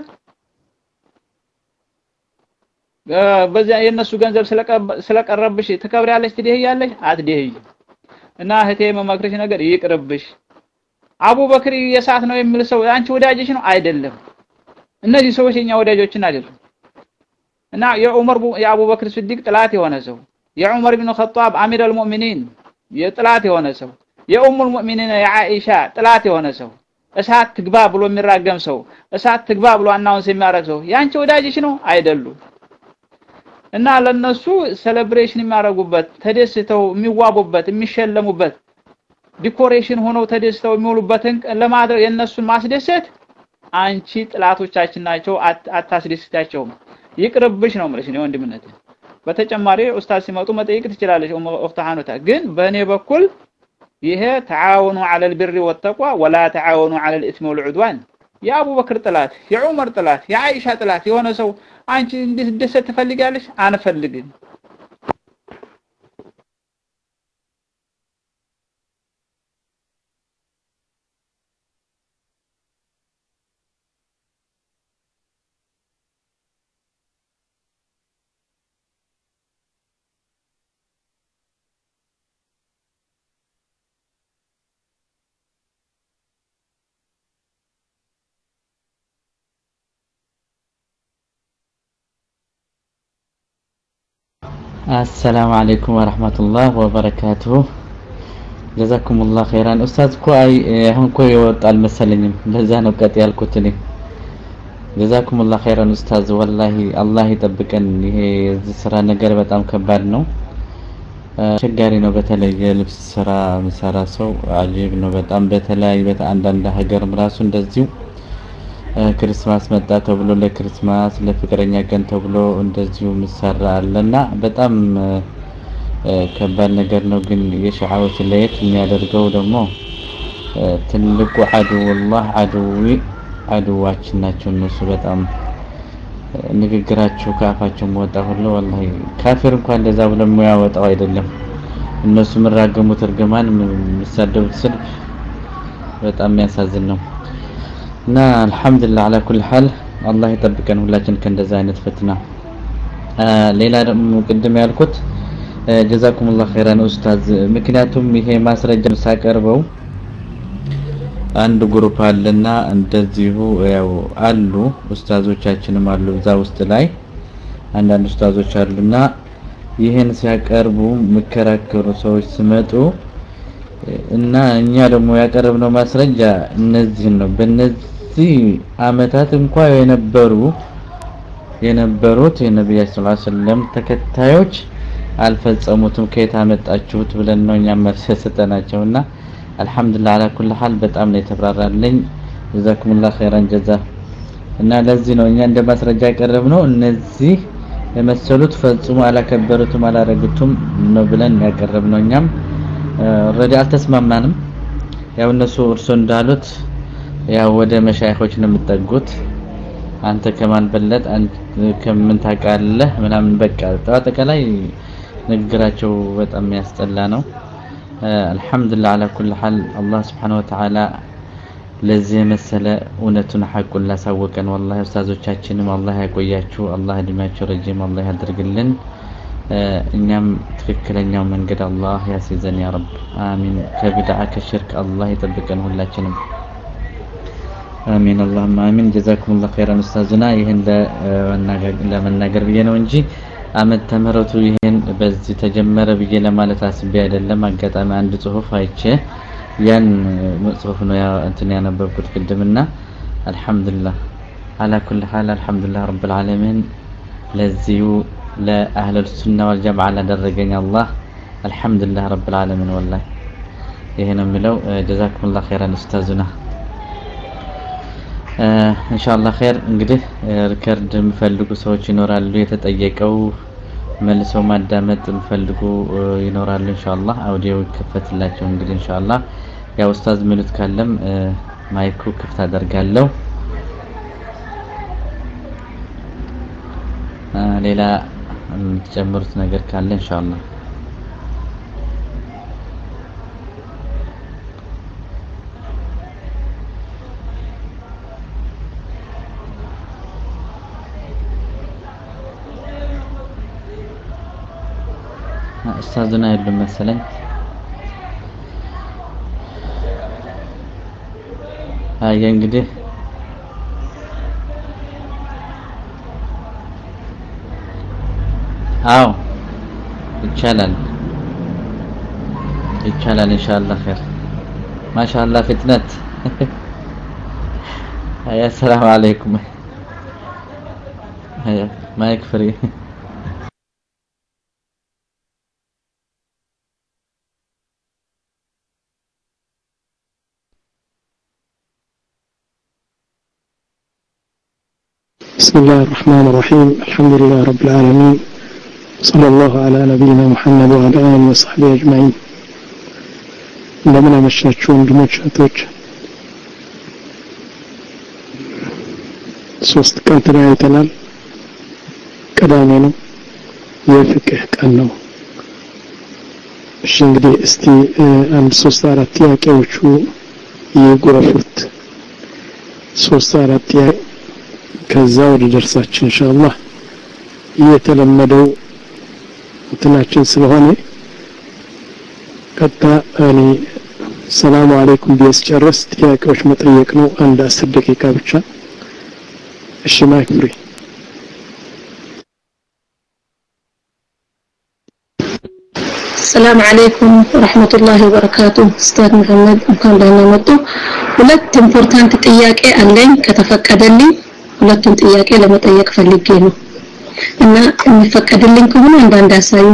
S5: በዚያ የነሱ ገንዘብ ስለቀረብሽ ተከብሪያለሽ ትደህያለሽ አትደህይ እና እህቴ መመክረሽ ነገር ይቅርብሽ አቡበክር የሳት ነው የሚል ሰው አንቺ ወዳጅሽ ነው አይደለም እነዚህ ሰዎች የኛ ወዳጆችን አይደሉም እና የዑመር የአቡበክር ሲዲቅ ጥላት የሆነ ሰው የዑመር ኢብኑ ኸጣብ አሚር አልሙእሚኒን የጥላት የሆነ ሰው የኡሙል ሙእሚኒን የአኢሻ ጥላት የሆነ ሰው እሳት ትግባ ብሎ የሚራገም ሰው እሳት ትግባ ብሎ አናውንስ የሚያረግ ሰው ያንቺ ወዳጅሽ ነው አይደሉም እና ለነሱ ሴሌብሬሽን የሚያረጉበት ተደስተው የሚዋቡበት የሚሸለሙበት ዲኮሬሽን ሆነው ተደስተው የሚውሉበትን ለማድረግ የነሱን ማስደሰት አንቺ ጥላቶቻችን ናቸው አታስደስታቸው ይቅርብሽ ነው ማለት ነው ወንድምነት በተጨማሪ ኡስታዝ ሲመጡ መጠየቅ ትችላለሽ ኡፍታሃኑታ ግን በእኔ በኩል ይሄ ተዓወኑ على البر والتقوى ولا تعاونوا على الاثم والعدوان የአቡበክር ጥላት የዑመር ጥላት የአይሻ ጥላት የሆነ ሰው አንቺ እንድትደሰት ትፈልጋለሽ አንፈልግም
S2: السلام عليكم ورحمة الله وبركاته جزاكم الله خيرا أستاذ كوي هم كوي وطال مسلمين لزانو قط يالكوتني جزاكم الله خيرا أستاذ والله الله يطبقن ይሄ ስራ ነገር በጣም ከባድ ነው ቸጋሪ ነው በተለይ የልብስ ስራ መስራ ሰው አጂብ ነው በጣም በተለይ በአንዳንድ ሀገርም ራሱ እንደዚሁ ክርስማስ መጣ ተብሎ ለክርስማስ ለፍቅረኛ ቀን ተብሎ እንደዚሁ መስራ አለና በጣም ከባድ ነገር ነው ግን የሻዓዎች ለየት የሚያደርገው ደግሞ ትልቁ አዱ والله አዱዊ አዱዋችን ናቸው እነሱ በጣም ንግግራቸው ካፋቸው ወጣ ሁሉ والله ካፊር እንኳን እንደዛ ብሎ የሚያወጣው አይደለም እነሱ ምራገሙት እርግማን የሚሳደቡት ስድብ በጣም የሚያሳዝን ነው እና አልহামዱሊላህ على كل حال الله يطبقن ሁላችን ከእንደዛ አይነት ፈተና ሌላ ደግሞ ቅድም ያልኩት جزاكم الله خيرا ኡስታዝ ምክንያቱም ይሄ ማስረጃ ሳቀርበው አንድ ግሩፕ አለና እንደዚሁ ያው አሉ ኡስታዞቻችንም አሉ እዛ ውስጥ ላይ አንዳንድ ኡስታዞች አሉና ይሄን ሲያቀርቡ መከራከሩ ሰዎች ሲመጡ እና እኛ ደግሞ ያቀርብነው ማስረጃ እነዚህ ነው በእነዚህ አመታት እንኳን የነበሩ የነበሩት የነብዩ ሰለላሁ ዐለይሂ ወሰለም ተከታዮች አልፈጸሙትም ከየት አመጣችሁት ብለን ነው እኛ መልስ ሰጠናቸውና አልহামዱሊላህ على كل حال በጣም ነው የተብራራልኝ ጀዛኩሙላህ ኸይራን ጀዛ እና ለዚህ ነው እኛ እንደ ማስረጃ ያቀረብነው እነዚህ የመሰሉት ፈጽሞ አላከበሩትም አላረጉትም ነው ብለን ያቀረብነው እኛም ኦሬዲ አልተስማማንም ያው እነሱ እርሶ እንዳሉት ያው ወደ መሻይኾች ነው የምትጠጉት አንተ ከማን በለጥ አንተ ከምን ታውቃለህ ምናምን በቃ አጠቃላይ ንግግራቸው በጣም ያስጠላ ነው አልহামዱሊላህ على كل حال الله سبحانه وتعالى ለዚህ መሰለ እውነቱን ሐቁን ላሳወቀን والله ኡስታዞቻችንም አላህ ያቆያችሁ አላህ እድሜያቸው ረጅም አላህ ያድርግልን እኛም ትክክለኛው መንገድ አላህ ያስይዘን ያ ረብ አሚን ከቢድዓ ከሽርክ አላህ ይጠብቀን ሁላችንም አሚን اللهم አሚን ጀዛኩሙላህ ኸይራን ኡስታዝና ይሄን ለመናገር ብዬ ነው እንጂ አመት ተመረቱ ይሄን በዚህ ተጀመረ ብዬ ለማለት አስቤ አይደለም አጋጣሚ አንድ ጽሁፍ አይቼ ያን ጽሁፍ ነው ያ እንትን ያነበብኩት ቅድምና አልহামዱሊላህ على كل حال الحمدلله رب العالمين ለዚሁ ለአህለ ሱና ወልጀማዓ ለደረገኝ አላህ الحمدلله رب العالمين والله ይሄ ነው የሚለው ጀዛኩሙላህ ኸይራን ኡስታዝና ኢንሻአላህ ኸይር እንግዲህ ሪከርድ የሚፈልጉ ሰዎች ይኖራሉ የተጠየቀው መልሰው ማዳመጥ የሚፈልጉ ይኖራሉ ኢንሻአላህ አውዲዮ ይከፈትላቸው እንግዲህ ኢንሻአላህ ያው ኡስታዝ ሚሉት ካለም ማይኩ ክፍት አደርጋለሁ ሌላ የምትጨምሩት ነገር ካለ ኢንሻአላህ ኡስታዝና የለም መሰለኝ አይ እንግዲህ አው ይቻላል ይቻላል ኢንሻአላህ ኸይር ማሻአላህ ፍጥነት አያ ሰላም አለይኩም አያ ማይክ ፍሪ
S1: بسم الله الرحمن الرحيم الحمد لله رب العالمين صلى الله على نبينا محمد وعلى آله وصحبه أجمعين لمن مشاهدوا ወንድሞች እህቶች ሶስት ቀን ተለያይተናል ቅዳሜ ነው የፍቅህ ቀን ነው እሺ እንግዲህ እስቲ አንድ ሶስት አራት ጥያቄዎቹ ይጎረፉት ሶስት አራት ጥያቄ ከዛ ወደ ደርሳችን ኢንሻአላህ የተለመደው እንትናችን ስለሆነ ቀጣ እኔ ሰላም አለይኩም ቢስ ጨርስ ጥያቄዎች መጠየቅ ነው አንድ አስር ደቂቃ ብቻ እሺ ማይክ ፍሪ
S3: السلام عليكم ورحمة الله وبركاته أستاذ محمد እንኳን ደህና መጡ ሁለት ኢምፖርታንት ጥያቄ አለኝ ከተፈቀደልኝ ሁለቱን ጥያቄ ለመጠየቅ ፈልጌ ነው እና የሚፈቀድልኝ ከሆነ አንዳንድ አሳዩ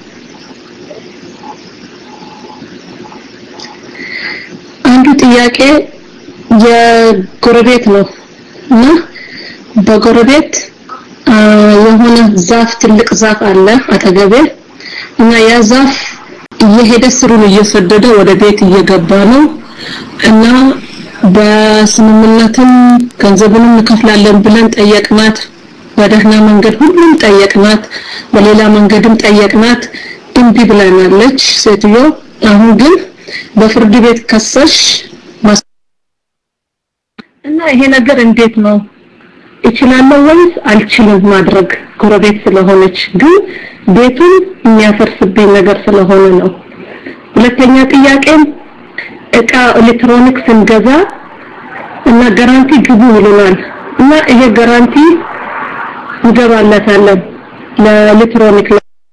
S3: አንዱ ጥያቄ የጎረቤት ነው እና በጎረቤት የሆነ ዛፍ ትልቅ ዛፍ አለ አጠገቤ እና ያ ዛፍ እየሄደ ስሩን እየሰደደ ወደ ቤት እየገባ ነው እና በስምምነትም ገንዘቡንም እንከፍላለን ብለን ጠየቅናት በደህና መንገድ ሁሉም ጠየቅናት በሌላ መንገድም ጠየቅናት እንቢ ብላናለች ሴትዮ አሁን ግን በፍርድ ቤት ከሰሽ እና ይሄ ነገር እንዴት ነው እችላለሁ ወይስ አልችልም ማድረግ ጎረቤት ስለሆነች ግን ቤቱን የሚያፈርስብኝ ነገር ስለሆነ ነው ሁለተኛ ጥያቄ እቃ ኤሌክትሮኒክስ እንገዛ እና ጋራንቲ ግቡ ይሉናል እና ይሄ ጋራንቲ እንገባለታለን ለኤሌክትሮኒክ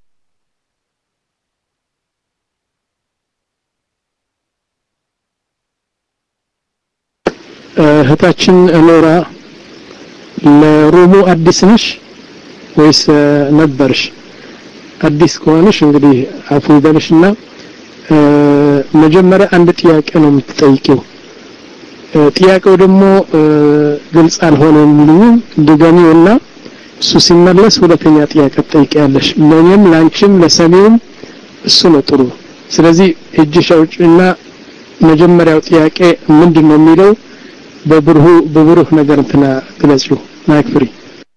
S3: እህታችን ኖራ ለሩሙ አዲስ ነሽ ወይስ ነበርሽ አዲስ ከሆነሽ እንግዲህ አፉ ይበልሽና መጀመሪያ አንድ ጥያቄ ነው የምትጠይቂው
S1: ጥያቄው ደግሞ ግልጽ አልሆነም የሚሉኝ ድጋሚውና እሱ ሲመለስ ሁለተኛ ጥያቄ ጠይቂያለሽ ለኔም ላንቺም ለሰሚውም እሱ ነው ጥሩ ስለዚህ እጅሽ አውጪና መጀመሪያው ጥያቄ ምንድነው የሚለው በብሩህ በብሩህ ነገር እንትና ግለጹ ማይክ ፍሪ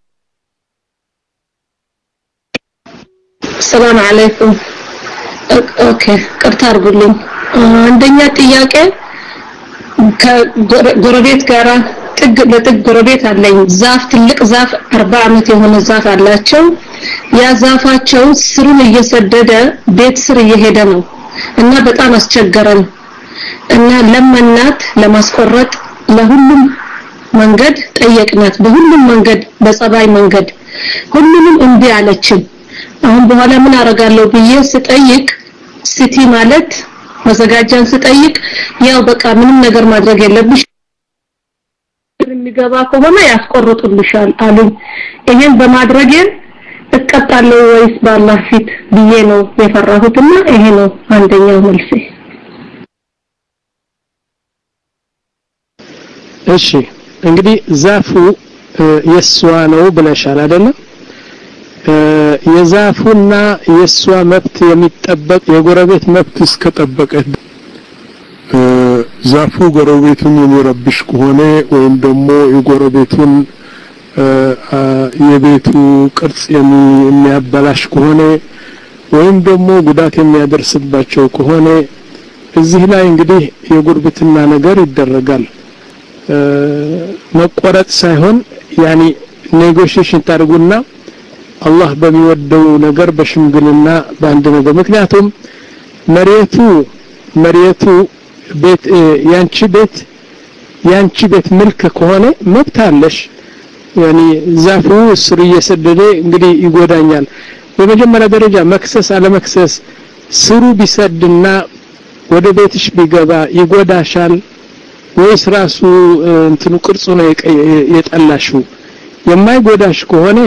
S3: ሰላም አለይኩም ኦኬ ቅርታ አድርጉልኝ አንደኛ ጥያቄ ከጎረቤት ጋራ ጥግ ለጥግ ጎረቤት አለኝ ዛፍ ትልቅ ዛፍ አርባ አመት የሆነ ዛፍ አላቸው ያ ዛፋቸው ስሩን እየሰደደ ቤት ስር እየሄደ ነው እና በጣም አስቸገረን እና ለመናት ለማስቆረጥ ለሁሉም መንገድ ጠየቅናት በሁሉም መንገድ በጸባይ መንገድ ሁሉንም እንቢ አለችን አሁን በኋላ ምን አረጋለሁ ብዬ ስጠይቅ ሲቲ ማለት መዘጋጃን ስጠይቅ ያው በቃ ምንም ነገር ማድረግ የለብሽ የሚገባ ከሆነ ያስቆርጡልሻል አሉኝ ይሄን በማድረግ እቀጣለሁ ወይስ በአላህ ፊት ብዬ ነው የፈራሁትና ይሄ ነው አንደኛው መልስ
S1: እሺ እንግዲህ ዛፉ የሷ ነው ብለሻል አይደል የዛፉና የሷ መብት የሚጠበቅ የጎረቤት መብት እስከጠበቀ ዛፉ ጎረቤቱን የሚረብሽ ከሆነ ወይም ደግሞ የጎረቤቱን የቤቱ ቅርጽ የሚያበላሽ ከሆነ ወይም ደግሞ ጉዳት የሚያደርስባቸው ከሆነ እዚህ ላይ እንግዲህ የጉርብትና ነገር ይደረጋል መቆረጥ ሳይሆን ያኒ ኔጎሺዬሽን ታርጉና አላህ በሚወደው ነገር በሽምግልና በአንድ ነገር ምክንያቱም መሬቱ መሬቱ ቤት ያንቺ ቤት ያንቺ ቤት መልክ ከሆነ መብት አለሽ ያኒ ዛፉ ስር እየሰደደ እንግዲህ ይጎዳኛል በመጀመሪያ ደረጃ መክሰስ አለ መክሰስ ስሩ ቢሰድና ወደ ቤትሽ ቢገባ ይጎዳሻል ወይስ ራሱ እንትኑ ቅርጹ ነው የጠላሽው የማይጎዳሽ ከሆነ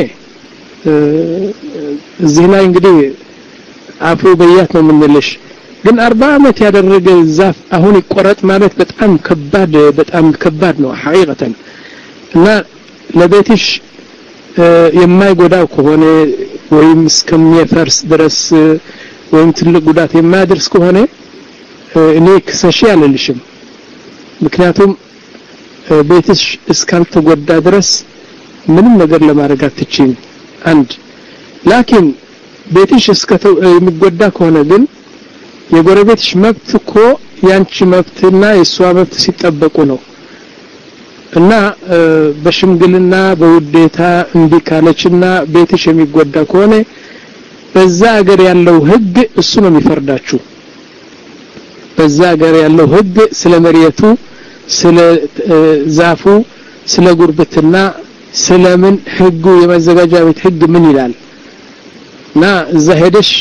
S1: እዚህ ላይ እንግዲህ አፉ በያት ነው የምንልሽ ግን አርባ አመት ያደረገ ዛፍ አሁን ይቆረጥ ማለት በጣም ከባድ በጣም ከባድ ነው ሐቂቀተን እና ለቤትሽ የማይጎዳው ከሆነ ወይም እስከሚፈርስ ድረስ ወይም ትልቅ ጉዳት የማያደርስ ከሆነ እኔ ክሰሺ አልልሽም ምክንያቱም ቤትሽ እስካልተጎዳ ድረስ ምንም ነገር ለማድረግ አትችይም አንድ ላኪን ቤትሽ እስከተው የሚጎዳ ከሆነ ግን የጎረቤትሽ መብት እኮ ያንቺ መብትና የሷ መብት ሲጠበቁ ነው እና በሽምግልና በውዴታ እንቢ ካለችና ቤትሽ የሚጎዳ ከሆነ በዛ ሀገር ያለው ህግ እሱ ነው የሚፈርዳችሁ በዛ ሀገር ያለው ህግ ስለ መሬቱ ስለ ዛፉ ስለ ጉርብትና ስለምን ህጉ የመዘጋጃ ቤት ህግ ምን ይላል እና እዛ ሄደሽ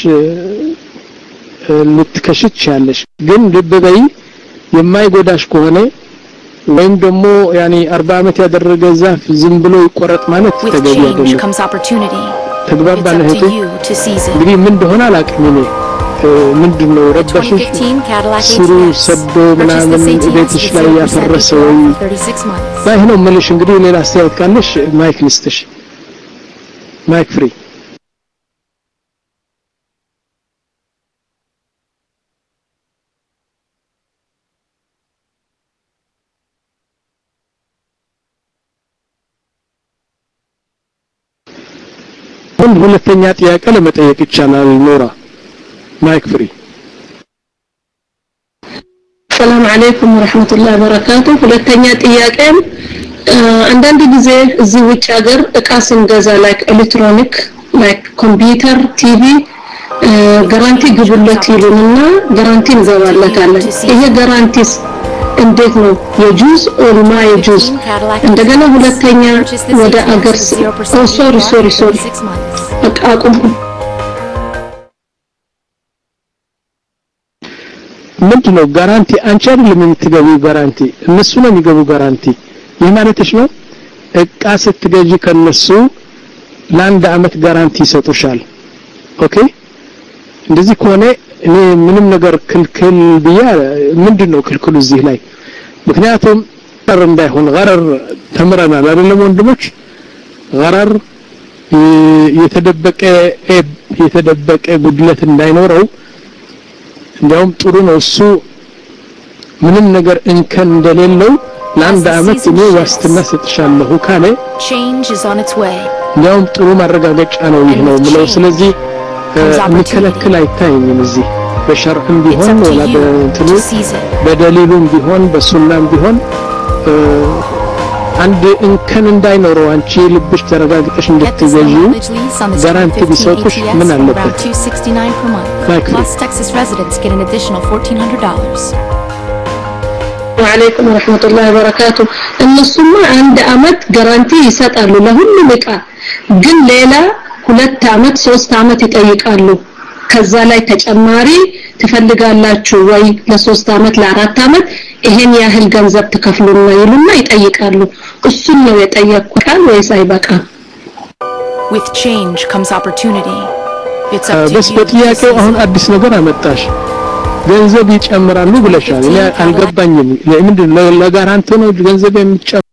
S1: ልትከሽች ያለሽ ግን ልብ በይ የማይጎዳሽ ከሆነ ወይም ደግሞ ያኒ አርባ አመት ያደረገ ዛፍ ዝም ብሎ ይቆረጥ ማለት ተገቢ አይደለም ተግባባን እህቴ እንግዲህ ምን እንደሆነ አላውቅም እኔ ምንድነው ረባሽሽ ስሩ ሰዶ ምናምን ቤትሽ ላይ ያፈረሰው ባይ ነው መልሽ እንግዲህ ሌላ አስተያየት ካለሽ ማይክ ልስጥሽ ማይክ ፍሪ ሁለተኛ ጥያቄ ለመጠየቅ ይቻላል ኖራ ማይክ ፍሪ
S3: ሰላም አለይኩም ወራህመቱላሂ ወበረካቱ ሁለተኛ ጥያቄ አንዳንድ ጊዜ እዚህ ውጭ ሀገር እቃ ስንገዛ ላይክ ኤሌክትሮኒክ ላይክ ኮምፒውተር ቲቪ ጋራንቲ ግቡለት ይሉንና ጋራንቲ እንገባለታለን ይሄ ጋራንቲስ እንዴት ነው የጁዝ ኦልማ የጁዝ እንደገና ሁለተኛ ወደ አገር ሶሪ ሶሪ ሶሪ አቁም
S1: ምንድነው ጋራንቲ አንቺ አይደለም የምትገቡ ጋራንቲ እነሱ ነው የሚገቡ ጋራንቲ ይሄ ማለትሽ ነው እቃ ስትገዢ ከነሱ ለአንድ አመት ጋራንቲ ይሰጡሻል ኦኬ እንደዚህ ከሆነ እኔ ምንም ነገር ክልክል ብያ ምንድነው ክልክሉ እዚህ ላይ ምክንያቱም غرر እንዳይሆን غرر ተምረናል አይደለም ወንድሞች غرر የተደበቀ የተደበቀ ጉድለት እንዳይኖረው እንዲያውም ጥሩ ነው እሱ ምንም ነገር እንከን እንደሌለው ለአንድ አመት እኔ ዋስትና ሰጥሻለሁ ካለ እንዲያውም ጥሩ ማረጋገጫ ነው ይሄ ነው ምለው ስለዚህ ምከለከል አይታየኝም እዚህ በሸርዕም ቢሆን ወላ በእንትኑ በደሊሉም ቢሆን በሱናም ቢሆን አንድ እንከን እንዳይኖረው አንቺ ልብሽ ተረጋግጠሽ እንድትገዢ ጋራንቲ ቢሰጡሽ ምን አለበት
S6: Plus Texas residents get an additional fourteen hundred dollars.
S3: وعليكم ورحمة الله وبركاته እነሱማ አንድ አመት ጋራንቲ ይሰጣሉ ለሁሉም እቃ ግን ሌላ ሁለት አመት ሶስት አመት ይጠይቃሉ ከዛ ላይ ተጨማሪ ትፈልጋላችሁ ወይ ለሶስት አመት ለአራት አመት ይሄን ያህል ገንዘብ ተከፍሉና ይሉና ይጠይቃሉ እሱን ነው የጠየቁት ወይስ አይበቃም
S6: With change comes opportunity. It's up to
S1: በስ በጥያቄው አሁን አዲስ ነገር አመጣሽ ገንዘብ ይጨምራሉ ብለሻል እኔ አልገባኝም ለምንድን ነው ለጋራንት ነው ገንዘብ የሚጨምር